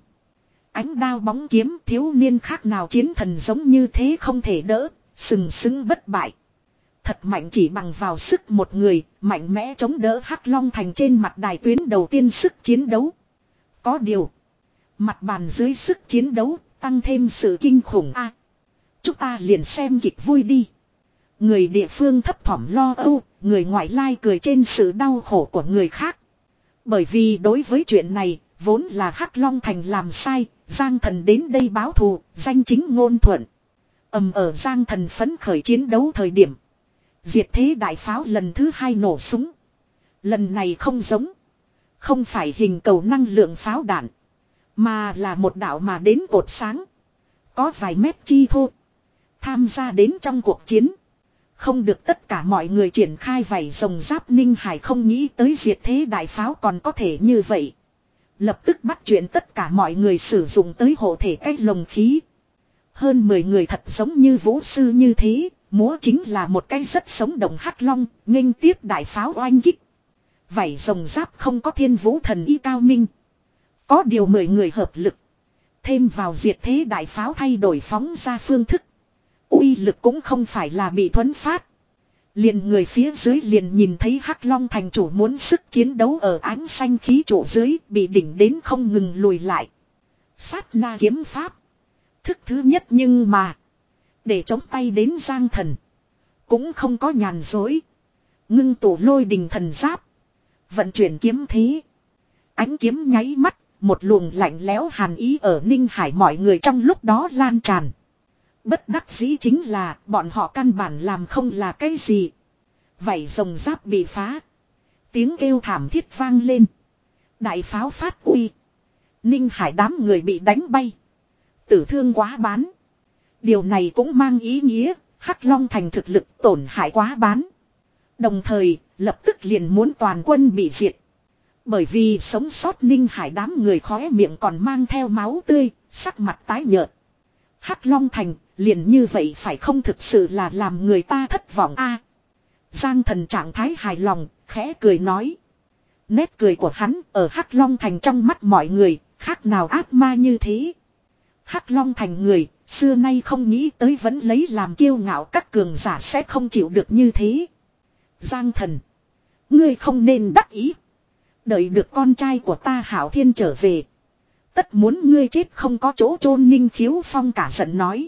Ánh đao bóng kiếm, thiếu niên khác nào chiến thần giống như thế không thể đỡ, sừng sững bất bại. Thật mạnh chỉ bằng vào sức một người, mạnh mẽ chống đỡ Hắc Long Thành trên mặt đài tuyến đầu tiên sức chiến đấu. Có điều, mặt bàn dưới sức chiến đấu, tăng thêm sự kinh khủng a. Chúng ta liền xem kịch vui đi. Người địa phương thấp thỏm lo âu, người ngoại lai cười trên sự đau khổ của người khác. Bởi vì đối với chuyện này, vốn là Hắc Long Thành làm sai, Giang Thần đến đây báo thù, danh chính ngôn thuận. Ầm ở Giang Thần phấn khởi chiến đấu thời điểm. Diệt thế đại pháo lần thứ hai nổ súng. Lần này không giống. Không phải hình cầu năng lượng pháo đạn. Mà là một đạo mà đến cột sáng. Có vài mét chi thô. Tham gia đến trong cuộc chiến. Không được tất cả mọi người triển khai vảy rồng giáp. Ninh Hải không nghĩ tới diệt thế đại pháo còn có thể như vậy. Lập tức bắt chuyện tất cả mọi người sử dụng tới hộ thể cách lồng khí. Hơn mười người thật giống như vũ sư như thế. Múa chính là một cái rất sống động hắc long. Nghênh tiếp đại pháo oanh kích. Vảy rồng giáp không có thiên vũ thần y cao minh. Có điều mười người hợp lực. Thêm vào diệt thế đại pháo thay đổi phóng ra phương thức. Uy lực cũng không phải là bị thuấn phát. Liền người phía dưới liền nhìn thấy Hắc Long thành chủ muốn sức chiến đấu ở ánh xanh khí trụ dưới bị đỉnh đến không ngừng lùi lại. Sát na kiếm pháp. Thức thứ nhất nhưng mà. Để chống tay đến Giang Thần. Cũng không có nhàn dối. Ngưng tụ lôi đình thần giáp. Vận chuyển kiếm thế. Ánh kiếm nháy mắt. Một luồng lạnh lẽo hàn ý ở Ninh Hải mọi người trong lúc đó lan tràn. Bất đắc dĩ chính là bọn họ căn bản làm không là cái gì. Vảy rồng giáp bị phá. Tiếng kêu thảm thiết vang lên. Đại pháo phát uy. Ninh Hải đám người bị đánh bay. Tử thương quá bán. Điều này cũng mang ý nghĩa Hắc Long thành thực lực tổn hại quá bán. Đồng thời lập tức liền muốn toàn quân bị diệt. Bởi vì sống sót Ninh Hải đám người khóe miệng còn mang theo máu tươi, sắc mặt tái nhợt. Hắc Long thành liền như vậy phải không thực sự là làm người ta thất vọng a. Giang Thần trạng thái hài lòng, khẽ cười nói. Nét cười của hắn ở Hắc Long thành trong mắt mọi người, khác nào ác ma như thế. Hắc Long thành người, xưa nay không nghĩ tới vẫn lấy làm kiêu ngạo các cường giả sẽ không chịu được như thế. Giang Thần, ngươi không nên đắc ý. Đợi được con trai của ta Hảo Thiên trở về. Tất muốn ngươi chết không có chỗ chôn. Ninh Khiếu Phong cả giận nói.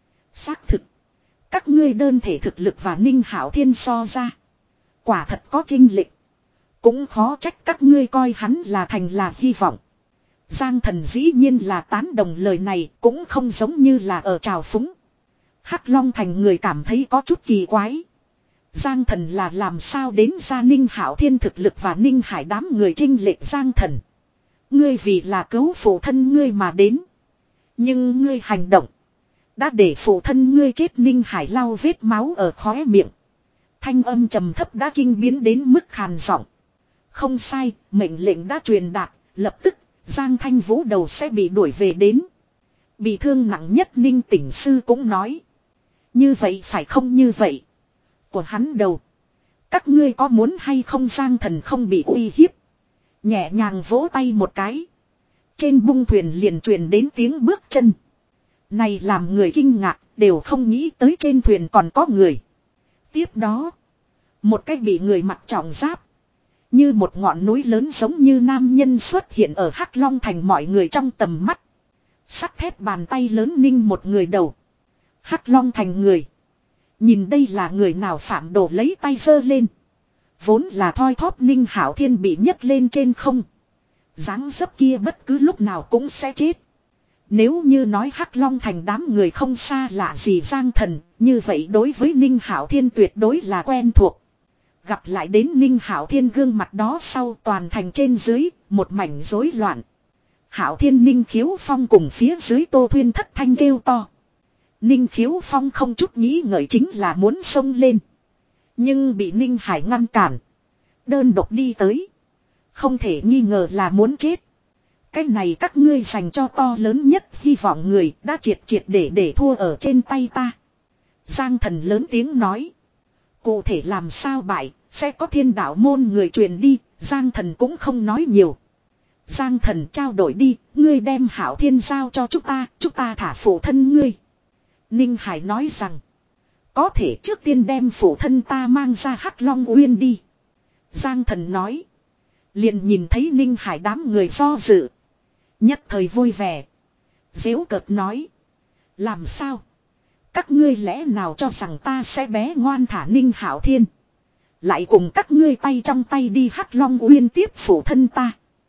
Xác thực. Các ngươi đơn thể thực lực và Ninh Hảo Thiên so ra. Quả thật có chênh lệch. Cũng khó trách các ngươi coi hắn là thành là hy vọng. Giang Thần dĩ nhiên là tán đồng lời này, cũng không giống như là ở trào phúng. Hắc Long thành người cảm thấy có chút kỳ quái. Giang Thần là làm sao đến ra Ninh Hảo Thiên thực lực và Ninh Hải đám người chênh lệch. Giang Thần, ngươi vì là cứu phụ thân ngươi mà đến. Nhưng ngươi hành động đã để phụ thân ngươi chết. Ninh Hải lau vết máu ở khóe miệng. Thanh âm trầm thấp đã kinh biến đến mức khàn giọng. Không sai, mệnh lệnh đã truyền đạt, lập tức Giang Thanh Vũ đầu sẽ bị đuổi về đến. Bị thương nặng nhất Ninh Tỉnh Sư cũng nói. Như vậy phải không như vậy? Của hắn đầu. Các ngươi có muốn hay không? Giang Thần không bị uy hiếp. Nhẹ nhàng vỗ tay một cái. Trên bung thuyền liền truyền đến tiếng bước chân. Này làm người kinh ngạc, đều không nghĩ tới trên thuyền còn có người. Tiếp đó, một cái bị người mặc trọng giáp, như một ngọn núi lớn giống như nam nhân xuất hiện ở Hắc Long thành mọi người trong tầm mắt. Sắt thép bàn tay lớn ninh một người đầu. Hắc Long thành người. Nhìn đây là người nào phạm đồ, lấy tay giơ lên. Vốn là thoi thóp Ninh Hảo Thiên bị nhấc lên trên không. Dáng dấp kia bất cứ lúc nào cũng sẽ chết. Nếu như nói Hắc Long thành đám người không xa lạ gì Giang Thần, như vậy đối với Ninh Hảo Thiên tuyệt đối là quen thuộc. Gặp lại đến Ninh Hảo Thiên gương mặt đó sau, toàn thành trên dưới, một mảnh rối loạn. Hảo Thiên Ninh Khiếu Phong cùng phía dưới Tô Thuyên thất thanh kêu to. Ninh Khiếu Phong không chút nghĩ ngợi chính là muốn xông lên. Nhưng bị Ninh Hải ngăn cản. Đơn độc đi tới. Không thể nghi ngờ là muốn chết. Cái này các ngươi dành cho to lớn nhất hy vọng người đã triệt triệt để để thua ở trên tay ta. Giang Thần lớn tiếng nói. Cụ thể làm sao bại, sẽ có thiên đạo môn người truyền đi, Giang Thần cũng không nói nhiều. Giang Thần trao đổi đi, ngươi đem Hạo Thiên giao cho chúng ta, chúng ta thả phụ thân ngươi. Ninh Hải nói rằng, có thể trước tiên đem phụ thân ta mang ra Hắc Long Uyên đi. Giang Thần nói, liền nhìn thấy Ninh Hải đám người do dự. Nhất thời vui vẻ. Giễu cợt nói, làm sao? Các ngươi lẽ nào cho rằng ta sẽ bé ngoan thả Ninh Hạo Thiên, lại cùng các ngươi tay trong tay đi Hắc Long Uyên tiếp phụ thân ta?